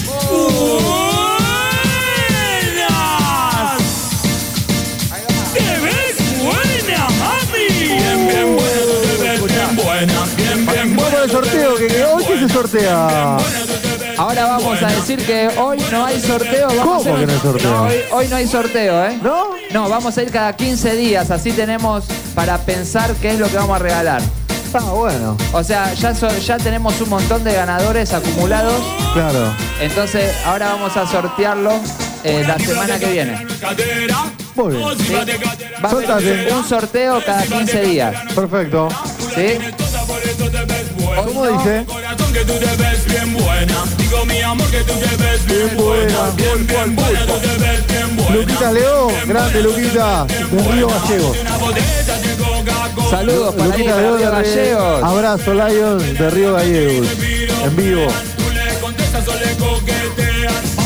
buenas. Te ves buena, mami. Bien buena, tú te ves bien buena. Bien Vamos buena. al sorteo, que hoy que se sortea. Ahora vamos a decir que hoy no hay sorteo. Vamos ¿Cómo a hacer que no hay sorteo? hoy no hay sorteo, ¿eh? ¿No? No, vamos a ir cada 15 días, así tenemos para pensar qué es lo que vamos a regalar. Está bueno. O sea, ya tenemos un montón de ganadores acumulados, Claro. entonces ahora vamos a sortearlo la semana que viene. Muy bien. ¿Sí? Va a haber un sorteo cada 15 días. Perfecto. ¿Sí? ¿Cómo dice? Corazón que tú te ves bien buena. Digo mi amor que tú te ves bien buena. Bien buena, tú te ves bien buena. Luquita León, grande Luquita, de Río Gallegos. Saludos para Luquita Río León, Gallegos. abrazo Lion de Río Gallegos. En vivo. Tú le contestas o le coqueteas.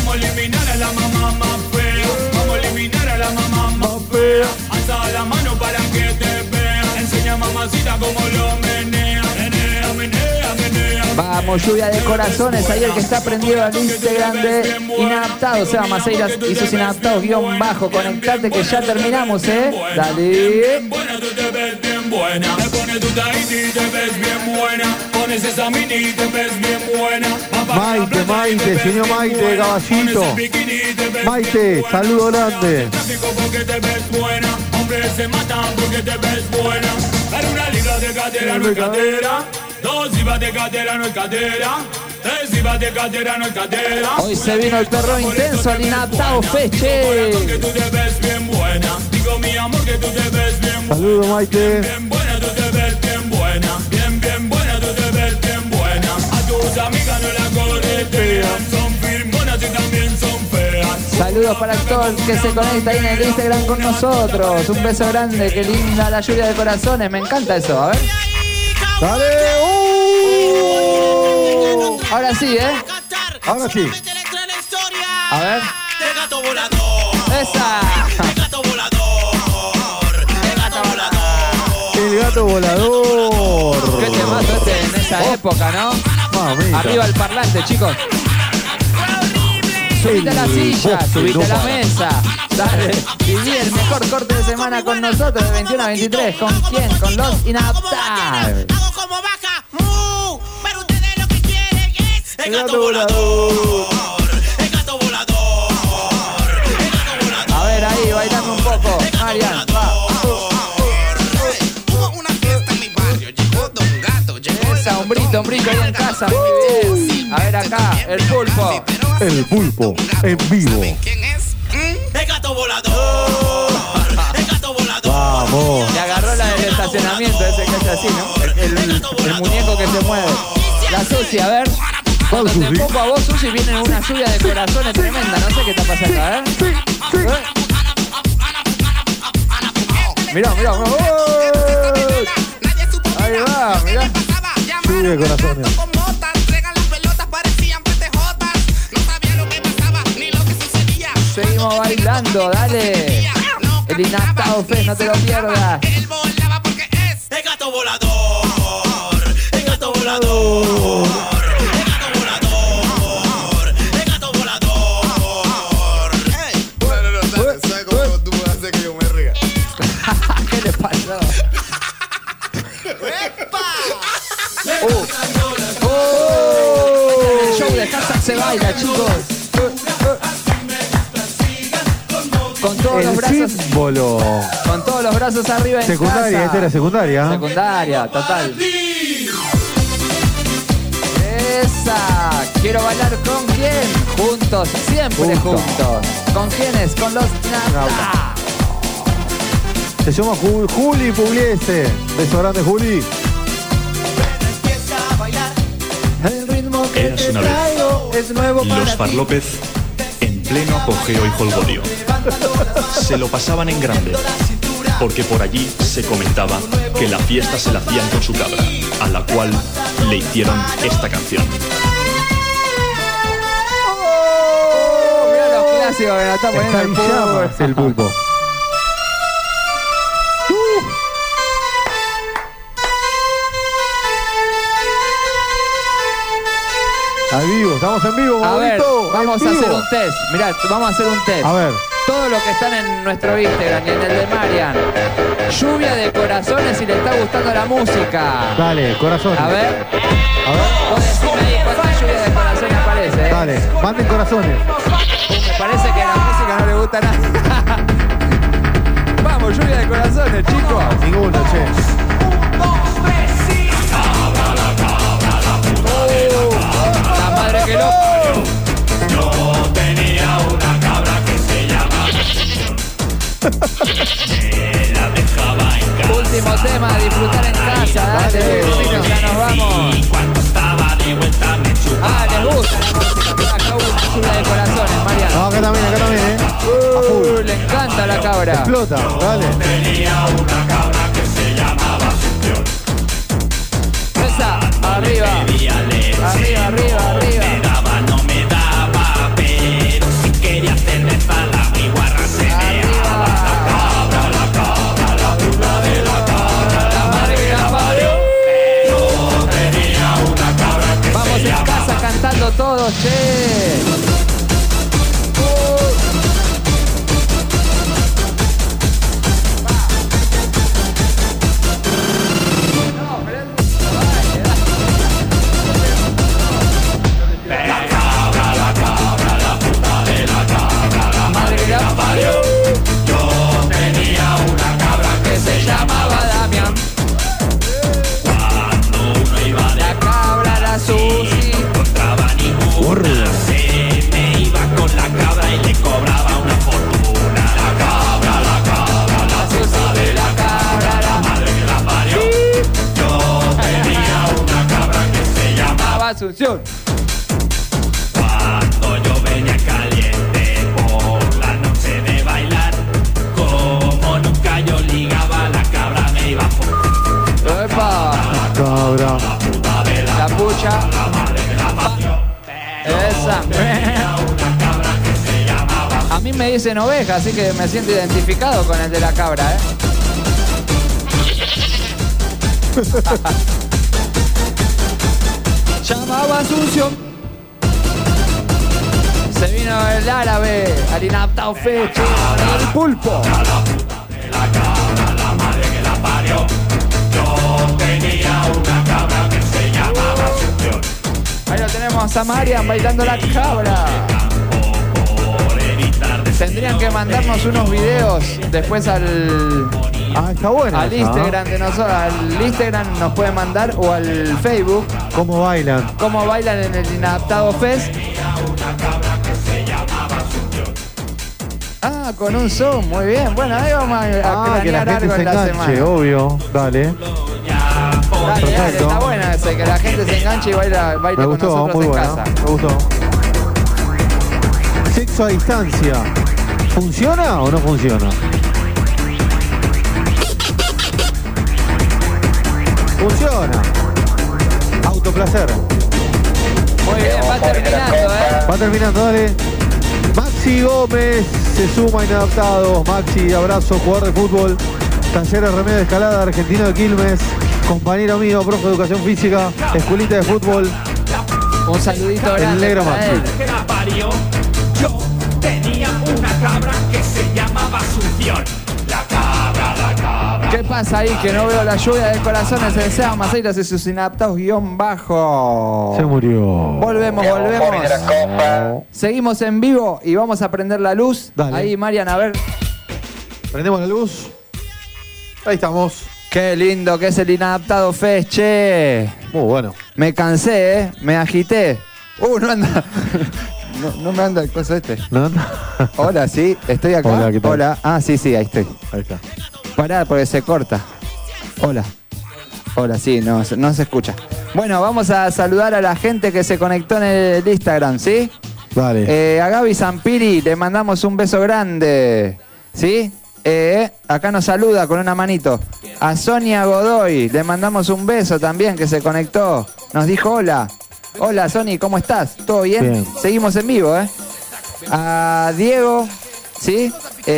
como lo menea, menea, menea, menea. Vamos, lluvia de corazones. Ahí el que está prendido al Instagram de Inadaptados, Seba Maceiras y sus Inadaptados _ conectate que ya terminamos, Dale. Buena, tú te ves bien buena. Te pones tu Tahiti y te ves bien buena. Pones esa mini y te ves bien buena. Maite, señor Maite, caballito. Maite, saludo grande. Porque te ves buena. Hombres se matan porque te ves buena. Dar una libra de cadera no es cadera. 2 libras de cadera no es cadera. 3 libras de cadera no es cadera. Hoy se vino el perro intenso al Inadaptado Feche. Que tú te ves bien buena. Digo mi amor que tú te ves bien buena. Saludo Maite. Bien buena, tú te ves bien buena. Bien, bien buena, tú te ves bien buena. A tus amigas no la corretean. Son firmonas y también son feas. Saludos para todos los que se conecta ahí en el Instagram con nosotros. Un beso grande, qué linda la lluvia de corazones. Me encanta eso, a ver. ¡Dale! Ahora sí, Ahora sí. A ver. Esa. El gato volador. Qué temazo en esa época, ¿no? Mamita. Arriba el parlante, chicos. Subite a la silla, subite a la mesa. Dale. Viví el mejor corte de semana con nosotros de 21 a 23. ¿Con quién? Con los Inadaptados. El gato volador. El gato volador. A ver, ahí, bailando un poco. Marian, va. Hubo una fiesta en mi barrio. Llegó Don Gato. Esa, hombrito ahí en casa. Muy bien. A ver acá, el pulpo. El pulpo en vivo. ¿Quién es? El gato volador. El gato volador. Vamos. Le agarró la del estacionamiento ese que es así, ¿no? El muñeco que se mueve. La Susi, a ver. Cuando te pongo a vos, Susi, viene una lluvia de corazones tremenda. No sé qué está pasando, a ver. Mirá. Ahí va, mirá. Lluvia de corazones. Seguimos bailando, dale. El Inadaptado Fest, no te lo pierdas. Él volaba porque es el gato volador. El gato volador. ¿Qué le pasó? El show de Hashtag se baila, chicos. Con todos los brazos. Símbolo. Con todos los brazos arriba en Secundaria, casa. esta era secundaria. Secundaria, total. Esa. Quiero bailar con quién. Juntos, siempre juntos. ¿Con quiénes? Con los Inadaptados. Se llama Juli Pugliese. Beso grande, Juli. El ritmo que Eras te una vez traigo es nuevo para Los ti. Farlópez en pleno apogeo y jolgorio. Se lo pasaban en grande, porque por allí se comentaba que la fiesta se la hacían con su cabra, a la cual le hicieron esta canción. Mira los clásicos que nos está poniendo el llamas el pulpo. Al vivo, estamos en vivo, A ver, Maurito, vamos en a hacer vivo. un test. Mirá, vamos a hacer un test. A ver. Todos los que están en nuestro Instagram y en el de Marian. Lluvia de corazones si le está gustando la música. Dale, corazones. A ver. A ver. Vos decime ahí cuánta lluvia de corazones aparece. Dale, manden corazones. Me parece que a la música no le gusta nada. Vamos, lluvia de corazones, chicos. Ninguno, che. La madre que lo... Yo tenía una cabra que se llamaba. Me la dejaba en casa. Último tema, disfrutar en casa. Dale, vecinos, ya nos vamos. Y cuando estaba de vuelta me chupaba. Les gusta la música. Mirá, acá hubo una lluvia de corazones, Marian. No, acá también, A full. Le encanta la cabra. Explota, dale. Tenía una cabra que se llamaba Asunción. Esa, arriba. Arriba, arriba, arriba. Me daba, no me daba, pero si quería hacerme pala, mi guarra se meaba. La cabra, la cabra, la burla de la cabra. La madre que la parió. todos, che. Yo tenía una cabra que se llamaba Damián. Cuando uno iba de La cabra, la Susi. no encontraba ninguna, se me iba con la cabra y le cobraba una fortuna. La cabra, la Susi de la cabra, la madre que la parió. Yo tenía una cabra que se llamaba Asunción. Cuando yo venía caliente por la noche de bailar, como nunca yo ligaba, la cabra me iba por ¡Epa! Cabra. La pucha. la madre que la parió. Esa. A mí me dicen oveja, así que me siento identificado con el de la cabra, ¿eh? Llamaba Asunción. Se vino el árabe al inaptado fecho, el pulpo. La cabra, la madre que la parió. Yo tenía una cabra que se llamaba Asunción. Ahí lo tenemos a Marian bailando la cabra. Tendrían que mandarnos unos videos después al está buena. al Instagram de nosotros. Al Instagram nos pueden mandar o al Facebook. ¿Cómo bailan? Cómo bailan en el Inadaptado Fest. Ah, con un Zoom, muy bien. Bueno, ahí vamos a Que la cranear gente algo se en la enganche, semana. obvio. Dale. Dale, Perfecto. está buena ese, que la gente se enganche y baile Me con gustó, nosotros muy en bueno. casa. Me gustó. Sexo a distancia. ¿Funciona o no funciona? Funciona. Autoplacer. Muy bien, va terminando, Va terminando, dale. Maxi Gómez se suma a Inadaptados. Maxi, abrazo, jugador de fútbol. Talleres Remedio de Escalada, argentino de Quilmes. Compañero mío, profe de educación física, escuelita de fútbol. Un saludito El grande negro para Maxi. él. Que la parió. Yo tenía una cabra que se llamaba Asunción. La cabra. ¿Qué pasa ahí? Que no veo la lluvia de corazones en Seba Maceiras y sus inadaptados _bajo. Se murió. Volvemos. Seguimos en vivo y vamos a prender la luz. Dale. Ahí, Marian, a ver. Prendemos la luz. Ahí estamos. Qué lindo que es el Inadaptado Fest, che. Muy bueno. Me cansé, me agité. No anda. No me anda el coso este. ¿No? Hola, sí, estoy acá. Hola, ¿qué tal? Hola. Ah, sí, ahí estoy. Ahí está. Pará, porque se corta. Hola, sí, no se escucha. Bueno, vamos a saludar a la gente que se conectó en el Instagram, ¿sí? Vale. A Gaby Zampiri le mandamos un beso grande, ¿sí? Acá nos saluda con una manito. A Sonia Godoy le mandamos un beso también, que se conectó. Nos dijo hola. Hola, Sony, ¿cómo estás? ¿Todo bien? Bien. Seguimos en vivo, ¿eh? A Diego, ¿sí?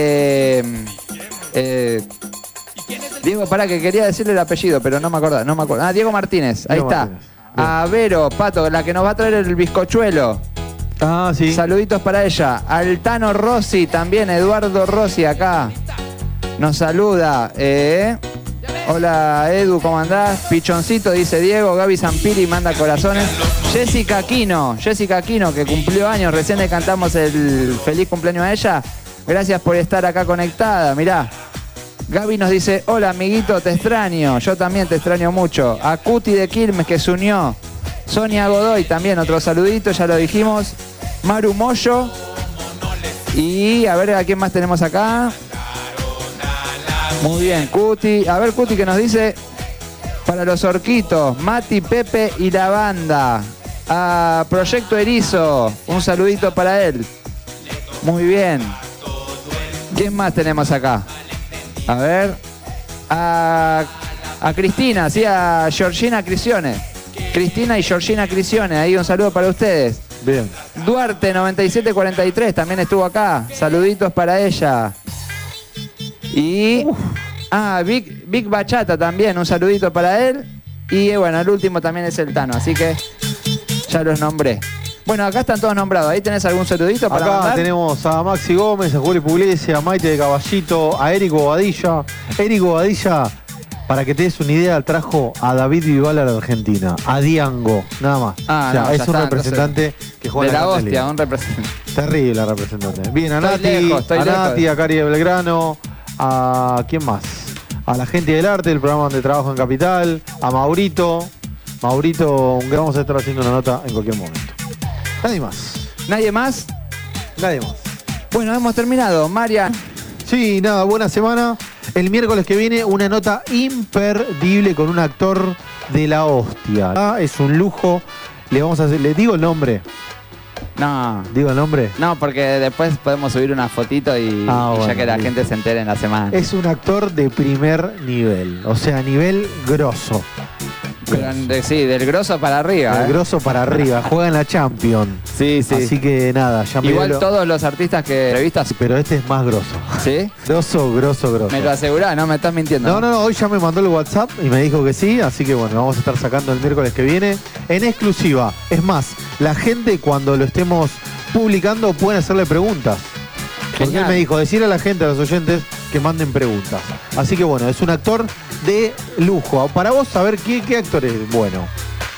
Diego, pará, que quería decirle el apellido, pero no me acuerdo. Ah, Diego Martínez, ahí Diego está. Martínez. A Vero, Pato, la que nos va a traer el bizcochuelo. Ah, sí. Saluditos para ella. Al Tano Rossi también, Eduardo Rossi acá. Nos saluda. Hola Edu, ¿cómo andás? Pichoncito, dice Diego. Gaby Zampiri manda corazones. Jessica Aquino, que cumplió años. Recién le cantamos el feliz cumpleaños a ella. Gracias por estar acá conectada, mirá. Gaby nos dice, hola amiguito, te extraño. Yo también te extraño mucho. A Cuti de Quilmes que se unió. Sonia Godoy también, otro saludito, ya lo dijimos. Maru Moyo. Y a ver a quién más tenemos acá. Muy bien, Cuti. A ver, Cuti, que nos dice para los orquitos, Mati, Pepe y la banda. A Proyecto Erizo, un saludito para él. Muy bien. ¿Quién más tenemos acá? A ver. A Cristina, sí, a Georgina Crisione. Cristina y Georgina Crisione, ahí un saludo para ustedes. Bien. Duarte 9743 también estuvo acá. Saluditos para ella. Y Vic Bachata también, un saludito para él. Y bueno, el último también es el Tano, así que ya los nombré. Bueno, acá están todos nombrados. ¿Ahí tenés algún saludito para Acá mandar? tenemos a Maxi Gómez, a Juli Pugliese, a Maite de Caballito, a Eric Bobadilla. Eric Bobadilla, para que te des una idea, trajo a David Vival a la Argentina, a Diango, nada más. Ah, o sea, no, es ya un está, representante entonces, que juega de en la Argentina. hostia, un representante. Terrible representante. Bien, a Estoy Nati, lejos, estoy a Nati, lejos. a Cari de Belgrano, a ¿quién más? A la gente del arte, del programa donde trabajo en Capital, a Maurito. Maurito, vamos a estar haciendo una nota en cualquier momento. Nadie más. ¿Nadie más? Nadie más. Bueno, hemos terminado. Marian. Sí, nada, buena semana. El miércoles que viene una nota imperdible con un actor de la hostia. Ah, es un lujo. Le vamos a hacer, ¿le digo el nombre? No. ¿Digo el nombre? No, porque después podemos subir una fotito y bueno, ya que la listo. gente se entere en la semana. Es un actor de primer nivel, o sea, nivel grosso. Pero, sí, del grosso para arriba. Del grosso para arriba, juega en la Champions. Sí, sí. Así que nada, ya me Igual dio lo- todos los artistas que revistas. Pero este es más grosso. ¿Sí? Grosso. Me lo asegurás, no me estás mintiendo. No, hoy ya me mandó el WhatsApp y me dijo que sí, así que bueno, vamos a estar sacando el miércoles que viene en exclusiva. Es más, la gente cuando lo estemos publicando pueden hacerle preguntas. Porque Genial. él me dijo, decir a la gente, a los oyentes, que manden preguntas. Así que bueno, es un actor de lujo. Para vos saber qué actor es bueno.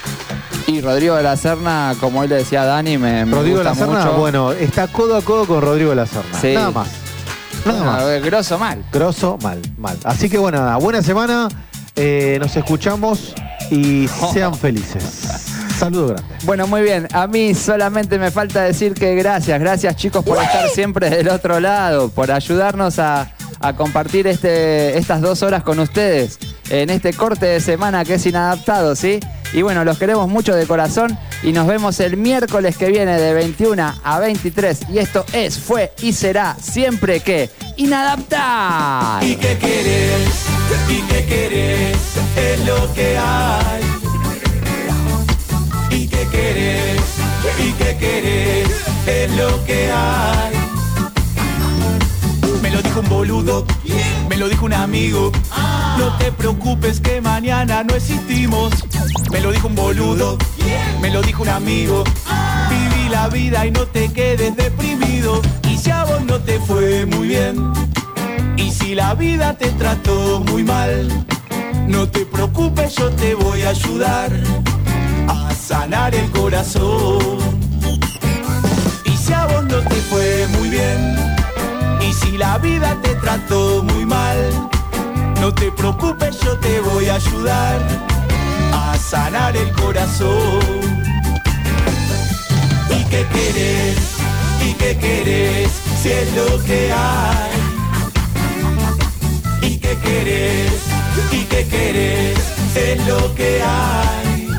Y Rodrigo de la Serna, como hoy le decía a Dani, me Rodrigo de gusta la Serna, mucho. bueno, está codo a codo con Rodrigo de la Serna. Sí. Nada más. Nada más. Grosso mal. Grosso, mal. Así que bueno, nada, buena semana. Nos escuchamos y sean felices. Saludo grande. Bueno, muy bien. A mí solamente me falta decir que gracias chicos por estar siempre del otro lado, por ayudarnos a compartir estas 2 horas con ustedes en este corte de semana que es inadaptado, ¿sí? Y bueno, los queremos mucho de corazón y nos vemos el miércoles que viene de 21 a 23. Y esto fue y será siempre que inadaptar. ¿Y qué querés? ¿Y qué querés? Es lo que hay. ¿Y qué querés? ¿Y qué querés? Es lo que hay. Me lo dijo un boludo, me lo dijo un amigo. No te preocupes que mañana no existimos. Me lo dijo un boludo, me lo dijo un amigo. Viví la vida y no te quedes deprimido. Y si a vos no te fue muy bien, y si la vida te trató muy mal, no te preocupes, yo te voy a ayudar a sanar el corazón. Y si a vos no te fue muy bien, y si la vida te trató muy mal, no te preocupes, yo te voy a ayudar a sanar el corazón. ¿Y qué querés? ¿Y qué querés? Si es lo que hay. ¿Y qué querés? ¿Y qué querés? Es lo que hay.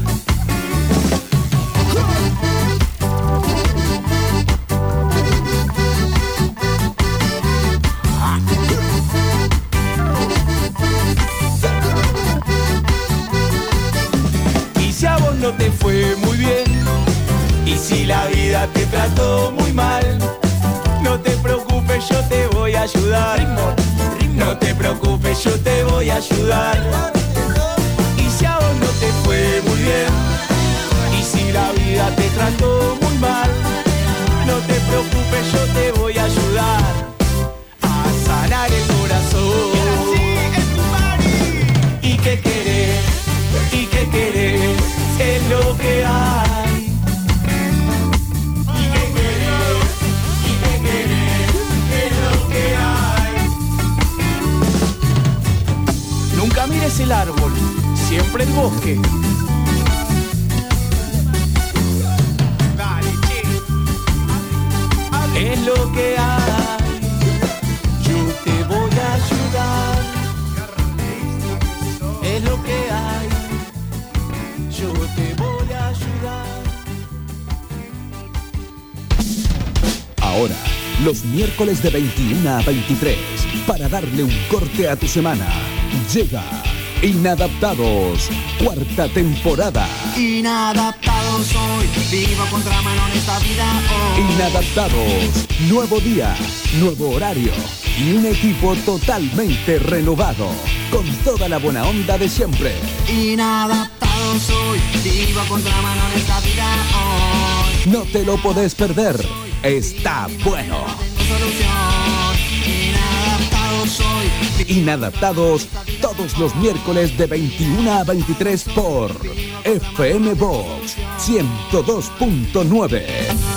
Y si a vos no te fue muy bien, y si la vida te trató muy mal, no te preocupes, yo te voy a ayudar. No te preocupes, yo te voy a ayudar. Y si a vos no te fue muy bien, y si la vida te trató muy mal, no te preocupes, yo te voy a ayudar a sanar el corazón. ¿Y qué querés? ¿Y qué querés? Es lo que hay. ¿Y qué querés? ¿Y qué querés? Es lo que hay. Nunca mires el árbol, siempre el bosque. Es lo que hay. Yo te voy a ayudar. Es lo que hay. Yo te voy a ayudar. Ahora, los miércoles de 21 a 23, para darle un corte a tu semana, llega Inadaptados, 4ª temporada. Inadaptado soy, vivo contra mano en esta vida hoy. Inadaptados, nuevo día, nuevo horario y un equipo totalmente renovado, con toda la buena onda de siempre. Inadaptado soy, vivo contra mano en esta vida hoy. No te lo podés perder. Está bueno. Inadaptados todos los miércoles de 21 a 23 por FM Box 102.9.